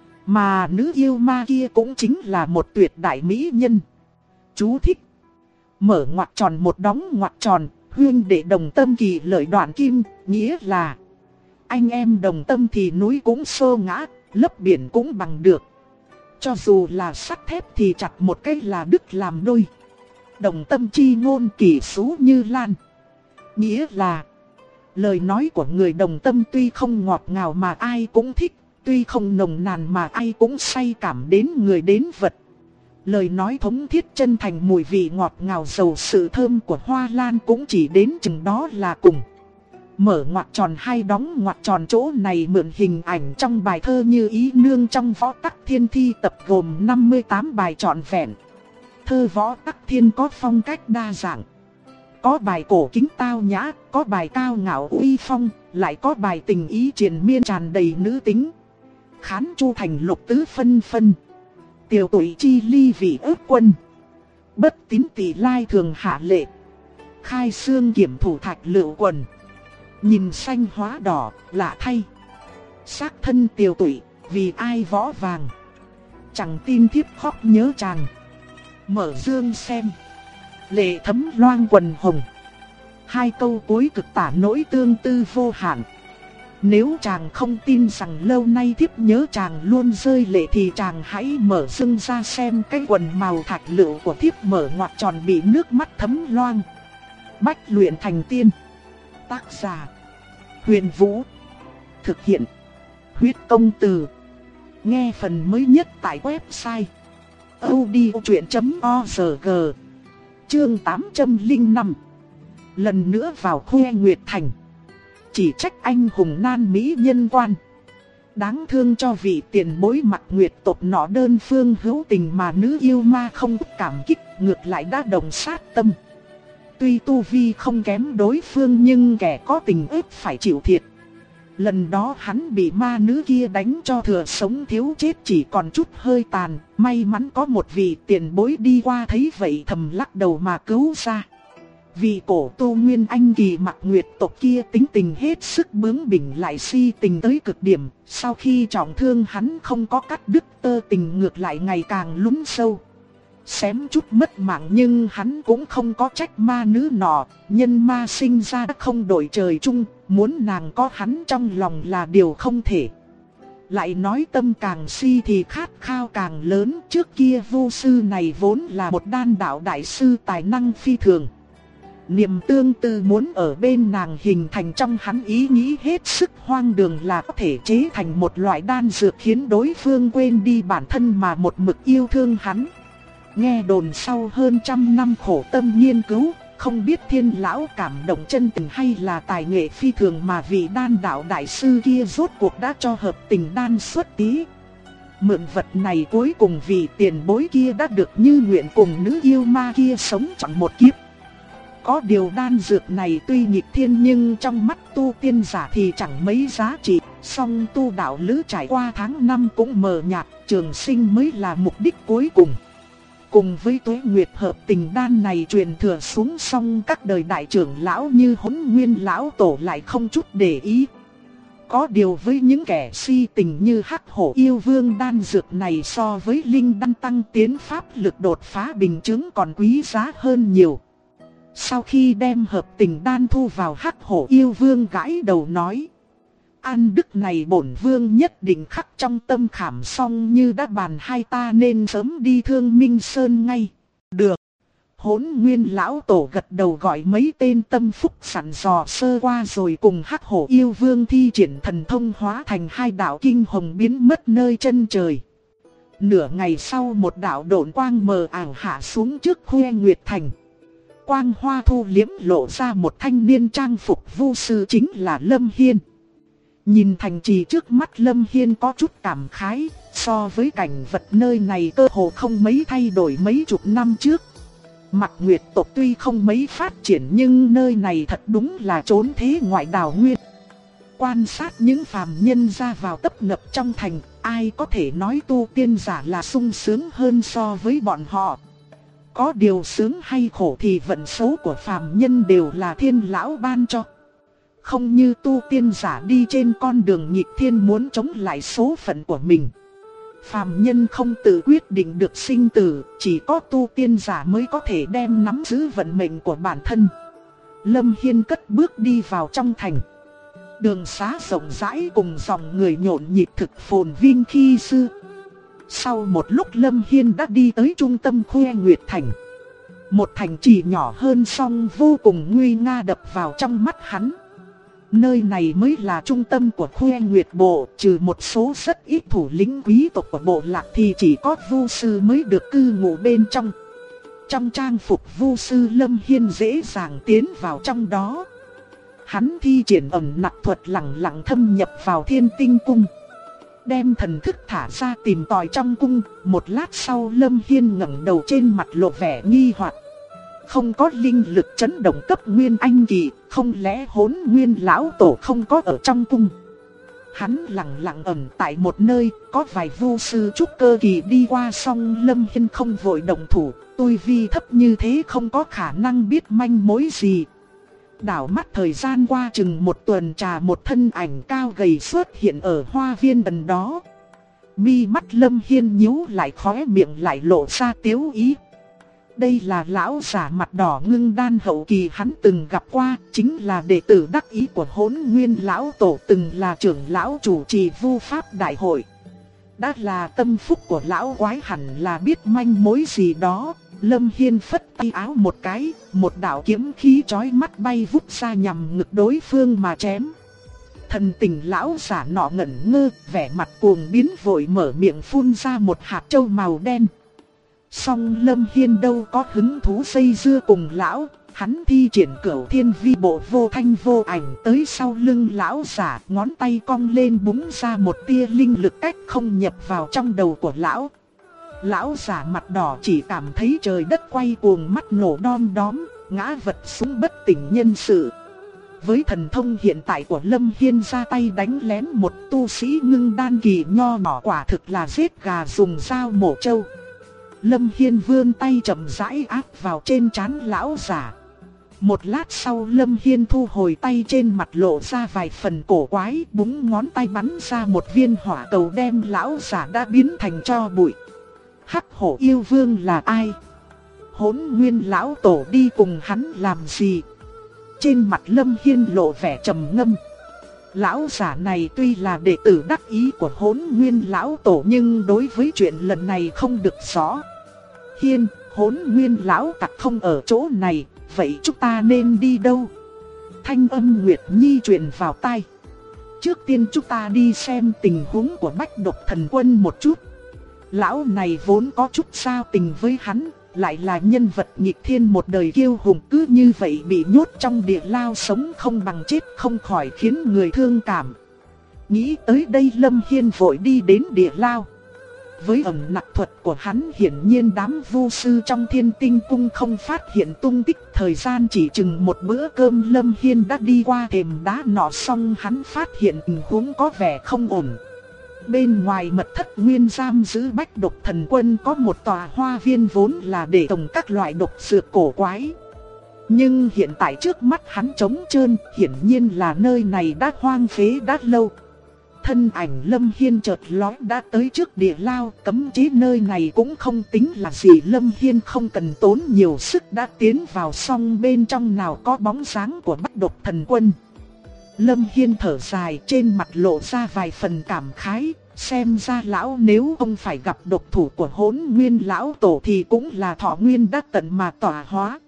Mà nữ yêu ma kia cũng chính là một tuyệt đại mỹ nhân. Chú thích: mở ngoặc tròn một đóng ngoặc tròn. Huyên đệ đồng tâm kỳ lợi đoạn kim, nghĩa là anh em đồng tâm thì núi cũng xô ngã, lấp biển cũng bằng được. Cho dù là sắt thép thì chặt một cái là đứt làm đôi. Đồng tâm chi ngôn kỳ xú như lan. Nghĩa là lời nói của người đồng tâm tuy không ngọt ngào mà ai cũng thích, tuy không nồng nàn mà ai cũng say cảm đến người đến vật. Lời nói thống thiết chân thành, mùi vị ngọt ngào dầu sự thơm của hoa lan cũng chỉ đến chừng đó là cùng. Mở ngoặc tròn hay đóng ngoặc tròn chỗ này mượn hình ảnh trong bài thơ Như Ý Nương trong Võ Tắc Thiên thi tập gồm 58 bài trọn vẹn. Thơ Võ Tắc Thiên có phong cách đa dạng. Có bài cổ kính tao nhã, có bài cao ngạo uy phong, lại có bài tình ý triền miên tràn đầy nữ tính. Khán chu thành lục tứ phân phân, tiểu tuổi chi ly vị ước quân. Bất tín tỷ lai thường hạ lệ, khai xương kiểm thủ thạch lựu quần. Nhìn xanh hóa đỏ, lạ thay. Xác thân tiểu tuổi, vì ai võ vàng. Chẳng tin thiếp khóc nhớ chàng. Mở dương xem, lệ thấm loang quần hồng. Hai câu cuối cực tả nỗi tương tư vô hạn. Nếu chàng không tin rằng lâu nay thiếp nhớ chàng luôn rơi lệ thì chàng hãy mở dương ra xem cái quần màu thạch lựu của thiếp mở ngoặc tròn bị nước mắt thấm loang. Bách luyện thành tiên. Tác giả: Huyền Vũ. Thực hiện: Huyết Công Từ. Nghe phần mới nhất tại website audiochuyện.org. Chương 805. Lần nữa vào Khuê Nguyệt Thành. Chỉ trách anh hùng nan mỹ nhân quan. Đáng thương cho vị tiền bối Mặc Nguyệt tộc nọ đơn phương hữu tình mà nữ yêu ma không cảm kích, ngược lại đã đồng sát tâm. Tuy tu vi không kém đối phương nhưng kẻ có tình ức phải chịu thiệt. Lần đó hắn bị ma nữ kia đánh cho thừa sống thiếu chết chỉ còn chút hơi tàn. May mắn có một vị tiền bối đi qua thấy vậy thầm lắc đầu mà cứu ra. Vị cổ tu nguyên anh kỳ Mặc Nguyệt tộc kia tính tình hết sức bướng bỉnh lại si tình tới cực điểm. Sau khi trọng thương hắn không có cắt đứt tơ tình, ngược lại ngày càng lún sâu. Xém chút mất mạng nhưng hắn cũng không có trách ma nữ nọ. Nhân ma sinh ra không đổi trời chung, muốn nàng có hắn trong lòng là điều không thể. Lại nói tâm càng si thì khát khao càng lớn. Trước kia vô sư này vốn là một đan đạo đại sư tài năng phi thường. Niềm tương tư muốn ở bên nàng hình thành trong hắn ý nghĩ hết sức hoang đường là có thể chế thành một loại đan dược khiến đối phương quên đi bản thân mà một mực yêu thương hắn. Nghe đồn sau hơn 100 năm khổ tâm nghiên cứu, không biết thiên lão cảm động chân tình hay là tài nghệ phi thường mà vị đan đạo đại sư kia rốt cuộc đã cho hợp tình đan xuất tí. Mượn vật này cuối cùng vị tiền bối kia đã được như nguyện cùng nữ yêu ma kia sống trọn một kiếp. Có điều đan dược này tuy nghịch thiên nhưng trong mắt tu tiên giả thì chẳng mấy giá trị. Song tu đạo lữ trải qua tháng năm cũng mờ nhạt, trường sinh mới là mục đích cuối cùng. Cùng với Tuế Nguyệt hợp tình đan này truyền thừa xuống, song các đời đại trưởng lão như Hỗn Nguyên lão tổ lại không chút để ý. Có điều với những kẻ si tình như Hắc Hổ yêu vương, đan dược này so với linh đan tăng tiến pháp lực đột phá bình chứng còn quý giá hơn nhiều. Sau khi đem hợp tình đan thu vào, Hắc Hổ yêu vương gãi đầu nói: An đức này bổn vương nhất định khắc trong tâm khảm, xong như đã bàn hai ta nên sớm đi Thương Minh Sơn ngay. Được. Hỗn Nguyên lão tổ gật đầu gọi mấy tên tâm phúc sẵn dò sơ qua rồi cùng Hắc Hổ yêu vương thi triển thần thông hóa thành hai đạo kinh hồng biến mất nơi chân trời. Nửa ngày sau một đạo độn quang mờ ảo hạ xuống trước Khuê Nguyệt Thành. Quang hoa thu liếm lộ ra một thanh niên trang phục vu sư, chính là Lâm Hiên. Nhìn thành trì trước mắt, Lâm Hiên có chút cảm khái, so với cảnh vật nơi này cơ hồ không mấy thay đổi mấy chục năm trước. Mặc Nguyệt tộc tuy không mấy phát triển nhưng nơi này thật đúng là trốn thế ngoại đảo nguyên. Quan sát những phàm nhân ra vào tấp nập trong thành, ai có thể nói tu tiên giả là sung sướng hơn so với bọn họ. Có điều sướng hay khổ thì vận số của phàm nhân đều là thiên lão ban cho. Không như tu tiên giả đi trên con đường nghịch thiên muốn chống lại số phận của mình. Phàm nhân không tự quyết định được sinh tử, chỉ có tu tiên giả mới có thể đem nắm giữ vận mệnh của bản thân. Lâm Hiên cất bước đi vào trong thành. Đường xá rộng rãi cùng dòng người nhộn nhịp thực phồn vinh khi xưa. Sau một lúc Lâm Hiên đã đi tới trung tâm Khuê Nguyệt Thành. Một thành trì nhỏ hơn song vô cùng nguy nga đập vào trong mắt hắn. Nơi này mới là trung tâm của Khuê Nguyệt Bộ, trừ một số rất ít thủ lĩnh quý tộc của bộ lạc thì chỉ có vu sư mới được cư ngụ bên trong. Trong trang phục vu sư, Lâm Hiên dễ dàng tiến vào trong đó. Hắn thi triển ẩn nặc thuật lẳng lặng thâm nhập vào Thiên Tinh Cung, đem thần thức thả ra tìm tòi trong cung. Một lát sau Lâm Hiên ngẩng đầu, trên mặt lộ vẻ nghi hoặc. Không có linh lực chấn động cấp nguyên anh kỳ, không lẽ Hỗn Nguyên lão tổ không có ở trong cung? Hắn lặng lặng ẩn tại một nơi, có vài vu sư trúc cơ kỳ đi qua, song Lâm Hiên không vội động thủ, tu vi thấp như thế không có khả năng biết manh mối gì. Đảo mắt thời gian qua chừng một tuần trà, một thân ảnh cao gầy xuất hiện ở hoa viên gần đó. Mi mắt Lâm Hiên nhíu lại, khóe miệng lại lộ ra tiếu ý. Đây là lão giả mặt đỏ ngưng đan hậu kỳ hắn từng gặp qua, chính là đệ tử đắc ý của Hỗn Nguyên lão tổ, từng là trưởng lão chủ trì vu pháp đại hội. Đã là tâm phúc của lão quái, hẳn là biết manh mối gì đó. Lâm Hiên phất tay áo một cái, một đạo kiếm khí chói mắt bay vút ra nhằm ngực đối phương mà chém. Thần tình lão giả nọ ngẩn ngơ, vẻ mặt cuồng biến, vội mở miệng phun ra một hạt châu màu đen. Song Lâm Hiên đâu có hứng thú dây dưa cùng lão, hắn thi triển Cửu Thiên Vi Bộ vô thanh vô ảnh tới sau lưng lão giả, ngón tay cong lên búng ra một tia linh lực cách không nhập vào trong đầu của lão. Lão giả mặt đỏ chỉ cảm thấy trời đất quay cuồng, mắt nổ đom đóm, ngã vật xuống bất tỉnh nhân sự. Với thần thông hiện tại của Lâm Hiên, ra tay đánh lén một tu sĩ ngưng đan kỳ nho nhỏ quả thực là giết gà dùng dao mổ trâu. Lâm Hiên vươn tay chậm rãi áp vào trên trán lão giả. Một lát sau Lâm Hiên thu hồi tay, trên mặt lộ ra vài phần cổ quái, búng ngón tay bắn ra một viên hỏa cầu đem lão giả đã biến thành tro bụi. Hắc Hổ yêu vương là ai? Hỗn Nguyên lão tổ đi cùng hắn làm gì? Trên mặt Lâm Hiên lộ vẻ trầm ngâm. Lão giả này tuy là đệ tử đắc ý của Hỗn Nguyên lão tổ, nhưng đối với chuyện lần này không được rõ. Hiên, Hỗn Nguyên lão tặc không ở chỗ này, vậy chúng ta nên đi đâu? Thanh âm Nguyệt Nhi truyền vào tai. Trước tiên chúng ta đi xem tình huống của Bách Độc Thần Quân một chút. Lão này vốn có chút giao tình với hắn, lại là nhân vật nghịch thiên một đời kiêu hùng, cứ như vậy bị nhốt trong địa lao sống không bằng chết, không khỏi khiến người thương cảm. Nghĩ tới đây Lâm Hiên vội đi đến địa lao. Với ẩn nặc thuật của hắn, hiển nhiên đám vu sư trong Thiên Tinh Cung không phát hiện tung tích. Thời gian chỉ chừng một bữa cơm Lâm Hiên đã đi qua thềm đá nọ, xong hắn phát hiện tình huống có vẻ không ổn. Bên ngoài mật thất nguyên giam giữ Bách Độc Thần Quân có một tòa hoa viên vốn là để trồng các loại độc dược cổ quái. Nhưng hiện tại trước mắt hắn trống trơn, hiển nhiên là nơi này đã hoang phế đã lâu. Thân ảnh Lâm Hiên chợt lóe đã tới trước địa lao, cấm chế nơi này cũng không tính là gì. Lâm Hiên không cần tốn nhiều sức đã tiến vào, xong bên trong nào có bóng dáng của Bách Độc Thần Quân. Lâm Hiên thở dài, trên mặt lộ ra vài phần cảm khái. Xem ra lão nếu không phải gặp độc thủ của Hỗn Nguyên lão tổ thì cũng là thọ nguyên đã tận mà tỏa hóa.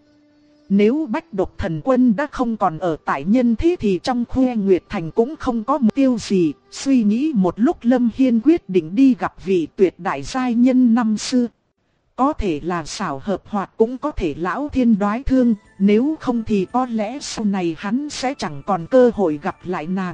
Nếu Bách Độc Thần Quân đã không còn ở tại nhân thế thì trong Khuê Nguyệt Thành cũng không có mục tiêu gì. Suy nghĩ một lúc Lâm Hiên quyết định đi gặp vị tuyệt đại giai nhân năm xưa. Có thể là xảo hợp, hoặc cũng có thể lão thiên đoái thương, nếu không thì có lẽ sau này hắn sẽ chẳng còn cơ hội gặp lại nàng.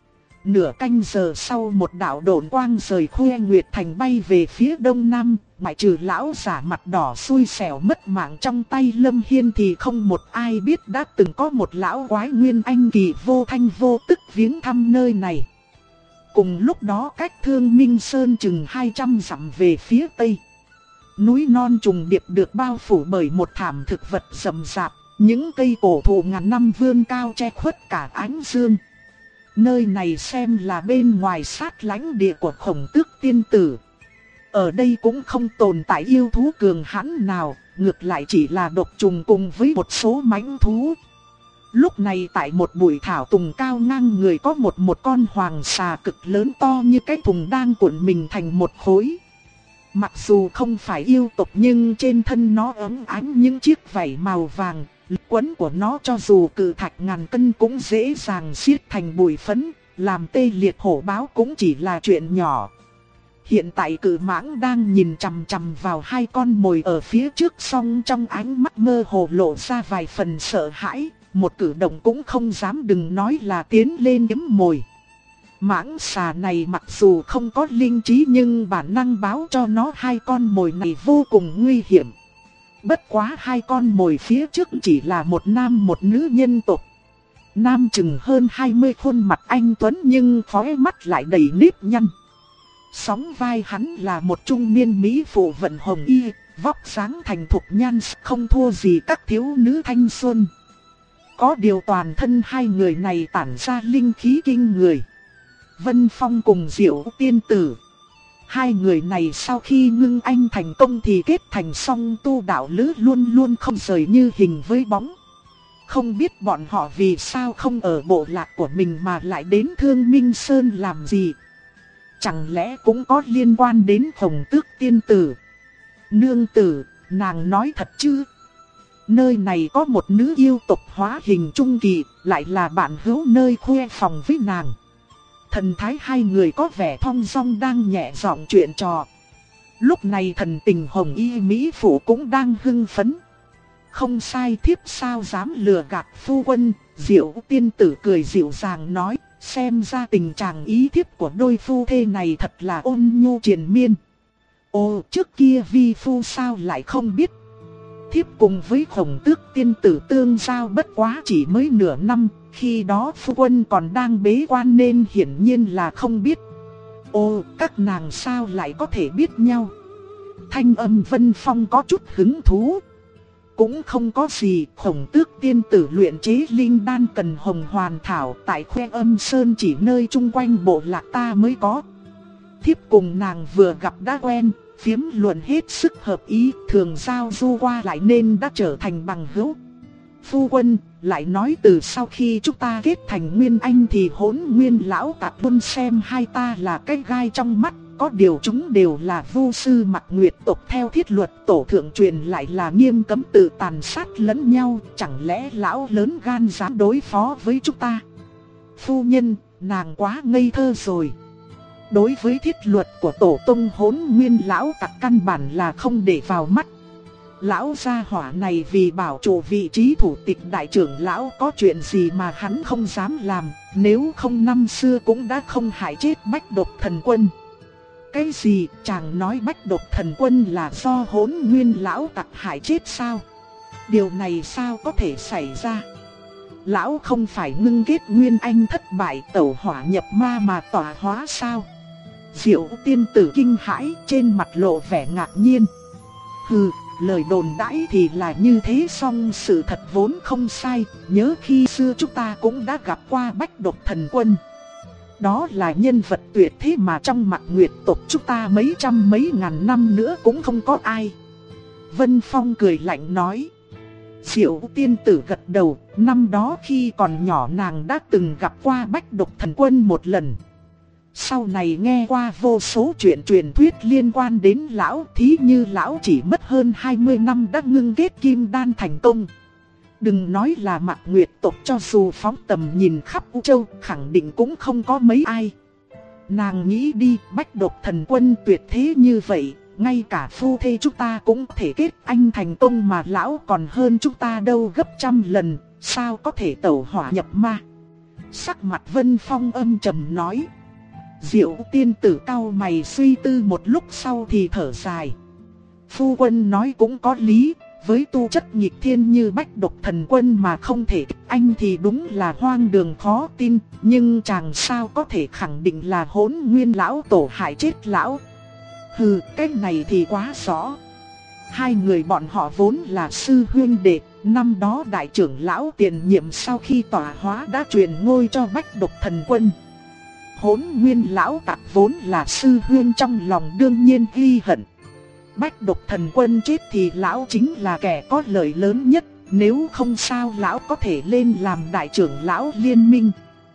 Nửa canh giờ sau, một đạo độn quang rời Khuê Nguyệt Thành bay về phía đông nam, ngoại trừ lão giả mặt đỏ xui xẻo mất mạng trong tay Lâm Hiên thì không một ai biết đã từng có một lão quái nguyên anh kỳ vô thanh vô tức viếng thăm nơi này. Cùng lúc đó cách Thương Minh Sơn chừng 200 dặm về phía tây, núi non trùng điệp được bao phủ bởi một thảm thực vật rậm rạp, những cây cổ thụ ngàn năm vươn cao che khuất cả ánh dương. Nơi này xem là bên ngoài sát lãnh địa của Khổng Tước tiên tử. Ở đây cũng không tồn tại yêu thú cường hãn nào, ngược lại chỉ là độc trùng cùng với một số mãnh thú. Lúc này tại một bụi thảo tùng cao ngang người có một con hoàng xà cực lớn to như cái thùng đang cuộn mình thành một khối. Mặc dù không phải yêu tộc nhưng trên thân nó óng ánh những chiếc vảy màu vàng. Lực quấn của nó cho dù cự thạch ngàn cân cũng dễ dàng xiết thành bụi phấn, làm tê liệt hổ báo cũng chỉ là chuyện nhỏ. Hiện tại cự mãng đang nhìn chằm chằm vào hai con mồi ở phía trước, song trong ánh mắt mơ hồ lộ ra vài phần sợ hãi. một cử động cũng không dám, đừng nói là tiến lên kiếm mồi. Mãng xà này mặc dù không có linh trí nhưng bản năng báo cho nó hai con mồi này vô cùng nguy hiểm. Bất quá hai con mồi phía trước chỉ là một nam một nữ nhân tộc. Nam chừng hơn 20, khuôn mặt anh tuấn nhưng khóe mắt lại đầy nếp nhăn. Sóng vai hắn là một trung niên mỹ phụ vận hồng y, vóc dáng thành thục nhan không thua gì các thiếu nữ thanh xuân. Có điều toàn thân hai người này tản ra linh khí kinh người. Vân Phong cùng Diệu Tiên Tử. Hai người này sau khi ngưng anh thành công thì kết thành song tu đạo lữ, luôn luôn không rời như hình với bóng. Không biết bọn họ vì sao không ở bộ lạc của mình mà lại đến Thương Minh Sơn làm gì. Chẳng lẽ cũng có liên quan đến Hồng Tước Tiên Tử? Nương tử, nàng nói thật chứ? Nơi này có một nữ yêu tộc hóa hình trung kỳ, lại là bạn hữu nơi khuê phòng với nàng. Thần thái hai người có vẻ thong dong đang nhẹ giọng chuyện trò. Lúc này thần tình hồng y mỹ phụ cũng đang hưng phấn. Không sai, thiếp sao dám lừa gạt phu quân. Diệu Tiên Tử cười dịu dàng nói, xem ra tình trạng ý thiếp của đôi phu thê này thật là ôn nhu triền miên. Ồ, trước kia vi phu sao lại không biết. Thiếp cùng với Hồng Tước Tiên Tử tương giao bất quá chỉ mới nửa năm, khi đó phu quân còn đang bế quan nên hiển nhiên là không biết. Ồ, các nàng sao lại có thể biết nhau? Thanh âm Vân Phong có chút hứng thú. Cũng không có gì, Hồng Tước Tiên Tử luyện chế linh đan cần hồng hoàn thảo tại Khoe Âm Sơn chỉ nơi chung quanh bộ lạc ta mới có. Thiếp cùng nàng vừa gặp đã quen, phiếm luận hết sức hợp ý, thường giao du qua lại nên đã trở thành bằng hữu. Phu quân, lại nói từ sau khi chúng ta kết thành nguyên anh thì Hỗn Nguyên lão tặc luôn xem hai ta là cái gai trong mắt. Có điều chúng đều là vu sư Mặc Nguyệt tộc, theo thiết luật tổ thượng truyền lại là nghiêm cấm tự tàn sát lẫn nhau. Chẳng lẽ lão lớn gan dám đối phó với chúng ta? Phu nhân, nàng quá ngây thơ rồi. Đối với thiết luật của tổ tông Hỗn Nguyên lão tặc căn bản là không để vào mắt. Lão gia hỏa này vì bảo trụ vị trí thủ tịch đại trưởng lão, có chuyện gì mà hắn không dám làm. Nếu không năm xưa cũng đã không hại chết Bách Độc Thần Quân. Cái gì, chàng nói Bách Độc Thần Quân là do Hỗn Nguyên lão tặc hại chết sao? Điều này sao có thể xảy ra? Lão không phải ngưng kết nguyên anh thất bại tẩu hỏa nhập ma mà tỏa hóa sao? Diệu Tiên Tử kinh hãi, trên mặt lộ vẻ ngạc nhiên. Hừ, lời đồn đãi thì là như thế, song sự thật vốn không sai. Nhớ khi xưa chúng ta cũng đã gặp qua Bách Độc Thần Quân. Đó là nhân vật tuyệt thế mà trong Mặc Nguyệt tộc chúng ta mấy trăm mấy ngàn năm nữa cũng không có ai. Vân Phong cười lạnh nói. Diệu Tiên Tử gật đầu, năm đó khi còn nhỏ nàng đã từng gặp qua Bách Độc Thần Quân một lần. Sau này nghe qua vô số chuyện truyền thuyết liên quan đến lão, thí như lão chỉ mất hơn 20 năm đã ngưng kết kim đan thành công. Đừng nói là Mặc Nguyệt tộc, cho dù phóng tầm nhìn khắp U Châu khẳng định cũng không có mấy ai. Nàng nghĩ đi, Bách Độc Thần Quân tuyệt thế như vậy, ngay cả phu thê chúng ta cũng thể kết anh thành công mà lão còn hơn chúng ta đâu gấp trăm lần, sao có thể tẩu hỏa nhập ma. Sắc mặt Vân Phong âm trầm nói. Diệu Tiên Tử cau mày suy tư một lúc sau thì thở dài. Phu quân nói cũng có lý, với tu chất nghịch thiên như Bách Độc Thần Quân mà không thể anh thì đúng là hoang đường khó tin. Nhưng chàng sao có thể khẳng định là Hỗn Nguyên lão tổ hại chết lão? Hừ, cái này thì quá rõ. Hai người bọn họ vốn là sư huynh đệ. Năm đó đại trưởng lão tiền nhiệm sau khi tỏa hóa đã truyền ngôi cho Bách Độc Thần Quân. Hỗn Nguyên lão tặc vốn là sư huynh, trong lòng đương nhiên ghi hận. Bách Độc Thần Quân chết thì lão chính là kẻ có lợi lớn nhất, nếu không sao lão có thể lên làm đại trưởng lão liên minh.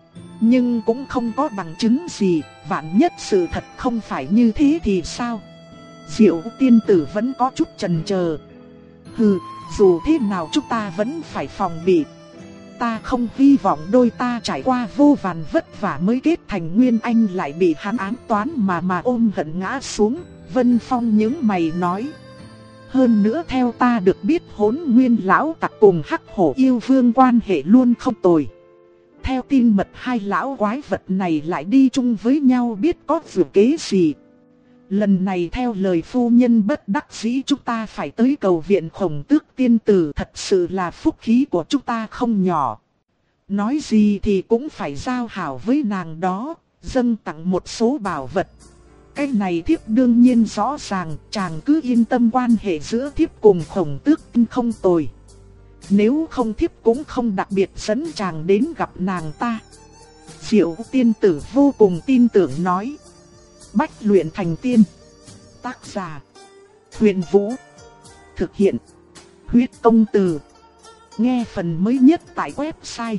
Nhưng cũng không có bằng chứng gì, vạn nhất sự thật không phải như thế thì sao? Diệu Tiên Tử vẫn có chút chần chờ. Hừ, dù thế nào chúng ta vẫn phải phòng bị. Ta không hy vọng đôi ta trải qua vô vàn vất vả mới kết thành nguyên anh lại bị hắn ám toán mà ôm hận ngã xuống. Vân Phong nhướng mày nói. Hơn nữa theo ta được biết Hỗn Nguyên lão tặc cùng Hắc Hổ yêu vương quan hệ luôn không tồi. Theo tin mật hai lão quái vật này lại đi chung với nhau biết có vừa kế gì. Lần này theo lời phu nhân bất đắc dĩ chúng ta phải tới cầu viện Khổng Tước tiên tử, thật sự là phúc khí của chúng ta không nhỏ. Nói gì thì cũng phải giao hảo với nàng đó, dâng tặng một số bảo vật. Cái này thiếp đương nhiên rõ ràng, chàng cứ yên tâm, quan hệ giữa thiếp cùng Khổng Tước không tồi. Nếu không thiếp cũng không đặc biệt dẫn chàng đến gặp nàng ta. Diệu tiên tử vô cùng tin tưởng nói. Bách luyện thành tiên. Tác giả Huyền Vũ. Thực hiện Huyết Công Từ. Nghe phần mới nhất tại website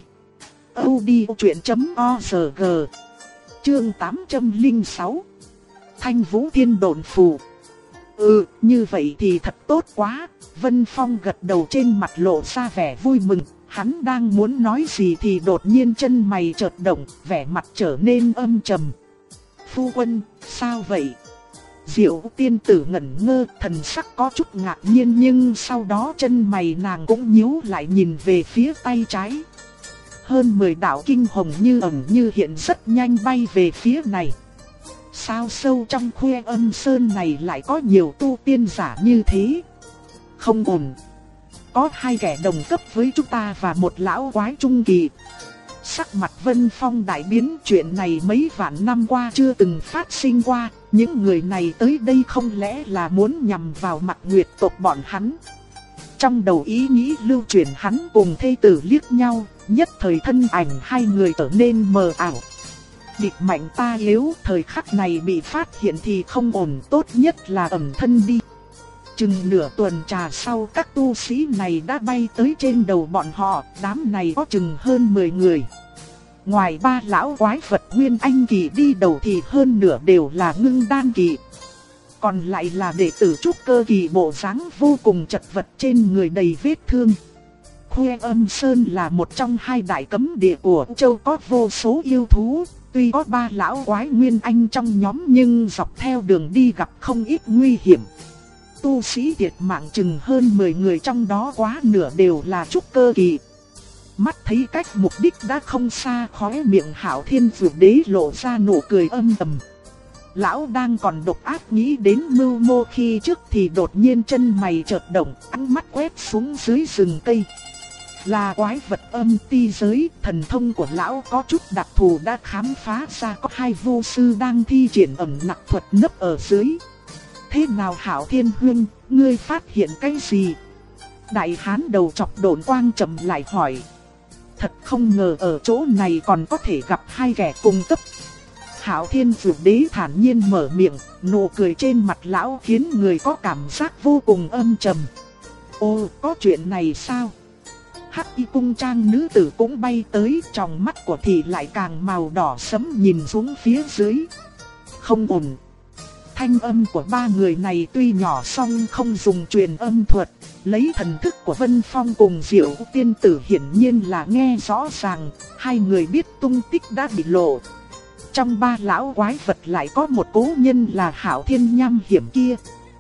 audiochuyện.org. Chương 806. Thanh Vũ Thiên Độn Phù. Như vậy thì thật tốt quá. Vân Phong gật đầu, trên mặt lộ ra vẻ vui mừng. Hắn đang muốn nói gì thì đột nhiên chân mày chợt động, vẻ mặt trở nên âm trầm. Phu quân, sao vậy? Diệu tiên tử ngẩn ngơ, thần sắc có chút ngạc nhiên, nhưng sau đó chân mày nàng cũng nhíu lại, nhìn về phía tay trái. Hơn 10 đạo kinh hồng như ẩn như hiện rất nhanh bay về phía này. Sao sâu trong Khuê Âm Sơn này lại có nhiều tu tiên giả như thế? Không ổn. Có hai kẻ đồng cấp với chúng ta và một lão quái trung kỳ. Sắc mặt Vân Phong đại biến, chuyện này mấy vạn năm qua chưa từng phát sinh qua. Những người này tới đây không lẽ là muốn nhằm vào Mặc Nguyệt tộc bọn hắn? Trong đầu ý nghĩ lưu chuyển, hắn cùng thê tử liếc nhau, nhất thời thân ảnh hai người trở nên mờ ảo. Địch mạnh ta yếu, thời khắc này bị phát hiện thì không ổn, tốt nhất là ẩn thân đi. Chừng nửa tuần trà sau, các tu sĩ này đã bay tới trên đầu bọn họ, đám này có chừng hơn 10 người. Ngoài ba lão quái vật Nguyên Anh kỳ đi đầu thì hơn nửa đều là Ngưng Đan kỳ. Còn lại là đệ tử trúc cơ kỳ, bộ dáng vô cùng chật vật, trên người đầy vết thương. Khuê Âm Sơn là một trong hai đại cấm địa của châu, có vô số yêu thú. Tuy có ba lão quái Nguyên Anh trong nhóm nhưng dọc theo đường đi gặp không ít nguy hiểm. Tu sĩ thiệt mạng chừng hơn 10 người, trong đó quá nửa đều là trúc cơ kỳ. Mắt thấy cách mục đích đã không xa, khóe miệng Hạo Thiên Dược Đế lộ ra nụ cười âm thầm. Lão đang còn độc ác nghĩ đến mưu mô khi trước thì đột nhiên chân mày chợt động, ánh mắt quét xuống dưới rừng cây. Là quái vật âm ti giới, thần thông của lão có chút đặc thù, đã khám phá ra có hai vô sư đang thi triển ẩn nặc thuật nấp ở dưới. Thế nào Hạo Thiên huynh, ngươi phát hiện cái gì? Đại hán đầu chọc Độn Quang chậm lại hỏi. Thật không ngờ ở chỗ này còn có thể gặp hai kẻ cùng cấp. Hạo Thiên Dược Đế thản nhiên mở miệng, nụ cười trên mặt lão khiến người có cảm giác vô cùng âm trầm. Ồ, có chuyện này sao? Hắc y cung trang nữ tử cũng bay tới, trong mắt của thị lại càng màu đỏ sẫm, nhìn xuống phía dưới. Không ổn. Thanh âm của ba người này tuy nhỏ song không dùng truyền âm thuật, lấy thần thức của Vân Phong cùng Diệu tiên tử hiển nhiên là nghe rõ ràng, hai người biết tung tích đã bị lộ. Trong ba lão quái vật lại có một cố nhân là Hạo Thiên nham hiểm kia.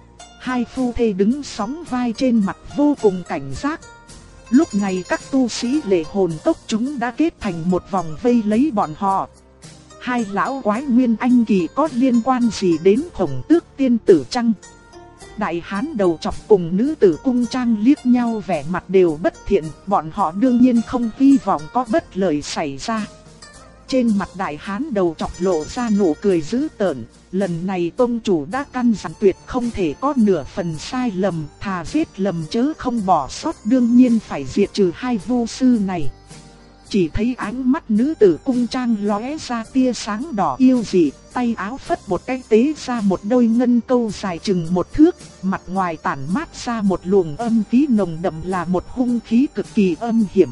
Hai phu thê đứng sóng vai trên mặt vô cùng cảnh giác. Lúc này các tu sĩ lệ hồn tốc chúng đã kết thành một vòng vây lấy bọn họ. Hai lão quái Nguyên Anh kỳ có liên quan gì đến Khổng Tước tiên tử chăng? Đại hán đầu chọc cùng nữ tử cung trang liếc nhau, vẻ mặt đều bất thiện, bọn họ đương nhiên không hy vọng có bất lợi xảy ra. Trên mặt đại hán đầu chọc lộ ra nụ cười dữ tợn, lần này tông chủ đã căn dặn tuyệt không thể có nửa phần sai lầm, thà giết lầm chớ không bỏ sót, đương nhiên phải diệt trừ hai vô sư này. Chỉ thấy ánh mắt nữ tử cung trang lóe ra tia sáng đỏ yêu dị, tay áo phất một cái tế ra một đôi ngân câu dài chừng 1 thước, mặt ngoài tản mát ra một luồng âm khí nồng đậm, là một hung khí cực kỳ âm hiểm.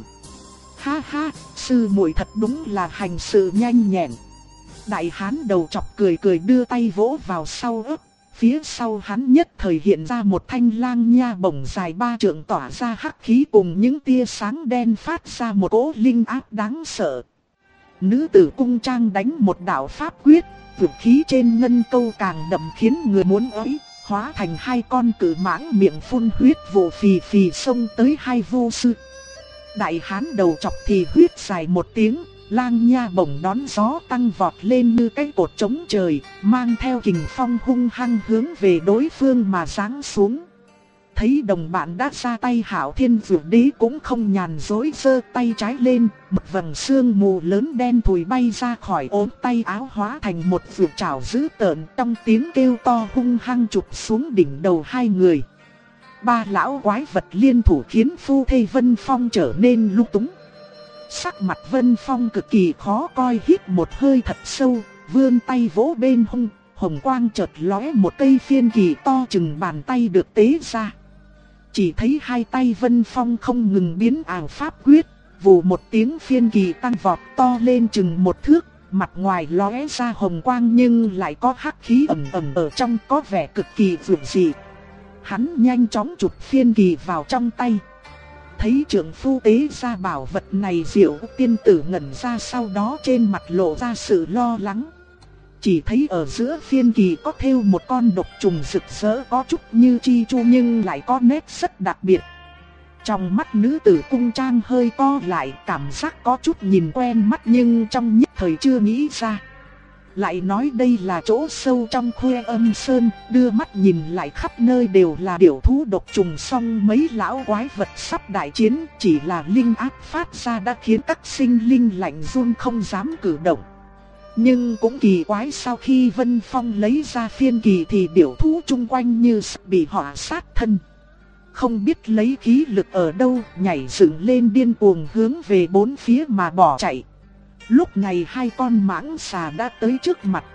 Ha ha, sư muội thật đúng là hành sự nhanh nhẹn. Đại hán đầu chọc cười cười đưa tay vỗ vào sau ớt. Phía sau hắn nhất thời hiện ra một thanh lang nha bổng dài 3 trượng, tỏa ra hắc khí cùng những tia sáng đen phát ra một cỗ linh áp đáng sợ. Nữ tử cung trang đánh một đạo pháp quyết, vũ khí trên ngân câu càng đậm khiến người muốn ói. hóa thành hai con cự mãng miệng phun huyết vụ phì phì xông tới hai vô sư. Đại hán đầu chọc thì huyết dài một tiếng, lang nha bổng đón gió tăng vọt lên như cái cột trống trời, mang theo kình phong hung hăng hướng về đối phương mà giáng xuống. Thấy đồng bạn đã ra tay, Hạo Thiên Vũ Đế cũng không nhàn dối, giơ tay trái lên, một vầng sương mù lớn đen thùi bay ra khỏi ốm tay áo hóa thành một vượt trảo dữ tợn, trong tiếng kêu to hung hăng chụp xuống đỉnh đầu hai người. Ba lão quái vật liên thủ khiến phu thê Vân Phong trở nên lung túng. Sắc mặt Vân Phong cực kỳ khó coi, hít một hơi thật sâu, vươn tay vỗ bên hông, hồng quang chợt lóe, một cây phiên kỳ to chừng bàn tay được tế ra. Chỉ thấy hai tay Vân Phong không ngừng biến ảo pháp quyết, vù một tiếng phiên kỳ tăng vọt to lên chừng một thước, mặt ngoài lóe ra hồng quang nhưng lại có hắc khí ẩn ẩn ở trong, có vẻ cực kỳ vượt dị. Hắn nhanh chóng chụp phiên kỳ vào trong tay. Thấy trưởng phu tế ra bảo vật này, Diệu tiên tử ngẩn ra, sau đó trên mặt lộ ra sự lo lắng. Chỉ thấy ở giữa phiên kỳ có thêu một con độc trùng rực rỡ, có chút như chi chu nhưng lại có nét rất đặc biệt. Trong mắt nữ tử cung trang hơi co lại, cảm giác có chút nhìn quen mắt nhưng trong nhất thời chưa nghĩ ra. Lại nói đây là chỗ sâu trong Khuê Âm Sơn, đưa mắt nhìn lại khắp nơi đều là điểu thú độc trùng, song mấy lão quái vật sắp đại chiến, chỉ là linh áp phát ra đã khiến các sinh linh lạnh run không dám cử động. Nhưng cũng kỳ quái, sau khi Vân Phong lấy ra phiên kỳ thì điểu thú chung quanh như bị họa sát thân. Không biết lấy khí lực ở đâu, nhảy dựng lên điên cuồng hướng về bốn phía mà bỏ chạy. Lúc này hai con mãng xà đã tới trước mặt.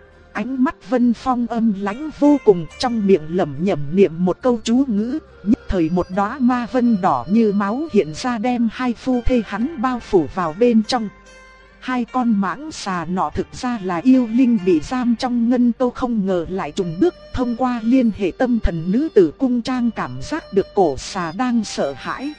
Ánh mắt Vân Phong âm lãnh vô cùng, trong miệng lẩm nhẩm niệm một câu chú ngữ, nhất thời một đóa ma vân đỏ như máu hiện ra, đem hai phu thê hắn bao phủ vào bên trong. Hai con mãng xà nọ thực ra là yêu linh bị giam trong ngân tô, không ngờ lại trùng bước, thông qua liên hệ tâm thần nữ tử cung trang cảm giác được cổ xà đang sợ hãi.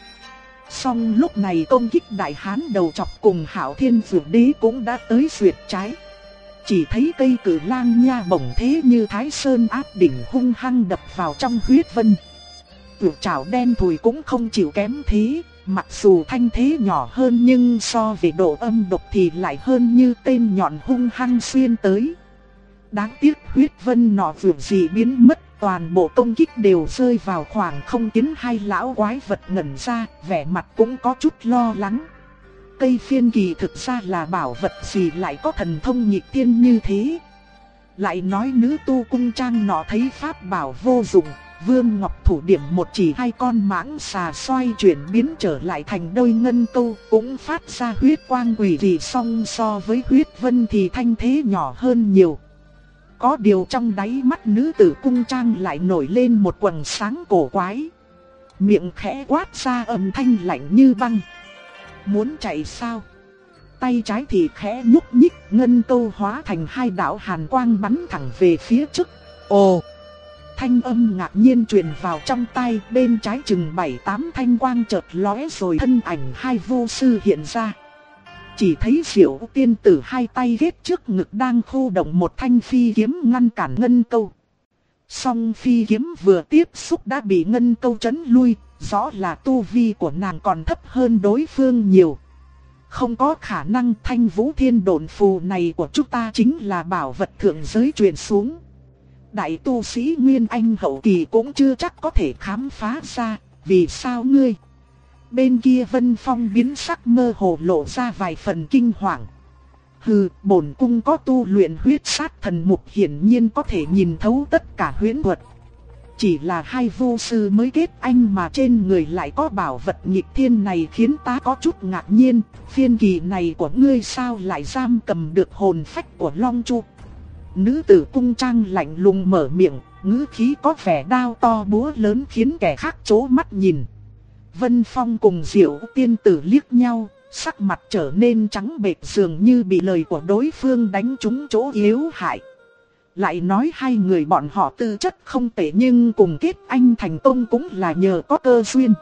Song lúc này công kích đại hán đầu chọc cùng Hạo Thiên Vũ Đế cũng đã tới duyệt trái. Chỉ thấy cây cử lang nha bổng thế như Thái Sơn áp đỉnh, hung hăng đập vào trong huyết vân. Vượt trảo đen thùi cũng không chịu kém thế, mặc dù thanh thế nhỏ hơn nhưng so về độ âm độc thì lại hơn như tên nhọn hung hăng xuyên tới. Đáng tiếc huyết vân nọ vượt gì biến mất, toàn bộ công kích đều rơi vào khoảng không, khiến hai lão quái vật ngẩn ra, vẻ mặt cũng có chút lo lắng. Cây phiên kỳ thực ra là bảo vật gì lại có thần thông nghịch thiên như thế? Lại nói nữ tu cung trang nọ thấy pháp bảo vô dụng, Vương Ngọc thủ điểm một chỉ, hai con mãng xà xoay chuyển biến trở lại thành đôi ngân câu, cũng phát ra huyết quang quỷ dị, song so với huyết vân thì thanh thế nhỏ hơn nhiều. Có điều trong đáy mắt nữ tử cung trang lại nổi lên một quầng sáng cổ quái. Miệng khẽ quát ra âm thanh lạnh như băng. Muốn chạy sao? Tay trái thì khẽ nhúc nhích, ngân câu hóa thành hai đạo hàn quang bắn thẳng về phía trước. Ồ! Thanh âm ngạc nhiên truyền vào trong tai, bên trái chừng 7-8 thanh quang chợt lóe rồi thân ảnh hai vô sư hiện ra. Chỉ thấy Diệu tiên tử hai tay ghét trước ngực đang khu động một thanh phi kiếm ngăn cản ngân câu. Song phi kiếm vừa tiếp xúc đã bị ngân câu chấn lui, rõ là tu vi của nàng còn thấp hơn đối phương nhiều. Không có khả năng, thanh vũ thiên độn phù này của chúng ta chính là bảo vật thượng giới truyền xuống. Đại tu sĩ Nguyên Anh hậu kỳ cũng chưa chắc có thể khám phá ra, vì sao ngươi? Bên kia Vân Phong biến sắc, mơ hồ lộ ra vài phần kinh hoàng. Hừ, bổn cung có tu luyện huyết sát thần mục, hiển nhiên có thể nhìn thấu tất cả huyễn thuật. Chỉ là hai vô sư mới kết anh mà trên người lại có bảo vật nghịch thiên này khiến ta có chút ngạc nhiên. Phiên kỳ này của ngươi sao lại giam cầm được hồn phách của Long Chu? Nữ tử cung trang lạnh lùng mở miệng, ngữ khí có vẻ đao to búa lớn khiến kẻ khác chố mắt nhìn. Vân Phong cùng Diệu tiên tử liếc nhau, sắc mặt trở nên trắng bệch, dường như bị lời của đối phương đánh trúng chỗ yếu hại. Lại nói hai người bọn họ tư chất không tệ nhưng cùng kết anh thành công cũng là nhờ có cơ duyên.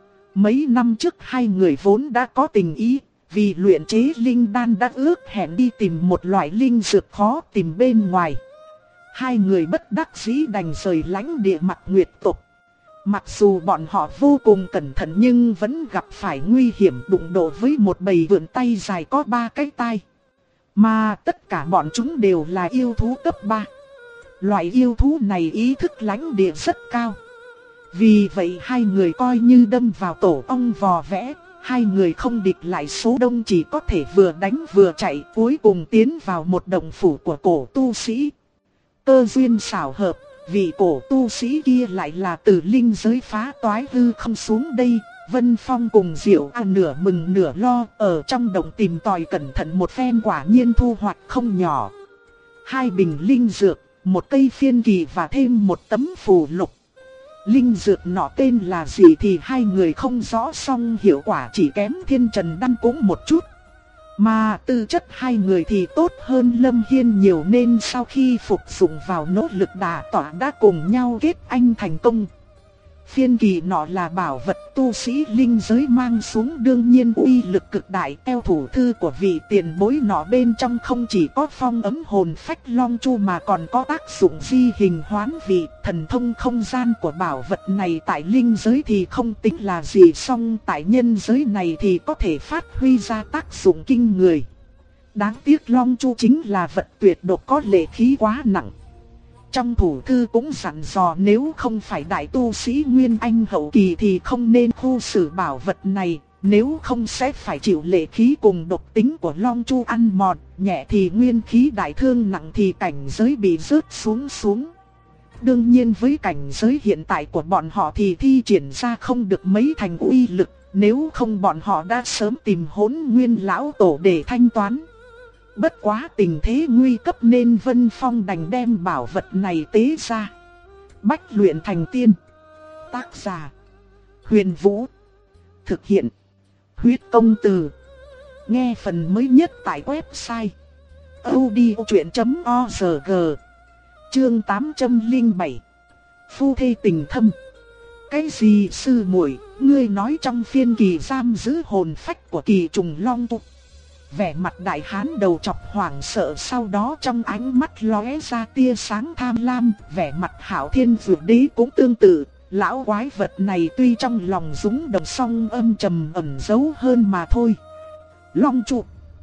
Mấy năm trước hai người vốn đã có tình ý, vì luyện chế linh đan đã ước hẹn đi tìm một loại linh dược khó tìm bên ngoài. Hai người bất đắc dĩ đành rời lãnh địa Mặc Nguyệt tộc. Mặc dù bọn họ vô cùng cẩn thận nhưng vẫn gặp phải nguy hiểm đụng độ với một bầy vượn tay dài có 3 cái tai. Mà tất cả bọn chúng đều là yêu thú cấp 3. Loại yêu thú này ý thức lãnh địa rất cao. Vì vậy hai người coi như đâm vào tổ ong vò vẽ. Hai người không địch lại số đông, chỉ có thể vừa đánh vừa chạy, cuối cùng tiến vào một động phủ của cổ tu sĩ. Cơ duyên xảo hợp, vị cổ tu sĩ kia lại là từ linh giới phá toái hư không xuống đây. Vân Phong cùng Diệu A nửa mừng nửa lo ở trong động tìm tòi cẩn thận một phen, quả nhiên thu hoạch không nhỏ. 2 bình linh dược, 1 cây phiên kỳ và thêm 1 tấm phù lục. Linh dược nọ tên là gì thì hai người không rõ, song hiệu quả chỉ kém Thiên Trần Đan cũng một chút. Mà tư chất hai người thì tốt hơn Lâm Hiên nhiều, nên sau khi phục dụng vào nỗ lực đả tỏa đã cùng nhau kết anh thành công. Phiên kỳ nọ là bảo vật tu sĩ linh giới mang xuống, đương nhiên uy lực cực đại. Theo thủ thư của vị tiền bối nọ, bên trong không chỉ có phong ấm hồn phách Long Chu mà còn có tác dụng di hình hoán vị. Thần thông không gian của bảo vật này tại linh giới thì không tính là gì, song tại nhân giới này thì có thể phát huy ra tác dụng kinh người. Đáng tiếc Long Chu chính là vật tuyệt độc, có lệ khí quá nặng. Trong thủ thư cũng dặn dò nếu không phải đại tu sĩ Nguyên Anh hậu kỳ thì không nên khu xử bảo vật này, nếu không sẽ phải chịu lệ khí cùng độc tính của Long Chu ăn mòn, nhẹ thì nguyên khí đại thương, nặng thì cảnh giới bị rớt xuống. Đương nhiên với cảnh giới hiện tại của bọn họ thì thi triển ra không được mấy thành uy lực, nếu không bọn họ đã sớm tìm Hỗn Nguyên lão tổ để thanh toán. Bất quá tình thế nguy cấp nên Vân Phong đành đem bảo vật này tế ra. Bách luyện thành tiên. Tác giả: Huyền Vũ. Thực hiện: Huyết Công Từ. Nghe phần mới nhất tại website audiochuyện.org. Chương 807. Phu thê tình thâm. Cái gì sư muội, ngươi nói trong phiên kỳ giam giữ hồn phách của kỳ trùng Long Tu? Vẻ mặt đại hán đầu chọc hoảng sợ, sau đó trong ánh mắt lóe ra tia sáng tham lam. Vẻ mặt Hạo Thiên Dược Đế cũng tương tự. Lão quái vật này tuy trong lòng dũng động song âm trầm ẩn giấu hơn mà thôi. Long trụ,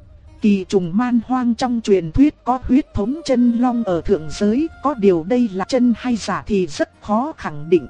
kỳ trùng man hoang trong truyền thuyết có huyết thống chân long ở thượng giới, có điều đây là chân hay giả thì rất khó khẳng định.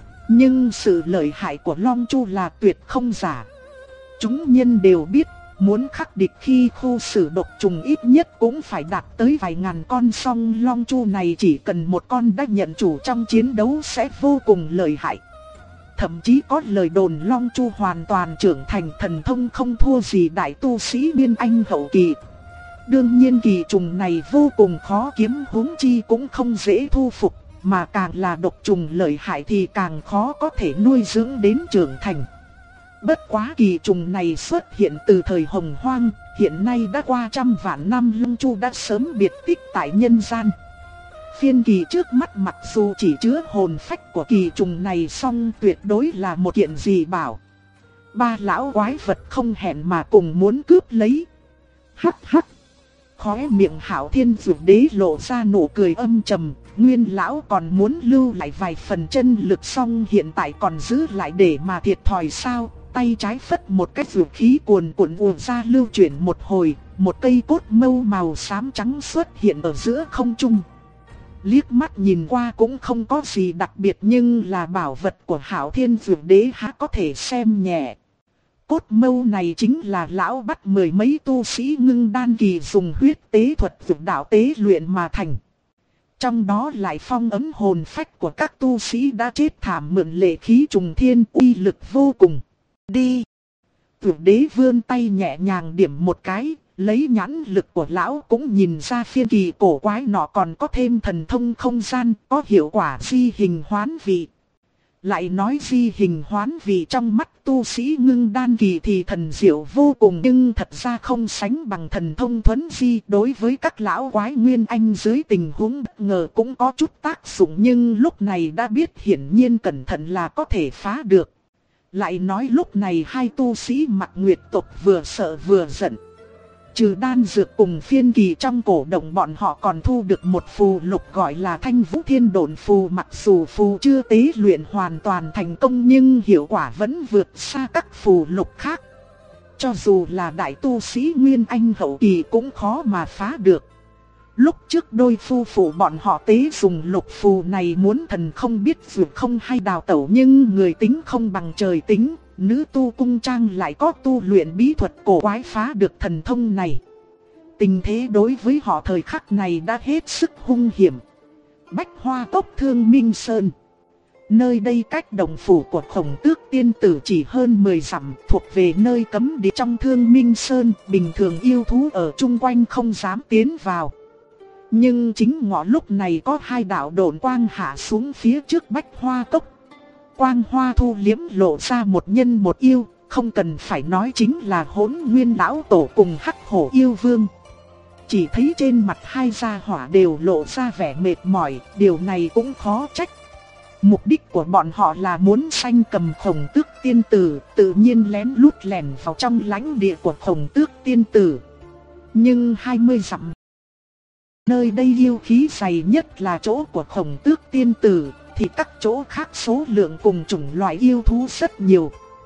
Nhưng sự lợi hại của Long Chu là tuyệt không giả. Chúng nhân đều biết, muốn khắc địch khi khu xử độc trùng ít nhất cũng phải đạt tới vài ngàn con, song Long Chu này chỉ cần một con đã nhận chủ trong chiến đấu sẽ vô cùng lợi hại. Thậm chí có lời đồn Long Chu hoàn toàn trưởng thành, thần thông không thua gì đại tu sĩ Nguyên Anh hậu kỳ. Đương nhiên kỳ trùng này vô cùng khó kiếm, huống chi cũng không dễ thu phục, mà càng là độc trùng lợi hại thì càng khó có thể nuôi dưỡng đến trưởng thành. Bất quá kỳ trùng này xuất hiện từ thời Hồng Hoang, hiện nay đã qua trăm vạn năm, Long Chu đã sớm biệt tích tại nhân gian. Phiên kỳ trước mắt mặc dù chỉ chứa hồn phách của kỳ trùng này, song tuyệt đối là một kiện dị bảo. Ba lão quái vật không hẹn mà cùng muốn cướp lấy. Hắc hắc. Khóe miệng Hạo Thiên Dược Đế lộ ra nụ cười âm trầm. Nguyên lão còn muốn lưu lại vài phần chân lực, song hiện tại còn giữ lại để mà thiệt thòi sao? Tay trái phất một cái dược khí cuồn cuộn ùa ra lưu chuyển một hồi, một cây cốt mâu màu xám trắng xuất hiện ở giữa không trung. Liếc mắt nhìn qua cũng không có gì đặc biệt, nhưng là bảo vật của Hạo Thiên Dược Đế há có thể xem nhẹ. Cốt mâu này chính là lão bắt mười mấy tu sĩ ngưng đan kỳ dùng huyết tế thuật dược đạo tế luyện mà thành. Trong đó lại phong ấn hồn phách của các tu sĩ đã chết thảm, mượn lệ khí trùng thiên, uy lực vô cùng. Đi! Dược Đế vươn tay nhẹ nhàng điểm một cái, lấy nhãn lực của lão cũng nhìn ra phiên kỳ cổ quái nọ còn có thêm thần thông không gian, có hiệu quả di hình hoán vị. Lại nói di hình hoán vị trong mắt tu sĩ ngưng đan kỳ thì thần diệu vô cùng, nhưng thật ra không sánh bằng thần thông thuấn di. Đối với các lão quái Nguyên Anh dưới tình huống bất ngờ cũng có chút tác dụng, nhưng lúc này đã biết hiển nhiên cẩn thận là có thể phá được. Lại nói lúc này hai tu sĩ Mặc Nguyệt tộc vừa sợ vừa giận. Trừ đan dược cùng phiên kỳ trong cổ động, bọn họ còn thu được một phù lục gọi là Thanh Vũ Thiên Độn Phù. Mặc dù phù chưa tế luyện hoàn toàn thành công nhưng hiệu quả vẫn vượt xa các phù lục khác. Cho dù là đại tu sĩ Nguyên Anh hậu kỳ cũng khó mà phá được. Lúc trước đôi phu phụ bọn họ tế dùng lục phù này muốn thần không biết vượt không hay đào tẩu, nhưng người tính không bằng trời tính. Nữ tu cung trang lại có tu luyện bí thuật cổ quái phá được thần thông này. Tình thế đối với họ thời khắc này đã hết sức hung hiểm. Bách Hoa Cốc Thương Minh Sơn. Nơi đây cách động phủ của Khổng Tước tiên tử chỉ hơn 10 dặm, thuộc về nơi cấm địa trong Thương Minh Sơn. Bình thường yêu thú ở chung quanh không dám tiến vào. Nhưng chính ngọ lúc này có hai đạo độn quang hạ xuống phía trước Bách Hoa Cốc. Quang hoa thu liếm lộ ra một nhân một yêu, không cần phải nói chính là Hỗn Nguyên lão tổ cùng Hắc Hổ yêu vương. Chỉ thấy trên mặt hai gia hỏa đều lộ ra vẻ mệt mỏi, điều này cũng khó trách. Mục đích của bọn họ là muốn sanh cầm Khổng Tước tiên tử, tự nhiên lén lút lẻn vào trong lãnh địa của Khổng Tước tiên tử. Nhưng 20 dặm, nơi đây yêu khí dày nhất là chỗ của Khổng Tước tiên tử, thì các chỗ khác số lượng cùng chủng loại yêu thú rất nhiều.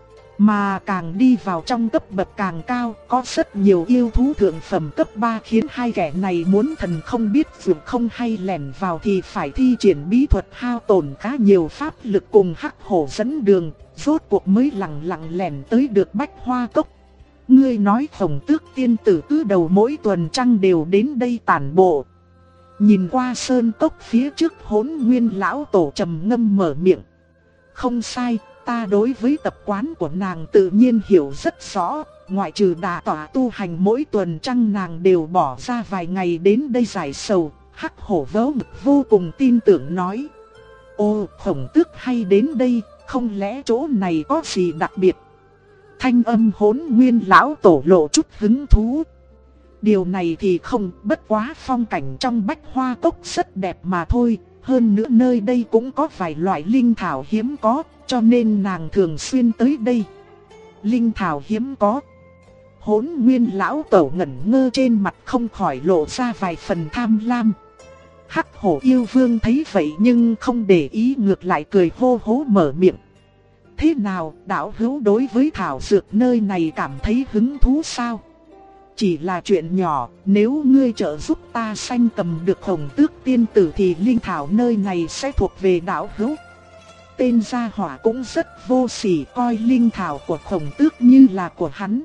Mà càng đi vào trong cấp bậc càng cao, có rất nhiều yêu thú thượng phẩm cấp 3 khiến hai kẻ này muốn thần không biết vượt không hay lẻn vào thì phải thi triển bí thuật hao tổn khá nhiều pháp lực cùng Hắc Hổ dẫn đường, rốt cuộc mới lặng lặng lẻn tới được Bách Hoa Cốc. Ngươi nói Khổng Tước tiên tử cứ đầu mỗi tuần trăng đều đến đây tản bộ. Nhìn qua sơn cốc phía trước, Hỗn Nguyên lão tổ trầm ngâm mở miệng. Không sai, ta đối với tập quán của nàng tự nhiên hiểu rất rõ. Ngoại trừ đả tỏa tu hành mỗi tuần trăng, nàng đều bỏ ra vài ngày đến đây giải sầu. Hắc Hổ vớ ngực vô cùng tin tưởng nói. Ô, Khổng Tước hay đến đây, không lẽ chỗ này có gì đặc biệt? Thanh âm Hỗn Nguyên lão tổ lộ chút hứng thú. Điều này thì không, bất quá phong cảnh trong Bách Hoa Cốc rất đẹp mà thôi. Hơn nữa nơi đây cũng có vài loại linh thảo hiếm có, cho nên nàng thường xuyên tới đây. Linh thảo hiếm có. Hỗn Nguyên lão tổ ngẩn ngơ, trên mặt không khỏi lộ ra vài phần tham lam. Hắc Hổ yêu vương thấy vậy nhưng không để ý, ngược lại cười hô hố mở miệng. Thế nào, đạo hữu đối với thảo dược nơi này cảm thấy hứng thú sao? Chỉ là chuyện nhỏ, nếu ngươi trợ giúp ta sanh cầm được Khổng Tước tiên tử thì linh thảo nơi này sẽ thuộc về đạo hữu. Tên gia hỏa cũng rất vô sỉ, coi linh thảo của Khổng Tước như là của hắn.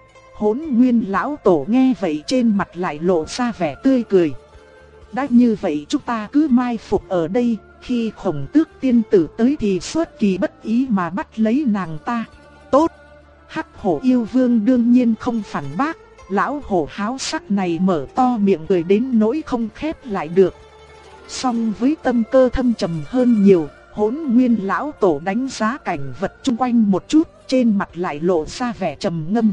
Hỗn Nguyên lão tổ nghe vậy trên mặt lại lộ ra vẻ tươi cười. Đã như vậy chúng ta cứ mai phục ở đây, khi Khổng Tước tiên tử tới thì xuất kỳ bất ý mà bắt lấy nàng ta. Tốt! Hắc Hổ yêu vương đương nhiên không phản bác. Lão hổ háo sắc này mở to miệng cười đến nỗi không khép lại được. Song với tâm cơ thâm trầm hơn nhiều, Hỗn Nguyên lão tổ đánh giá cảnh vật chung quanh một chút, trên mặt lại lộ ra vẻ trầm ngâm.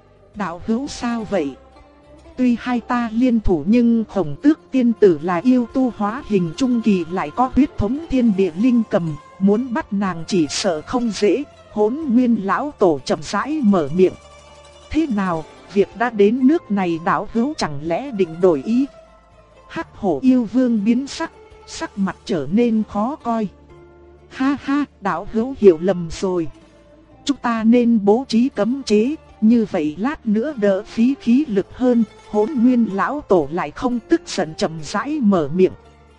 Đạo hữu sao vậy? Tuy hai ta liên thủ nhưng Khổng Tước tiên tử là yêu tu hóa hình trung kỳ, lại có huyết thống thiên địa linh cầm, muốn bắt nàng chỉ sợ không dễ. Hỗn Nguyên lão tổ chậm rãi mở miệng. Thế nào? Việc đã đến nước này, đạo hữu chẳng lẽ định đổi ý? Hắc Hổ yêu vương biến sắc, sắc mặt trở nên khó coi. Ha ha, đạo hữu hiểu lầm rồi. Chúng ta nên bố trí cấm chế, như vậy lát nữa đỡ phí khí lực hơn. Hỗn Nguyên lão tổ lại không tức giận, chậm rãi mở miệng.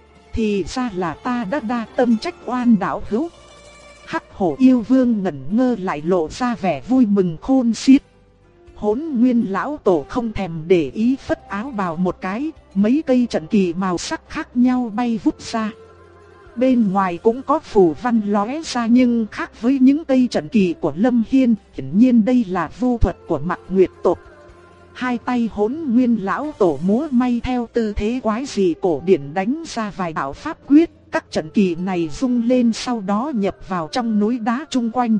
Thì ra là ta đã đa tâm trách oan đạo hữu. Hắc Hổ yêu vương ngẩn ngơ lại lộ ra vẻ vui mừng khôn xiết. Hỗn Nguyên lão tổ không thèm để ý, phất áo bào một cái, mấy cây trận kỳ màu sắc khác nhau bay vút ra. Bên ngoài cũng có phù văn lóe ra nhưng khác với những cây trận kỳ của Lâm Hiên, hiển nhiên đây là vu thuật của Mạc Nguyệt tộc. Hai tay Hỗn Nguyên lão tổ múa may theo tư thế quái dị cổ điển đánh ra vài đạo pháp quyết, các trận kỳ này rung lên sau đó nhập vào trong núi đá chung quanh.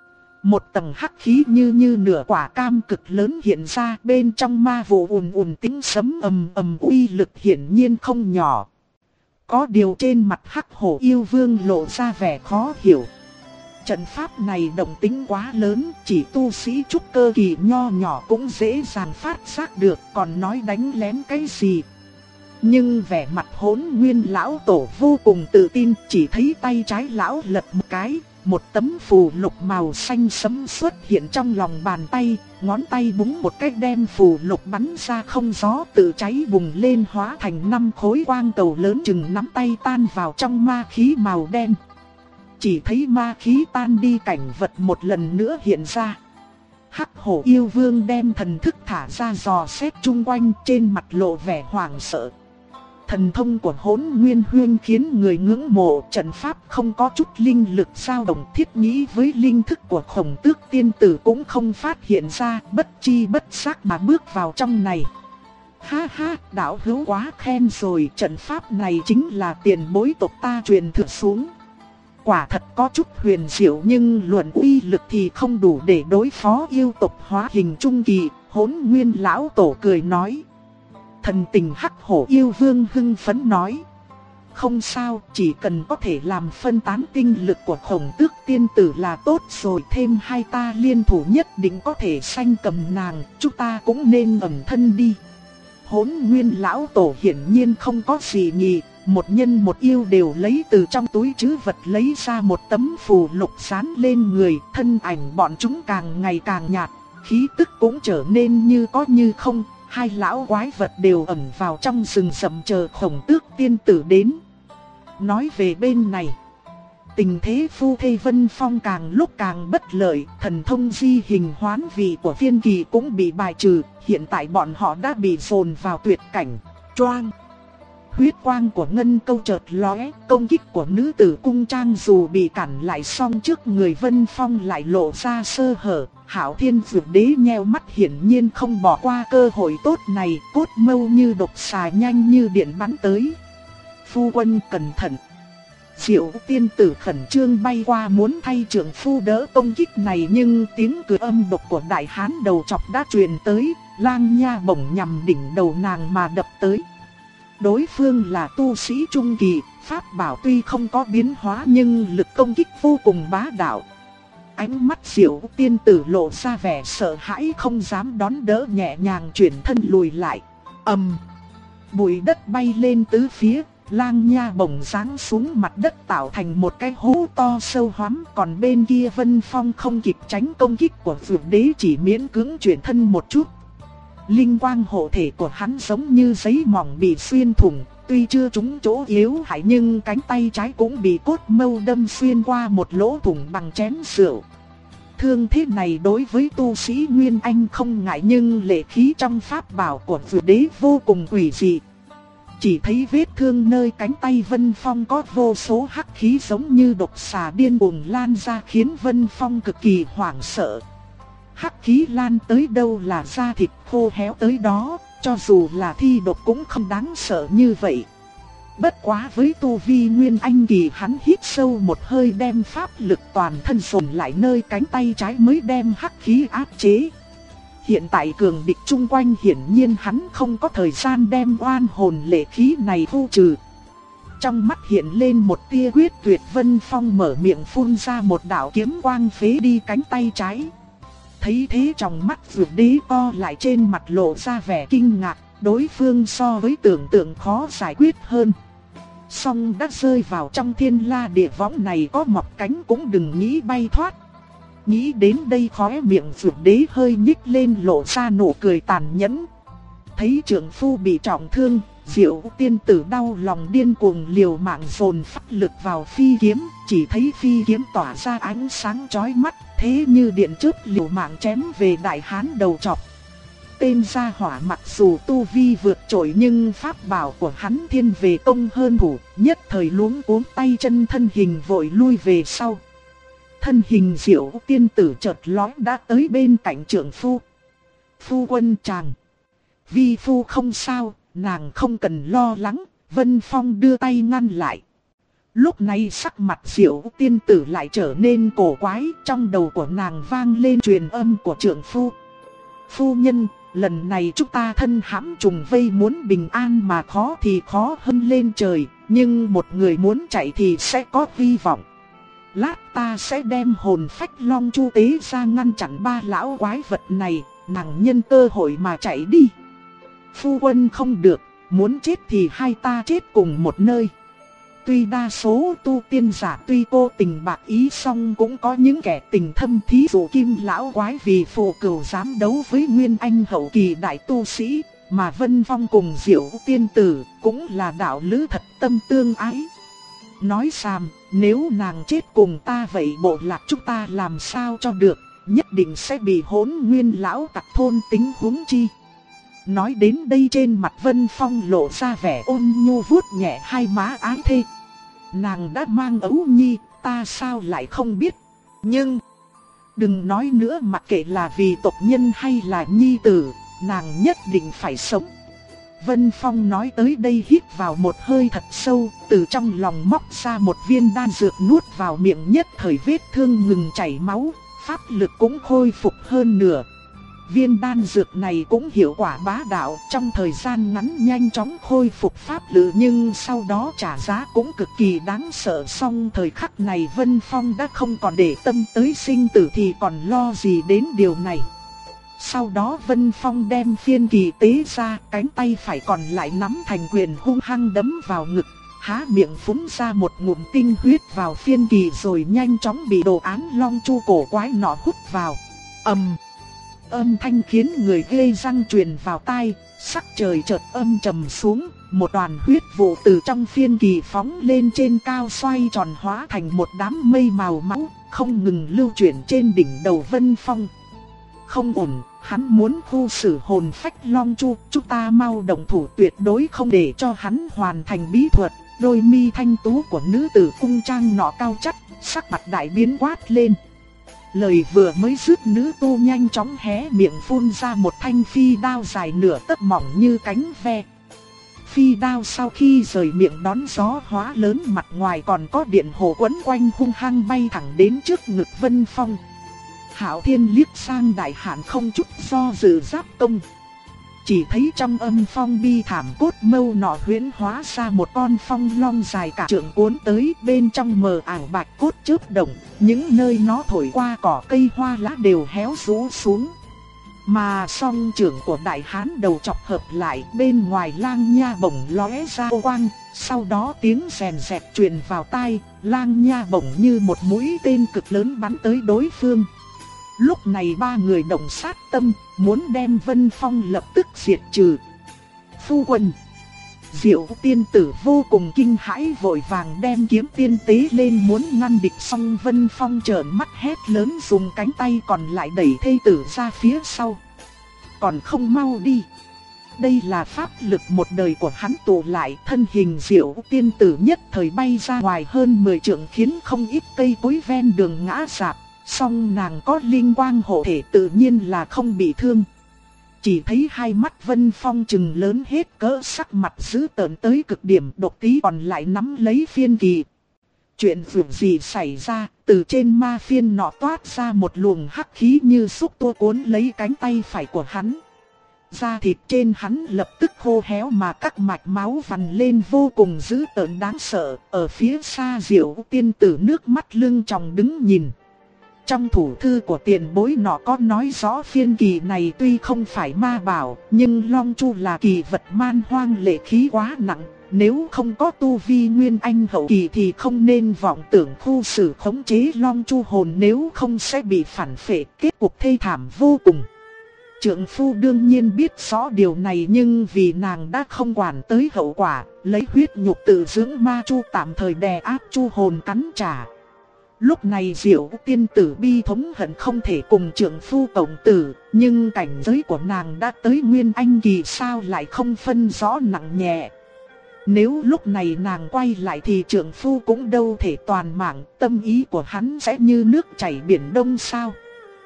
Một tầng hắc khí như nửa quả cam cực lớn hiện ra, bên trong ma vụ ùn ùn tiếng sấm ầm ầm, uy lực hiển nhiên không nhỏ. Có điều trên mặt Hắc Hổ yêu vương lộ ra vẻ khó hiểu. Trận pháp này động tĩnh quá lớn, chỉ tu sĩ trúc cơ kỳ nho nhỏ cũng dễ dàng phát giác được, còn nói đánh lén cái gì. Nhưng vẻ mặt Hỗn Nguyên lão tổ vô cùng tự tin, chỉ thấy tay trái lão lật một cái, một tấm phù lục màu xanh sẫm xuất hiện trong lòng bàn tay, ngón tay búng một cái đem phù lục bắn ra không gió tự cháy bùng lên hóa thành 5 khối quang cầu lớn chừng nắm tay tan vào trong ma khí màu đen. Chỉ thấy ma khí tan đi, cảnh vật một lần nữa hiện ra. Hắc Hổ yêu vương đem thần thức thả ra dò xét chung quanh, trên mặt lộ vẻ hoảng sợ. Thần thông của Hỗn Nguyên Huyên khiến người ngưỡng mộ, trận pháp không có chút linh lực dao động, thiết nghĩ với linh thức của Khổng Tước tiên tử cũng không phát hiện ra, bất chi bất giác mà bước vào trong này. Ha ha, đạo hữu quá khen rồi, trận pháp này chính là tiền bối tộc ta truyền thừa xuống. Quả thật có chút huyền diệu, nhưng luận uy lực thì không đủ để đối phó yêu tộc hóa hình trung kỳ. Hỗn Nguyên lão tổ cười nói. Thần tình Hắc Hổ yêu vương hưng phấn nói. Không sao, chỉ cần có thể làm phân tán tinh lực của Khổng Tước tiên tử là tốt rồi. Thêm hai ta liên thủ nhất định có thể sanh cầm nàng, chúng ta cũng nên ẩn thân đi. Hỗn Nguyên lão tổ hiển nhiên không có gì nhỉ. Một nhân một yêu đều lấy từ trong túi trữ vật lấy ra một tấm phù lục dán lên người, thân ảnh bọn chúng càng ngày càng nhạt, khí tức cũng trở nên như có như không. Hai lão quái vật đều ẩn vào trong rừng rậm chờ Khổng Tước tiên tử đến. Nói về bên này, tình thế phu thê Vân Phong càng lúc càng bất lợi, thần thông di hình hoán vị của Viên Kỳ cũng bị bài trừ, hiện tại bọn họ đã bị dồn vào tuyệt cảnh. Choang! Huyết quang của Ngân Câu chợt lóe, công kích của nữ tử cung trang dù bị cản lại song trước người Vân Phong lại lộ ra sơ hở. Hạo Thiên Dược Đế nheo mắt hiển nhiên không bỏ qua cơ hội tốt này, cốt mâu như độc xà nhanh như điện bắn tới. Phu quân cẩn thận! Diệu tiên tử khẩn trương bay qua muốn thay trưởng phu đỡ công kích này, nhưng tiếng cười âm độc của đại hán đầu chọc đã truyền tới, lang nha bổng nhằm đỉnh đầu nàng mà đập tới. Đối phương là tu sĩ trung kỳ, pháp bảo tuy không có biến hóa nhưng lực công kích vô cùng bá đạo. Ánh mắt Diệu tiên tử lộ ra vẻ sợ hãi, không dám đón đỡ, nhẹ nhàng chuyển thân lùi lại. Bụi đất bay lên tứ phía, lang nha bổng giáng xuống mặt đất tạo thành một cái hố to sâu hoắm. Còn bên kia Vân Phong không kịp tránh công kích của Dược Đế, chỉ miễn cưỡng chuyển thân một chút. Linh quang hộ thể của hắn giống như giấy mỏng bị xuyên thủng, tuy chưa trúng chỗ yếu hại nhưng cánh tay trái cũng bị cốt mâu đâm xuyên qua một lỗ thủng bằng chén rượu. Thương thế này đối với tu sĩ Nguyên Anh không ngại, nhưng lệ khí trong pháp bảo của Dược Đế vô cùng quỷ dị. Chỉ thấy vết thương nơi cánh tay Vân Phong có vô số hắc khí giống như độc xà điên cuồng lan ra, khiến Vân Phong cực kỳ hoảng sợ. Hắc khí lan tới đâu là da thịt khô héo tới đó, cho dù là thi độc cũng không đáng sợ như vậy. Bất quá với tu vi Nguyên Anh kỳ, hắn hít sâu một hơi đem pháp lực toàn thân dồn lại nơi cánh tay trái mới đem hắc khí áp chế. Hiện tại cường địch chung quanh, hiển nhiên hắn không có thời gian đem oan hồn lệ khí này thu trừ. Trong mắt hiện lên một tia quyết tuyệt, Vân Phong mở miệng phun ra một đạo kiếm quang phế đi cánh tay trái. Thấy thế trong mắt Dược Đế co lại, trên mặt lộ ra vẻ kinh ngạc, đối phương so với tưởng tượng khó giải quyết hơn. Song đã rơi vào trong Thiên La Địa Võng này, có mọc cánh cũng đừng nghĩ bay thoát. Nghĩ đến đây khóe miệng Dược Đế hơi nhích lên, lộ ra nụ cười tàn nhẫn. Thấy trưởng phu bị trọng thương, Diệu tiên tử đau lòng điên cuồng liều mạng dồn pháp lực vào phi kiếm, chỉ thấy phi kiếm tỏa ra ánh sáng chói mắt, thế như điện chớp liều mạng chém về đại hán đầu trọc. Tên gia hỏa mặc dù tu vi vượt trội nhưng pháp bảo của hắn thiên về công hơn thủ, nhất thời luống cuống tay chân, thân hình vội lui về sau. Thân hình Diệu tiên tử chợt lóe đã tới bên cạnh trưởng phu. Phu quân chàng, vi phu không sao, nàng không cần lo lắng. Vân Phong đưa tay ngăn lại. Lúc này sắc mặt Diệu tiên tử lại trở nên cổ quái, trong đầu của nàng vang lên truyền âm của trưởng phu. Phu nhân, lần này chúng ta thân hãm trùng vây, muốn bình an mà khó thì khó hơn lên trời, nhưng một người muốn chạy thì sẽ có hy vọng. Lát ta sẽ đem hồn phách Long Chu tế ra ngăn chặn ba lão quái vật này, nàng nhân cơ hội mà chạy đi. Phu quân không được, muốn chết thì hai ta chết cùng một nơi. Tuy đa số tu tiên giả tuy cố tình bạc ý, song cũng có những kẻ tình thâm, thí dụ Kim lão quái vì phụ cừu dám đấu với Nguyên Anh hậu kỳ đại tu sĩ, mà Vân Phong cùng Diệu tiên tử cũng là đạo lữ thật tâm tương ái. Nói xàm, nếu nàng chết cùng ta vậy bộ lạc chúng ta làm sao cho được, nhất định sẽ bị Hỗn Nguyên lão tặc thôn tính, huống chi. Nói đến đây trên mặt Vân Phong lộ ra vẻ ôn nhu, vuốt nhẹ hai má ái thê. Nàng đã mang ấu nhi, ta sao lại không biết. Nhưng đừng nói nữa, mặc kệ là vì tộc nhân hay là nhi tử, nàng nhất định phải sống. Vân Phong nói tới đây hít vào một hơi thật sâu, từ trong lòng móc ra một viên đan dược nuốt vào miệng, nhất thời vết thương ngừng chảy máu, pháp lực cũng khôi phục hơn nửa. Viên đan dược này cũng hiệu quả bá đạo, trong thời gian ngắn nhanh chóng khôi phục pháp lực, nhưng sau đó trả giá cũng cực kỳ đáng sợ. Song thời khắc này Vân Phong đã không còn để tâm tới sinh tử thì còn lo gì đến điều này. Sau đó Vân Phong đem phiên kỳ tế ra, cánh tay phải còn lại nắm thành quyền hung hăng đấm vào ngực, há miệng phúng ra một ngụm tinh huyết vào phiên kỳ rồi nhanh chóng bị đồ án Long Chu cổ quái nọ hút vào. Âm thanh khiến người ghê răng truyền vào tai, sắc trời chợt âm trầm xuống, một đoàn huyết vụ từ trong phiên kỳ phóng lên trên cao, xoay tròn hóa thành một đám mây màu máu, không ngừng lưu chuyển trên đỉnh đầu Vân Phong. Không ổn, hắn muốn khu xử hồn phách Long Chu, chúng ta mau động thủ, tuyệt đối không để cho hắn hoàn thành bí thuật. Đôi mi thanh tú của nữ tử cung trang nọ cao chắt, sắc mặt đại biến quát lên. Lời vừa mới dứt, nữ tu nhanh chóng hé miệng phun ra một thanh phi đao dài nửa tấc mỏng như cánh ve. Phi đao sau khi rời miệng đón gió hóa lớn, mặt ngoài còn có điện hồ quấn quanh, hung hăng bay thẳng đến trước ngực Vân Phong. Hạo Thiên liếc sang Đại Hàn không chút do dự giáp công. Chỉ thấy trong âm phong bi thảm, cốt mâu nọ huyễn hóa ra một con phong long dài cả trượng cuốn tới, bên trong mờ ảo bạch cốt chớp động, những nơi nó thổi qua cỏ cây hoa lá đều héo rũ xuống. Mà song trưởng của Đại Hán đầu chọc hợp lại, bên ngoài lang nha bổng lóe ra quang, sau đó tiếng rèn rẹt truyền vào tai, lang nha bổng như một mũi tên cực lớn bắn tới đối phương. Lúc này ba người đồng sát tâm, muốn đem Vân Phong lập tức diệt trừ. Phu quân, Diệu tiên tử vô cùng kinh hãi, vội vàng đem kiếm tiên tế lên muốn ngăn địch, song Vân Phong trợn mắt hét lớn, dùng cánh tay còn lại đẩy thê tử ra phía sau. Còn không mau đi. Đây là pháp lực một đời của hắn tụ lại, thân hình Diệu tiên tử nhất thời bay ra ngoài hơn 10 trượng, khiến không ít cây cối ven đường ngã rạp. Song nàng có linh quang hộ thể, tự nhiên là không bị thương. Chỉ thấy hai mắt Vân Phong trừng lớn hết cỡ, sắc mặt dữ tợn tới cực điểm, độc tí còn lại nắm lấy phiên kỳ. Chuyện vượt gì xảy ra, từ trên ma phiên nọ toát ra một luồng hắc khí như xúc tua cuốn lấy cánh tay phải của hắn. Da thịt trên hắn lập tức khô héo mà các mạch máu vằn lên vô cùng dữ tợn đáng sợ. Ở phía xa Diệu tiên tử nước mắt lưng tròng đứng nhìn. Trong thủ thư của tiền bối nọ có nói rõ phiên kỳ này tuy không phải ma bảo, nhưng Long Chu là kỳ vật man hoang, lệ khí quá nặng. Nếu không có tu vi Nguyên Anh hậu kỳ thì không nên vọng tưởng khu xử khống chế Long Chu hồn, nếu không sẽ bị phản phệ, kết cục thê thảm vô cùng. Trượng phu đương nhiên biết rõ điều này, nhưng vì nàng đã không quản tới hậu quả, lấy huyết nhục tự dưỡng ma chu tạm thời đè áp chu hồn cắn trả. Lúc này Diệu tiên tử bi thống hận không thể cùng trượng phu cộng tử, nhưng cảnh giới của nàng đã tới Nguyên Anh kỳ, sao lại không phân rõ nặng nhẹ. Nếu lúc này nàng quay lại thì trượng phu cũng đâu thể toàn mạng, tâm ý của hắn sẽ như nước chảy biển đông sao.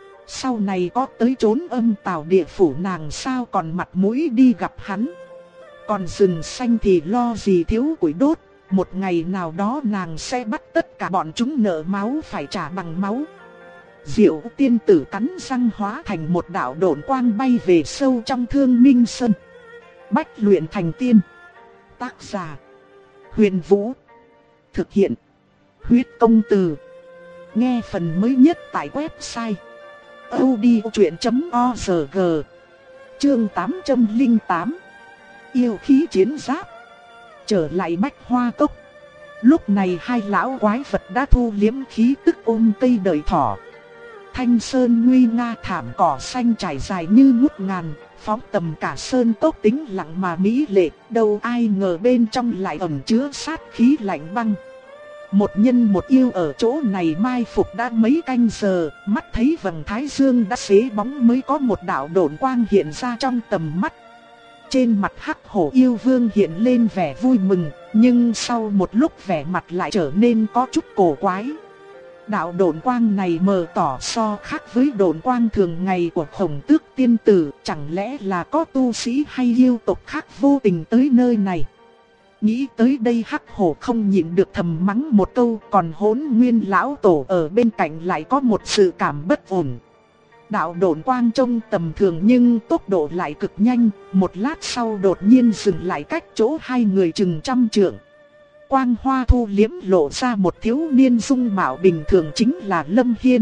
Sau này có tới chốn âm tào địa phủ, nàng sao còn mặt mũi đi gặp hắn. Còn rừng xanh thì lo gì thiếu củi đốt. Một ngày nào đó nàng sẽ bắt tất cả bọn chúng nợ máu phải trả bằng máu. Diệu tiên tử cắn răng hóa thành một đạo độn quang bay về sâu trong Thương Minh Sơn. Bách luyện thành tiên. Tác giả: Huyền Vũ. Thực hiện: Huyết Công Từ. Nghe phần mới nhất tại website audiochuyện.org. Chương 808. Yêu khí chiến giáp. Trở lại Bách Hoa Cốc. Lúc này hai lão quái vật đã thu liếm khí tức ôm cây đời thỏ. Thanh sơn nguy nga, thảm cỏ xanh trải dài như ngút ngàn, phóng tầm cả sơn cốc tĩnh lặng mà mỹ lệ. Đâu ai ngờ bên trong lại ẩn chứa sát khí lạnh băng. Một nhân một yêu ở chỗ này mai phục đã mấy canh giờ, mắt thấy vầng thái dương đã xế bóng mới có một đạo độn quang hiện ra trong tầm mắt. Trên mặt Hắc Hổ yêu vương hiện lên vẻ vui mừng, nhưng sau một lúc vẻ mặt lại trở nên có chút cổ quái. Đạo độn quang này mờ tỏ so khác với độn quang thường ngày của Khổng Tước tiên tử, chẳng lẽ là có tu sĩ hay yêu tộc khác vô tình tới nơi này. Nghĩ tới đây Hắc Hổ không nhịn được thầm mắng một câu, còn Hỗn Nguyên lão tổ ở bên cạnh lại có một sự cảm bất ổn. Đạo độn quang trông tầm thường nhưng tốc độ lại cực nhanh, một lát sau đột nhiên dừng lại cách chỗ hai người chừng 100 trượng. Quang hoa thu liếm lộ ra một thiếu niên dung mạo bình thường, chính là Lâm Hiên.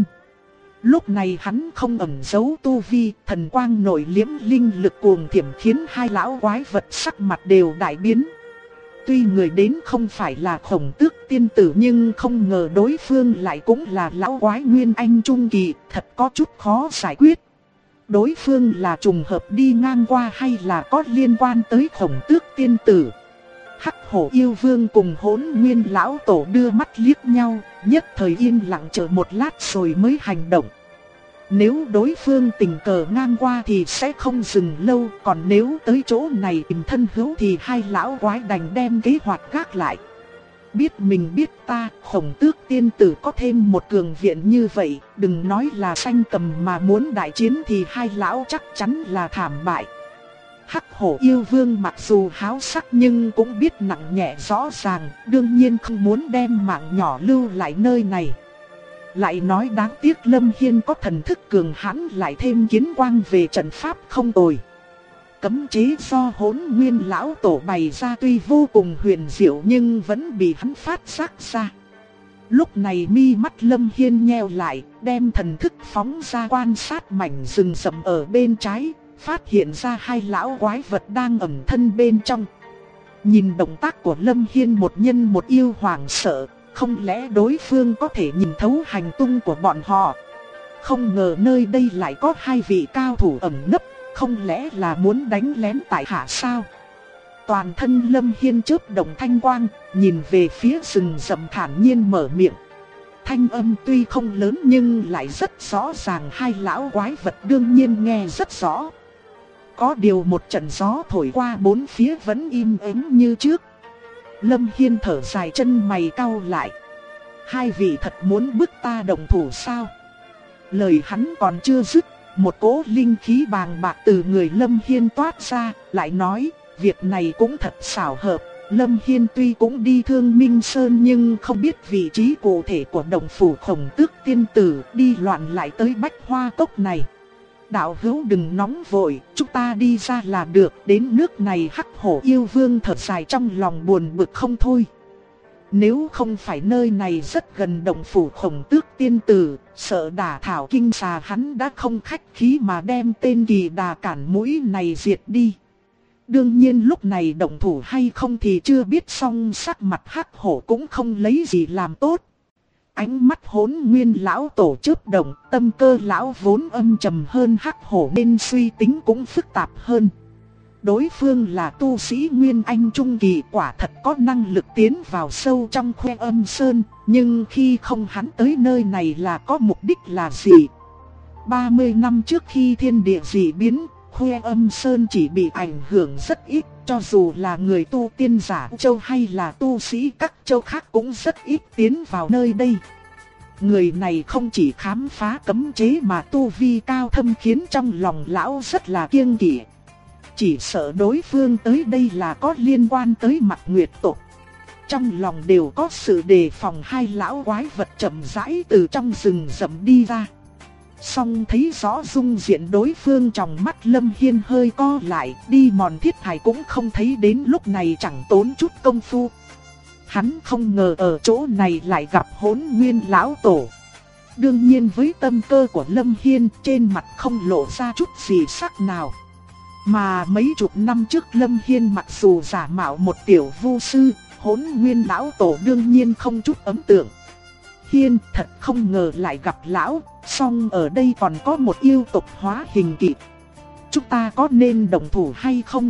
Lúc này hắn không ẩn giấu tu vi, thần quang nổi liếm linh lực cuồng thiểm khiến hai lão quái vật sắc mặt đều đại biến. Tuy người đến không phải là Khổng Tước tiên tử nhưng không ngờ đối phương lại cũng là lão quái Nguyên Anh trung kỳ, thật có chút khó giải quyết. Đối phương là trùng hợp đi ngang qua hay là có liên quan tới Khổng Tước tiên tử? Hắc Hổ yêu vương cùng Hỗn Nguyên lão tổ đưa mắt liếc nhau, nhất thời yên lặng chờ một lát rồi mới hành động. Nếu đối phương tình cờ ngang qua thì sẽ không dừng lâu, còn nếu tới chỗ này tìm thân hữu thì hai lão quái đành đem kế hoạch gác lại. Biết mình biết ta, Khổng Tước tiên tử có thêm một cường viện như vậy, đừng nói là sanh cầm mà muốn đại chiến thì hai lão chắc chắn là thảm bại. Hắc Hổ yêu vương mặc dù háo sắc nhưng cũng biết nặng nhẹ rõ ràng, đương nhiên không muốn đem mạng nhỏ lưu lại nơi này. Lại nói đáng tiếc Lâm Hiên có thần thức cường hãn, lại thêm kiến quang về trận pháp không tồi. Cấm chế do Hỗn Nguyên lão tổ bày ra tuy vô cùng huyền diệu nhưng vẫn bị hắn phát giác ra. Lúc này mi mắt Lâm Hiên nheo lại, đem thần thức phóng ra quan sát mảnh rừng rậm ở bên trái, phát hiện ra hai lão quái vật đang ẩn thân bên trong. Nhìn động tác của Lâm Hiên, một nhân một yêu hoảng sợ. Không lẽ đối phương có thể nhìn thấu hành tung của bọn họ? Không ngờ nơi đây lại có hai vị cao thủ ẩn nấp, không lẽ là muốn đánh lén tại hạ sao? Toàn thân Lâm Hiên chớp động thanh quang, nhìn về phía rừng rậm thản nhiên mở miệng. Thanh âm tuy không lớn nhưng lại rất rõ ràng, hai lão quái vật đương nhiên nghe rất rõ. Có điều một trận gió thổi qua bốn phía vẫn im ắng như trước. Lâm Hiên thở dài, chân mày cau lại. Hai vị thật muốn bức ta động thủ sao? Lời hắn còn chưa dứt, một cỗ linh khí bàng bạc từ người Lâm Hiên toát ra, lại nói, việc này cũng thật xảo hợp. Lâm Hiên tuy cũng đi Thương Minh Sơn nhưng không biết vị trí cụ thể của động phủ Khổng Tước tiên tử, đi loạn lại tới Bách Hoa Cốc này. Đạo hữu đừng nóng vội, chúng ta đi ra là được. Đến nước này Hắc Hổ yêu vương thở dài trong lòng buồn bực không thôi. Nếu không phải nơi này rất gần động phủ Khổng Tước tiên tử, sợ đả thảo kinh xà, hắn đã không khách khí mà đem tên kỳ đà cản mũi này diệt đi. Đương nhiên lúc này động thủ hay không thì chưa biết, song sắc mặt Hắc Hổ cũng không lấy gì làm tốt. Ánh mắt Hỗn Nguyên lão tổ chớp động, tâm cơ lão vốn âm trầm hơn Hắc Hổ nên suy tính cũng phức tạp hơn. Đối phương là tu sĩ Nguyên Anh trung kỳ, quả thật có năng lực tiến vào sâu trong Khoe Âm Sơn, nhưng khi không hắn tới nơi này là có mục đích là gì? 30 năm trước khi thiên địa dị biến, Khoe Âm Sơn chỉ bị ảnh hưởng rất ít, cho dù là người tu tiên giả châu hay là tu sĩ các châu khác cũng rất ít tiến vào nơi đây. Người này không chỉ khám phá cấm chế mà tu vi cao thâm khiến trong lòng lão rất là kiêng kỵ. Chỉ sợ đối phương tới đây là có liên quan tới Mặc Nguyệt tộc. Trong lòng đều có sự đề phòng, hai lão quái vật chậm rãi từ trong rừng rậm đi ra. Song thấy rõ dung diện đối phương, trong mắt Lâm Hiên hơi co lại, đi mòn thiết hải cũng không thấy, đến lúc này chẳng tốn chút công phu. Hắn không ngờ ở chỗ này lại gặp Hỗn Nguyên lão tổ. Đương nhiên với tâm cơ của Lâm Hiên, trên mặt không lộ ra chút gì sắc nào. Mà mấy chục năm trước Lâm Hiên mặc dù giả mạo một tiểu vu sư, Hỗn Nguyên lão tổ đương nhiên không chút ấn tượng. Hiên, thật không ngờ lại gặp lão, song ở đây còn có một yêu tộc hóa hình kỳ. Chúng ta có nên đồng thủ hay không?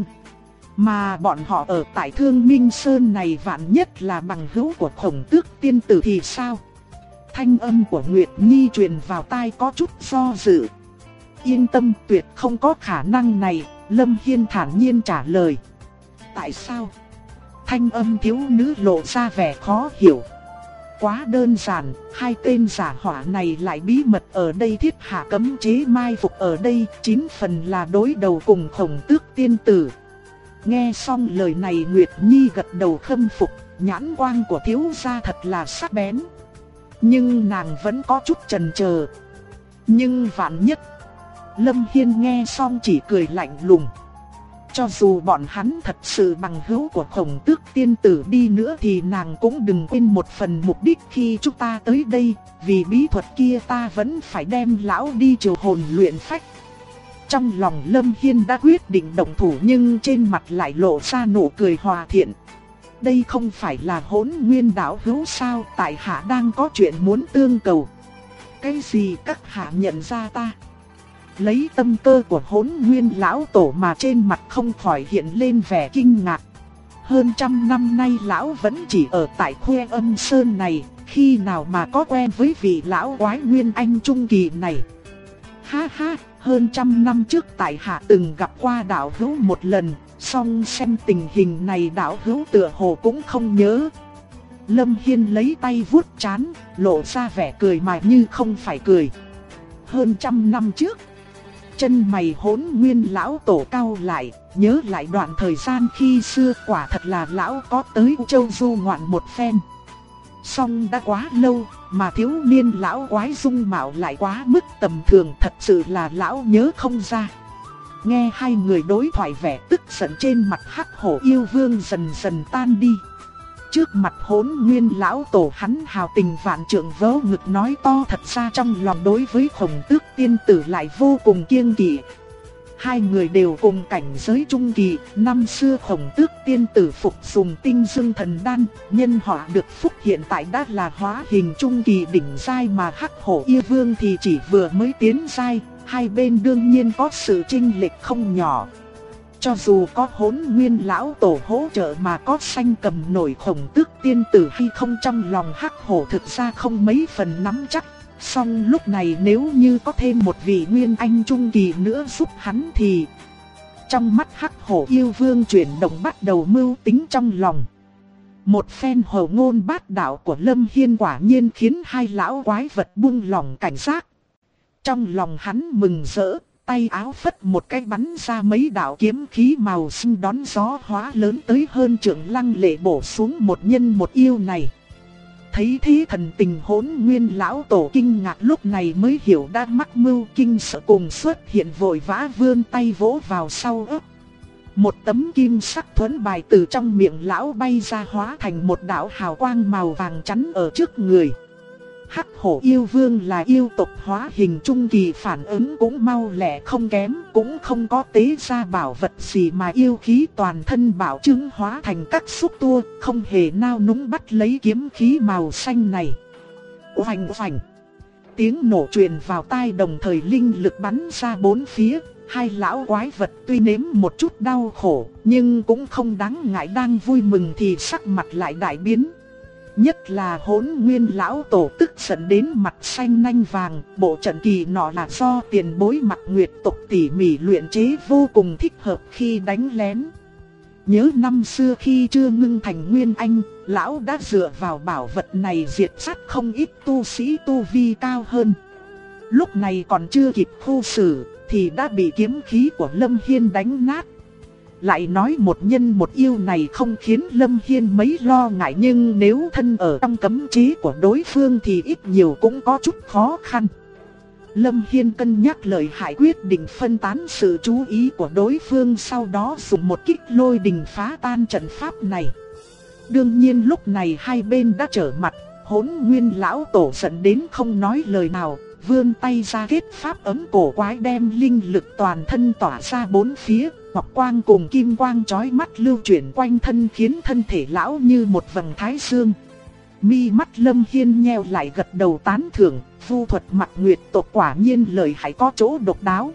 Mà bọn họ ở tại Thương Minh Sơn này vạn nhất là bằng hữu của Khổng Tước tiên tử thì sao? Thanh âm của Nguyệt Nhi truyền vào tai có chút do dự. Yên tâm, tuyệt không có khả năng này, Lâm Hiên thản nhiên trả lời. Tại sao? Thanh âm thiếu nữ lộ ra vẻ khó hiểu. Quá đơn giản, hai tên giả hỏa này lại bí mật ở đây thiết hạ cấm chế mai phục ở đây, 9 phần là đối đầu cùng Khổng Tước tiên tử. Nghe xong lời này Nguyệt Nhi gật đầu khâm phục, nhãn quang của thiếu gia thật là sắc bén. Nhưng nàng vẫn có chút chần chờ. Nhưng vạn nhất, Lâm Hiên nghe xong chỉ cười lạnh lùng. Cho dù bọn hắn thật sự bằng hữu của Khổng Tước tiên tử đi nữa thì nàng cũng đừng quên một phần mục đích khi chúng ta tới đây. Vì bí thuật kia ta vẫn phải đem lão đi triệu hồn luyện phách. Trong lòng Lâm Hiên đã quyết định động thủ nhưng trên mặt lại lộ ra nụ cười hòa thiện. Đây không phải là Hỗn Nguyên đạo hữu sao, tại hạ đang có chuyện muốn tương cầu. Cái gì các hạ nhận ra ta? Lấy tâm cơ của Hỗn Nguyên lão tổ mà trên mặt không khỏi hiện lên vẻ kinh ngạc. Hơn trăm năm nay lão vẫn chỉ ở tại Khuê Âm Sơn này, khi nào mà có quen với vị lão quái Nguyên Anh trung kỳ này. Ha ha, hơn trăm năm trước tại hạ từng gặp qua đạo hữu một lần, song xem tình hình này đạo hữu tựa hồ cũng không nhớ. Lâm Hiên lấy tay vuốt trán, lộ ra vẻ cười mà như không phải cười. Hơn trăm năm trước, chân mày Hỗn Nguyên lão tổ cau lại, nhớ lại đoạn thời gian khi xưa quả thật là lão có tới U Châu du ngoạn một phen. Song đã quá lâu, mà thiếu niên lão quái dung mạo lại quá mức tầm thường, thật sự là lão nhớ không ra. Nghe hai người đối thoại vẻ tức giận trên mặt Hắc Hổ yêu vương dần dần tan đi. Trước mặt Hỗn Nguyên lão tổ hắn hào tình vạn trượng vớ ngực nói to, thật ra trong lòng đối với Khổng Tước tiên tử lại vô cùng kiêng kỵ. Hai người đều cùng cảnh giới trung kỳ, năm xưa Khổng Tước tiên tử phục dùng tinh dương thần đan, nhân họa được phúc hiện tại đã là hóa hình trung kỳ đỉnh giai, mà Hắc Hổ yêu vương thì chỉ vừa mới tiến giai, hai bên đương nhiên có sự chênh lệch không nhỏ. Cho dù có Hỗn Nguyên lão tổ hỗ trợ mà có sanh cầm nổi Khổng Tước tiên tử hay không, trong lòng Hắc Hổ thực ra không mấy phần nắm chắc. Song lúc này nếu như có thêm một vị Nguyên Anh trung kỳ nữa giúp hắn thì... Trong mắt Hắc Hổ yêu vương chuyển động, bắt đầu mưu tính trong lòng. Một phen hồ ngôn bát đạo của Lâm Hiên quả nhiên khiến hai lão quái vật buông lòng cảnh giác. Trong lòng hắn mừng rỡ, tay áo phất một cái bắn ra mấy đạo kiếm khí màu xanh đón gió hóa lớn tới hơn trượng, lăng lệ bổ xuống một nhân một yêu này. Thấy thế thần tình Hỗn Nguyên lão tổ kinh ngạc, lúc này mới hiểu đã mắc mưu, kinh sợ cùng xuất hiện, vội vã vươn tay vỗ vào sau ớt. Một tấm kim sắc thuẫn bài từ trong miệng lão bay ra, hóa thành một đạo hào quang màu vàng chắn ở trước người. Hắc Hổ yêu vương là yêu tộc hóa hình trung kỳ, phản ứng cũng mau lẹ không kém, cũng không có tế ra bảo vật gì mà yêu khí toàn thân bảo chứng hóa thành các xúc tua, không hề nao núng bắt lấy kiếm khí màu xanh này. Oanh oanh, tiếng nổ truyền vào tai, đồng thời linh lực bắn ra bốn phía. Hai lão quái vật tuy nếm một chút đau khổ, nhưng cũng không đáng ngại, đang vui mừng thì sắc mặt lại đại biến. Nhất là Hỗn Nguyên lão tổ tức giận đến mặt xanh nanh vàng, bộ trận kỳ nọ là do tiền bối Mặc Nguyệt tộc tỉ mỉ luyện chế, vô cùng thích hợp khi đánh lén. Nhớ năm xưa khi chưa ngưng thành Nguyên Anh, lão đã dựa vào bảo vật này diệt sát không ít tu sĩ tu vi cao hơn. Lúc này còn chưa kịp khu xử thì đã bị kiếm khí của Lâm Hiên đánh nát. Lại nói một nhân một yêu này không khiến Lâm Hiên mấy lo ngại, nhưng nếu thân ở trong cấm chế của đối phương thì ít nhiều cũng có chút khó khăn. Lâm Hiên cân nhắc lợi hại, quyết định phân tán sự chú ý của đối phương, sau đó dùng một kích lôi đình phá tan trận pháp này. Đương nhiên lúc này hai bên đã trở mặt, Hỗn Nguyên lão tổ giận đến không nói lời nào, vươn tay ra kết pháp ấm cổ quái đem linh lực toàn thân tỏa ra bốn phía, ngọc quang cùng kim quang chói mắt lưu chuyển quanh thân khiến thân thể lão như một vầng thái dương. Mi mắt Lâm Hiên nheo lại gật đầu tán thưởng, vu thuật Mặc Nguyệt tộc quả nhiên lợi hại có chỗ độc đáo.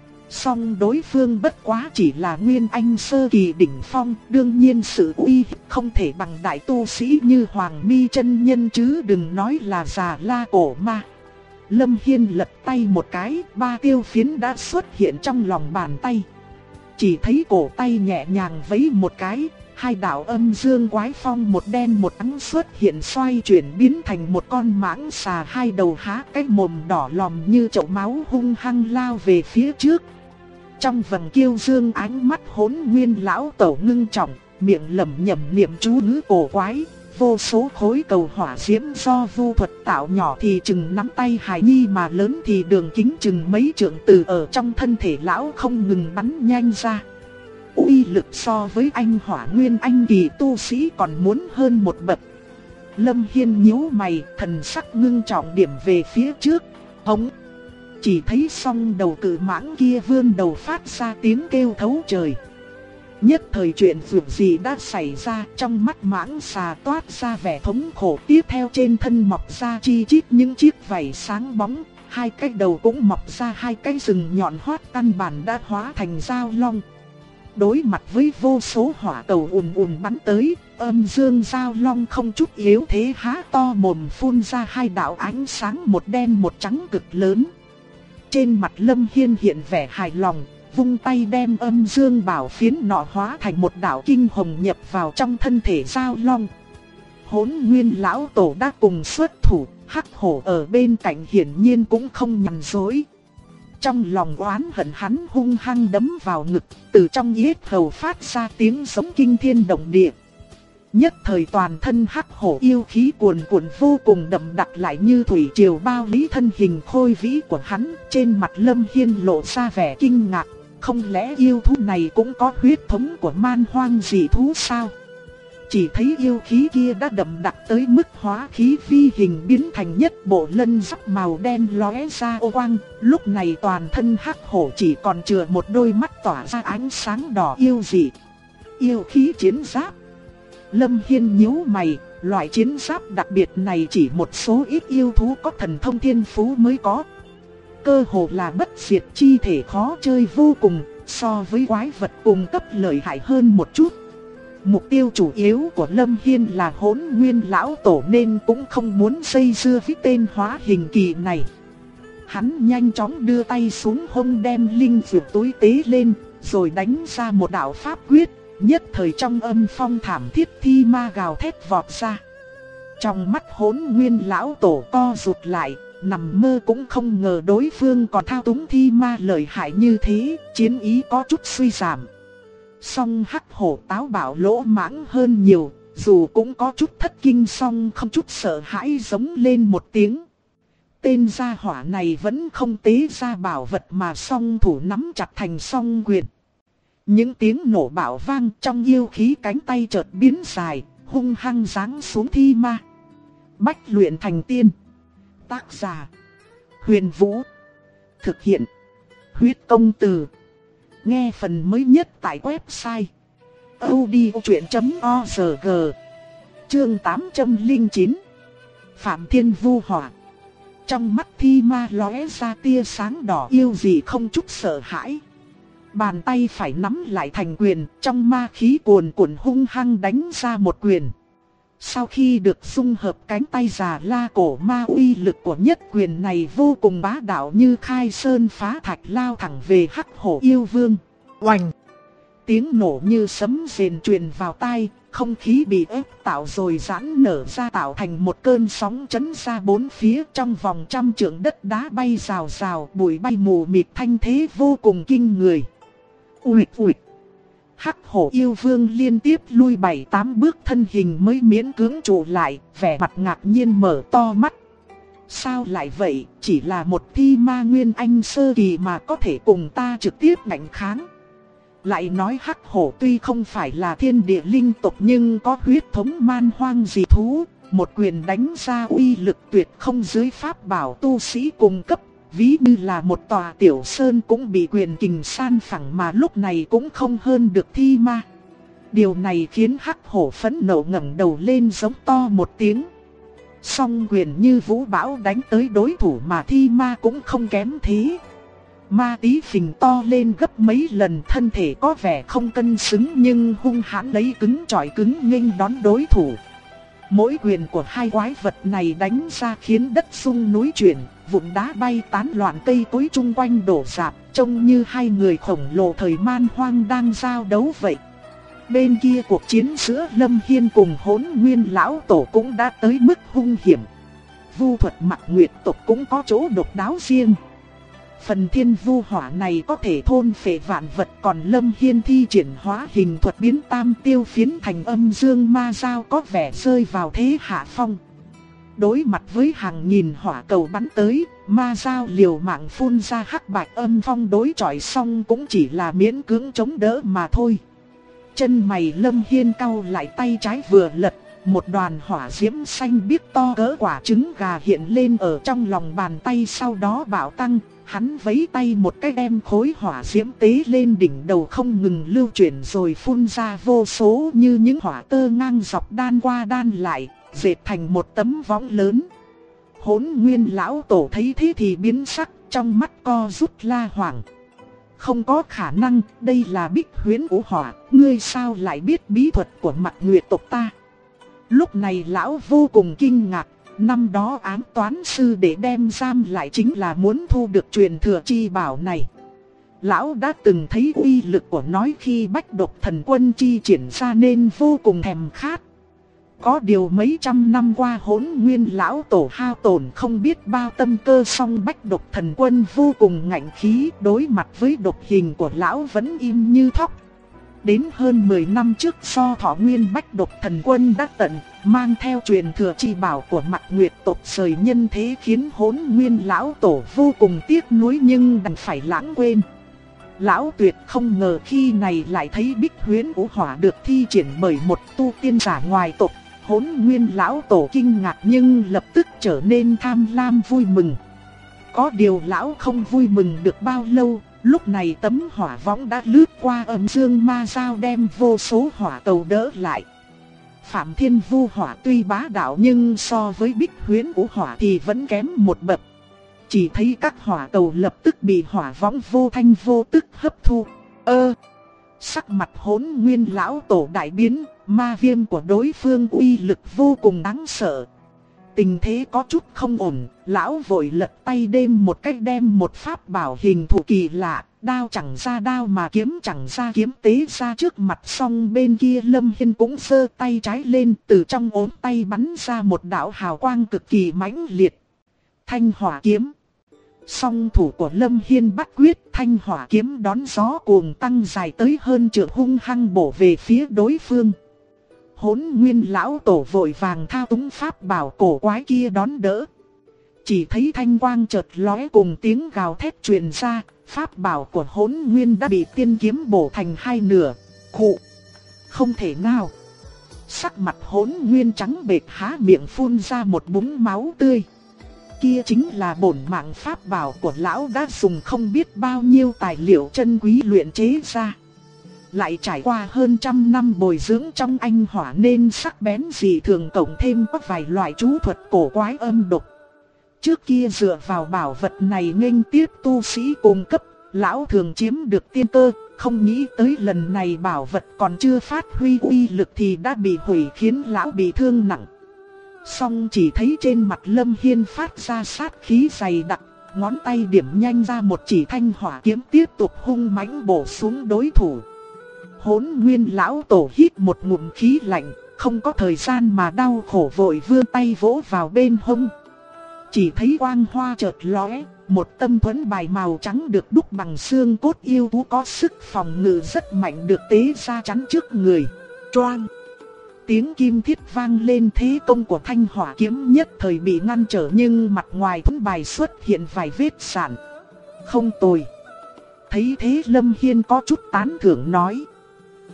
Song đối phương bất quá chỉ là Nguyên Anh sơ kỳ đỉnh phong, đương nhiên sự uy hiếp không thể bằng đại tu sĩ như Hoàng Mi chân nhân chứ đừng nói là Già La cổ ma. Lâm Hiên lật tay một cái, 3 tiêu phiến đã xuất hiện trong lòng bàn tay. Chỉ thấy cổ tay nhẹ nhàng vẫy một cái, 2 đạo âm dương quái phong một đen một trắng xuất hiện xoay chuyển biến thành một con mãng xà 2 đầu há cái mồm đỏ lòm như chậu máu hung hăng lao về phía trước. Trong vầng kiêu dương ánh mắt Hỗn Nguyên lão tổ ngưng trọng, miệng lẩm nhẩm niệm chú ngữ cổ quái, vô số khối cầu hỏa diễm do vu thuật tạo nhỏ thì chừng nắm tay hài nhi mà lớn thì đường kính chừng mấy trượng từ ở trong thân thể lão không ngừng bắn nhanh ra. Uy lực so với anh Hỏa Nguyên Anh kỳ tu sĩ còn muốn hơn một bậc. Lâm Hiên nhíu mày, thần sắc ngưng trọng điểm về phía trước, hống. Chỉ thấy song đầu cự mãng kia vươn đầu phát ra tiếng kêu thấu trời. Nhất thời chuyện vượt gì đã xảy ra, trong mắt mãng xà toát ra vẻ thống khổ, tiếp theo trên thân mọc ra chi chít những chiếc vảy sáng bóng, 2 cái đầu cũng mọc ra 2 cái sừng nhọn hoắt căn bản đã hóa thành dao long. Đối mặt với vô số hỏa cầu ùn ùn bắn tới, âm dương dao long không chút yếu thế há to mồm phun ra 2 đạo ánh sáng một đen một trắng cực lớn. Trên mặt Lâm Hiên hiện vẻ hài lòng, vung tay đem âm dương bảo phiến nọ hóa thành một đạo kinh hồng nhập vào trong thân thể dao long. Hỗn Nguyên lão tổ đã cùng xuất thủ, Hắc Hổ ở bên cạnh hiển nhiên cũng không nhàn dối. Trong lòng oán hận hắn hung hăng đấm vào ngực, từ trong yết hầu phát ra tiếng giống kinh thiên động địa. Nhất thời toàn thân Hắc Hổ yêu khí cuồn cuộn vô cùng đậm đặc lại như thủy triều bao lý thân hình khôi vĩ của hắn. Trên mặt Lâm Hiên lộ ra vẻ kinh ngạc, không lẽ yêu thú này cũng có huyết thống của man hoang dị thú sao? Chỉ thấy yêu khí kia đã đậm đặc tới mức hóa khí vi hình biến thành nhất bộ lân giáp màu đen lóe ra ô quang. Lúc này toàn thân Hắc Hổ chỉ còn chừa một đôi mắt tỏa ra ánh sáng đỏ yêu dị. Yêu khí chiến giáp. Lâm Hiên nhíu mày, loại chiến giáp đặc biệt này chỉ một số ít yêu thú có thần thông thiên phú mới có. Cơ hồ là bất diệt chi thể khó chơi vô cùng, so với quái vật cùng cấp lợi hại hơn một chút. Mục tiêu chủ yếu của Lâm Hiên là Hỗn Nguyên lão tổ nên cũng không muốn dây dưa với tên hóa hình kỳ này. Hắn nhanh chóng đưa tay xuống hông đem linh dược túi tế lên, rồi đánh ra một đạo pháp quyết. Nhất thời trong âm phong thảm thiết thi ma gào thét vọt ra. Trong mắt Hỗn Nguyên lão tổ co rụt lại, nằm mơ cũng không ngờ đối phương còn thao túng thi ma lợi hại như thế, chiến ý có chút suy giảm. Song Hắc Hổ táo bạo lỗ mãng hơn nhiều, dù cũng có chút thất kinh song không chút sợ hãi giống lên một tiếng. Tên gia hỏa này vẫn không tế ra bảo vật mà song thủ nắm chặt thành song quyền. Những tiếng nổ bạo vang trong yêu khí cánh tay chợt biến dài, hung hăng giáng xuống thi ma. Bách luyện thành tiên. Tác giả: Huyền Vũ. Thực hiện: Huyết Công Từ. Nghe phần mới nhất tại website audiochuyện.org. Chương 809. Phạm Thiên Vu Hỏa. Trong mắt thi ma lóe ra tia sáng đỏ yêu dị không chút sợ hãi. Bàn tay phải nắm lại thành quyền, trong ma khí cuồn cuộn hung hăng đánh ra một quyền. Sau khi được dung hợp cánh tay Già La cổ ma, uy lực của nhất quyền này vô cùng bá đạo như khai sơn phá thạch lao thẳng về Hắc Hổ yêu vương. Oành! Tiếng nổ như sấm rền truyền vào tai, không khí bị ép tạo rồi giãn nở ra tạo thành một cơn sóng chấn ra bốn phía, trong vòng 100 trượng đất đá bay rào rào, bụi bay mù mịt, thanh thế vô cùng kinh người. Uịch uịch! Hắc Hổ yêu vương liên tiếp lui 7-8 bước, thân hình mới miễn cưỡng trụ lại, vẻ mặt ngạc nhiên mở to mắt. Sao lại vậy, chỉ là một thi ma Nguyên Anh sơ kỳ mà có thể cùng ta trực tiếp ngạnh kháng. Lại nói Hắc Hổ tuy không phải là thiên địa linh tộc nhưng có huyết thống man hoang dị thú, một quyền đánh ra uy lực tuyệt không dưới pháp bảo tu sĩ cùng cấp, ví như là một tòa tiểu sơn cũng bị quyền kình san phẳng mà lúc này cũng không hơn được Thi Ma. Điều này khiến Hắc Hổ phẫn nộ ngẩng đầu lên giống to một tiếng. Song quyền như vũ bão đánh tới đối thủ mà Thi Ma cũng không kém thế. Ma tí phình to lên gấp mấy lần, thân thể có vẻ không cân xứng nhưng hung hãn lấy cứng chọi cứng nghênh đón đối thủ. Mỗi quyền của hai quái vật này đánh ra khiến đất rung núi chuyển, vụn đá bay tán loạn, cây cối chung quanh đổ rạp, trông như hai người khổng lồ thời man hoang đang giao đấu vậy. Bên kia cuộc chiến giữa Lâm Hiên cùng Hỗn Nguyên lão tổ cũng đã tới mức hung hiểm. Vu thuật Mạc Nguyệt tộc cũng có chỗ độc đáo riêng. Phần thiên vu hỏa này có thể thôn phệ vạn vật, còn Lâm Hiên thi triển hóa hình thuật biến tam tiêu phiến thành âm dương ma giao có vẻ rơi vào thế hạ phong. Đối mặt với hàng nghìn hỏa cầu bắn tới, ma giao liều mạng phun ra hắc bạch âm phong đối chọi, xong cũng chỉ là miễn cưỡng chống đỡ mà thôi. Chân mày Lâm Hiên cau lại, tay trái vừa lật, một đoàn hỏa diễm xanh biếc to cỡ quả trứng gà hiện lên ở trong lòng bàn tay, sau đó bạo tăng. Hắn vẫy tay một cái đem khối hỏa diễm tế lên đỉnh đầu không ngừng lưu chuyển rồi phun ra vô số như những hỏa tơ ngang dọc đan qua đan lại, dệt thành một tấm võng lớn. Hỗn Nguyên lão tổ thấy thế thì biến sắc, trong mắt co rút la hoảng. Không có khả năng, đây là Bích Huyễn Vũ Hỏa, ngươi sao lại biết bí thuật của Mạc Nguyệt tộc ta? Lúc này lão vô cùng kinh ngạc. Năm đó ám toán sư để đem giam lại chính là muốn thu được truyền thừa chi bảo này. Lão đã từng thấy uy lực của nói khi Bách Độc Thần Quân chi triển ra nên vô cùng thèm khát. Có điều mấy trăm năm qua Hỗn Nguyên lão tổ hao tổn không biết bao tâm cơ, song Bách Độc Thần Quân vô cùng ngạnh khí, đối mặt với độc hình của lão vẫn im như thóc. Đến hơn 10 năm trước do thọ nguyên Bách Độc Thần Quân đã tận, mang theo truyền thừa chi bảo của Mạc Nguyệt tộc rời nhân thế, khiến Hỗn Nguyên lão tổ vô cùng tiếc nuối nhưng đành phải lãng quên. Lão tuyệt không ngờ khi này lại thấy Bích Huyễn Vũ Hỏa được thi triển bởi một tu tiên giả ngoài tộc. Hỗn Nguyên lão tổ kinh ngạc nhưng lập tức trở nên tham lam vui mừng. Có điều lão không vui mừng được bao lâu. Lúc này tấm hỏa võng đã lướt qua âm dương ma giao đem vô số hỏa cầu đỡ lại. Phạm Thiên Vu Hỏa tuy bá đạo nhưng so với Bích Huyễn Vũ Hỏa thì vẫn kém một bậc. Chỉ thấy các hỏa cầu lập tức bị hỏa võng vô thanh vô tức hấp thu. Sắc mặt Hỗn Nguyên lão tổ đại biến, ma viêm của đối phương uy lực vô cùng đáng sợ. Tình thế có chút không ổn, lão vội lật tay đêm một cách đem một pháp bảo hình thù kỳ lạ, đao chẳng ra đao mà kiếm chẳng ra kiếm tế ra trước mặt, xong bên kia Lâm Hiên cũng giơ tay trái lên, từ trong ốm tay bắn ra một đạo hào quang cực kỳ mãnh liệt. Thanh hỏa kiếm. Song thủ của Lâm Hiên bắt quyết, thanh hỏa kiếm đón gió cuồng tăng dài tới hơn trượng, hung hăng bổ về phía đối phương. Hỗn Nguyên lão tổ vội vàng thao túng pháp bảo cổ quái kia đón đỡ. Chỉ thấy thanh quang chợt lóe cùng tiếng gào thét truyền ra, pháp bảo của Hỗn Nguyên đã bị tiên kiếm bổ thành hai nửa. Khụ! Không thể nào! Sắc mặt Hỗn Nguyên trắng bệch, há miệng phun ra một búng máu tươi. Kia chính là bổn mạng pháp bảo của lão đã dùng không biết bao nhiêu tài liệu chân quý luyện chế ra. Lại trải qua hơn 100 năm bồi dưỡng trong anh hỏa nên sắc bén dị thường, cộng thêm có vài loại chú thuật cổ quái âm độc. Trước kia dựa vào bảo vật này nghênh tiếp tu sĩ cùng cấp, lão thường chiếm được tiên cơ, không nghĩ tới lần này bảo vật còn chưa phát huy uy lực thì đã bị hủy, khiến lão bị thương nặng. Song chỉ thấy trên mặt Lâm Hiên phát ra sát khí dày đặc, ngón tay điểm nhanh ra một chỉ thanh hỏa kiếm tiếp tục hung mãnh bổ xuống đối thủ. Hỗn Nguyên lão tổ hít một ngụm khí lạnh, không có thời gian mà đau khổ vội vươn tay vỗ vào bên hông. Chỉ thấy quang hoa chợt lóe, một tâm thuẫn bài màu trắng được đúc bằng xương cốt yêu thú có sức phòng ngự rất mạnh được tế ra chắn trước người. Choang! Tiếng kim thiết vang lên, thế công của thanh hỏa kiếm nhất thời bị ngăn trở nhưng mặt ngoài thuẫn bài xuất hiện vài vết sạn. Không tồi. Thấy thế Lâm Hiên có chút tán thưởng nói.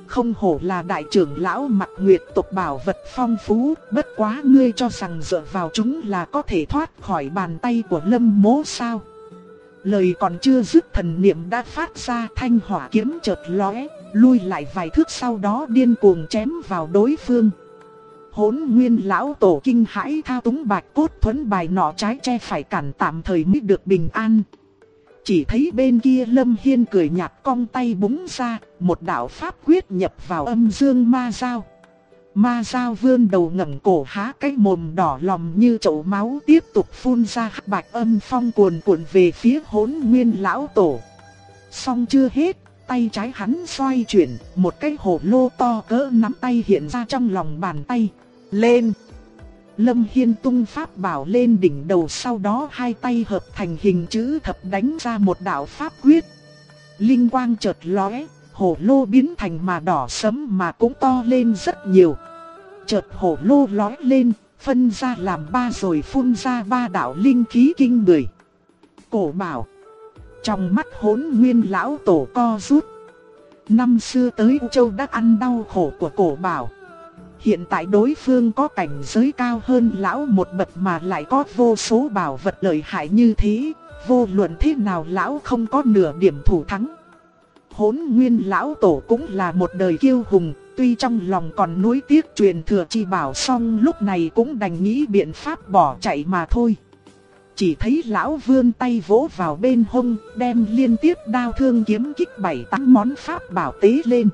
không hổ là đại trưởng lão Mặc Nguyệt tộc bảo vật phong phú, bất quá ngươi cho rằng dựa vào chúng là có thể thoát khỏi bàn tay của Lâm Mỗ sao? Lời còn chưa dứt, thần niệm đã phát ra, thanh hỏa kiếm chợt lóe, lui lại vài thước, sau đó điên cuồng chém vào đối phương. Hỗn Nguyên lão tổ kinh hãi, thao túng bạch cốt thuẫn bài nọ trái che phải cản tạm thời mới được bình an. Chỉ thấy bên kia Lâm Hiên cười nhạt cong tay búng ra, một đạo pháp quyết nhập vào âm dương ma dao. Ma dao vươn đầu ngẩng cổ há cái mồm đỏ lòm như chậu máu, tiếp tục phun ra hắc bạch âm phong cuồn cuộn về phía Hỗn Nguyên lão tổ. Xong chưa hết, tay trái hắn xoay chuyển, một cái hồ lô to cỡ nắm tay hiện ra trong lòng bàn tay. Lên! Lâm Hiên tung pháp bảo lên đỉnh đầu, sau đó hai tay hợp thành hình chữ thập đánh ra một đạo pháp quyết. Linh quang chợt lóe, hồ lô biến thành mà đỏ sẫm mà cũng to lên rất nhiều. Chợt hồ lô lóe lên, phân ra làm ba rồi phun ra ba đạo linh khí kinh người. Cổ bảo. Trong mắt Hỗn Nguyên lão tổ co rút. Năm xưa tới U Châu đã ăn đau khổ của cổ bảo. Hiện tại đối phương có cảnh giới cao hơn lão một bậc mà lại có vô số bảo vật lợi hại như thế, vô luận thế nào lão không có nửa điểm thủ thắng. Hỗn Nguyên lão tổ cũng là một đời kiêu hùng, tuy trong lòng còn nuối tiếc truyền thừa chi bảo, song lúc này cũng đành nghĩ biện pháp bỏ chạy mà thôi. Chỉ thấy lão vươn tay vỗ vào bên hông, đem liên tiếp đao thương kiếm kích 7-8 món pháp bảo tế lên.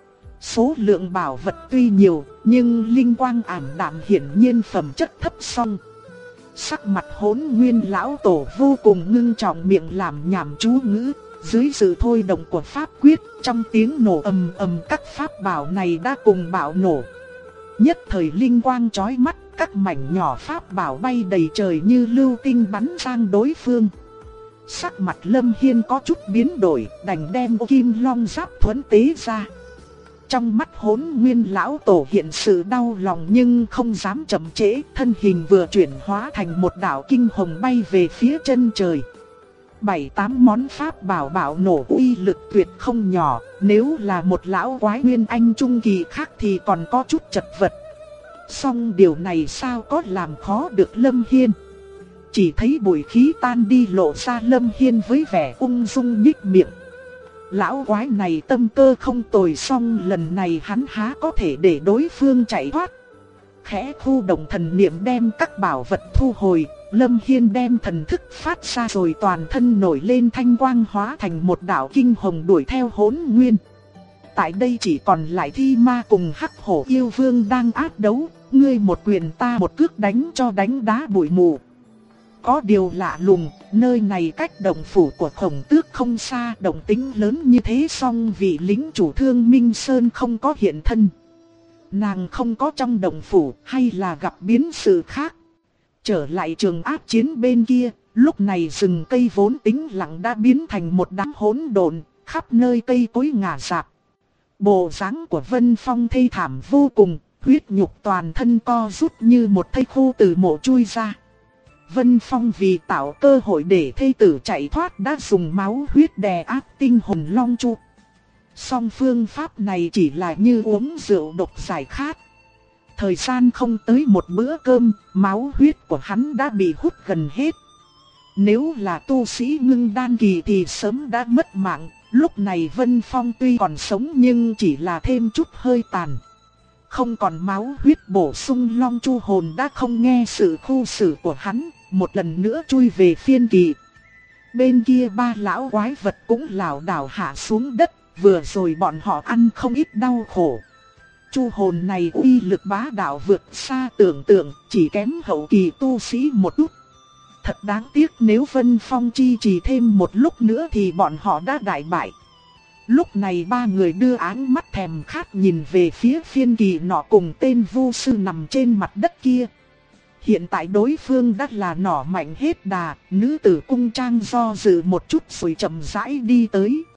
Số lượng bảo vật tuy nhiều, nhưng linh quang ảm đạm, hiển nhiên phẩm chất thấp song. Sắc mặt Hỗn Nguyên lão tổ vô cùng ngưng trọng, miệng làm nhảm chú ngữ. Dưới sự thôi động của pháp quyết, trong tiếng nổ ầm ầm, các pháp bảo này đã cùng bạo nổ. Nhất thời linh quang chói mắt, các mảnh nhỏ pháp bảo bay đầy trời như lưu tinh bắn sang đối phương. Sắc mặt Lâm Hiên có chút biến đổi, đành đem Kim Long Giáp thuẫn tế ra. Trong mắt Hỗn Nguyên lão tổ hiện sự đau lòng nhưng không dám chậm trễ, thân hình vừa chuyển hóa thành một đạo kinh hồng bay về phía chân trời. 7-8 món pháp bảo bạo nổ uy lực tuyệt không nhỏ, nếu là một lão quái nguyên anh trung kỳ khác thì còn có chút chật vật. Song điều này sao có làm khó được Lâm Hiên. Chỉ thấy bụi khí tan đi, lộ ra Lâm Hiên với vẻ ung dung nhếch miệng. Lão quái này tâm cơ không tồi, song lần này hắn há có thể để đối phương chạy thoát. Khẽ khu động thần niệm đem các bảo vật thu hồi, Lâm Hiên đem thần thức phát ra rồi toàn thân nổi lên thanh quang, hóa thành một đạo kinh hồng đuổi theo Hỗn Nguyên. Tại đây chỉ còn lại Thi Ma cùng Hắc Hổ yêu vương đang ác đấu, ngươi một quyền ta một cước đánh cho đánh đá bụi mù. Có điều lạ lùng, nơi này cách động phủ của Khổng Tước không xa, động tĩnh lớn như thế song vị lính chủ Thương Minh Sơn không có hiện thân. Nàng không có trong động phủ hay là gặp biến sự khác? Trở lại trường ác chiến bên kia, lúc này rừng cây vốn tĩnh lặng đã biến thành một đám hỗn độn, khắp nơi cây cối ngả rạp. Bộ dáng của Vân Phong thê thảm vô cùng, huyết nhục toàn thân co rút như một thây khô từ mộ chui ra. Vân Phong vì tạo cơ hội để thê tử chạy thoát đã dùng máu huyết đè áp tinh hồn long chu. Song phương pháp này chỉ là như uống rượu độc giải khát. Thời gian không tới một bữa cơm, máu huyết của hắn đã bị hút gần hết. Nếu là tu sĩ ngưng đan kỳ thì sớm đã mất mạng. Lúc này Vân Phong tuy còn sống nhưng chỉ là thêm chút hơi tàn. Không còn máu huyết bổ sung, long chu hồn đã không nghe sự khu xử của hắn, một lần nữa chui về phiên kỳ. Bên kia ba lão quái vật cũng lảo đảo hạ xuống đất, vừa rồi bọn họ ăn không ít đau khổ. Chu hồn này uy lực bá đạo vượt xa tưởng tượng, chỉ kém hậu kỳ tu sĩ một chút. Thật đáng tiếc, nếu Vân Phong chi trì thêm một lúc nữa thì bọn họ đã đại bại. Lúc này ba người đưa áng mắt thèm khát nhìn về phía phiên kỳ nọ cùng tên vu sư nằm trên mặt đất kia. Hiện tại đối phương đã là nỏ mạnh hết đà, nữ tử cung trang do dự một chút rồi chậm rãi đi tới.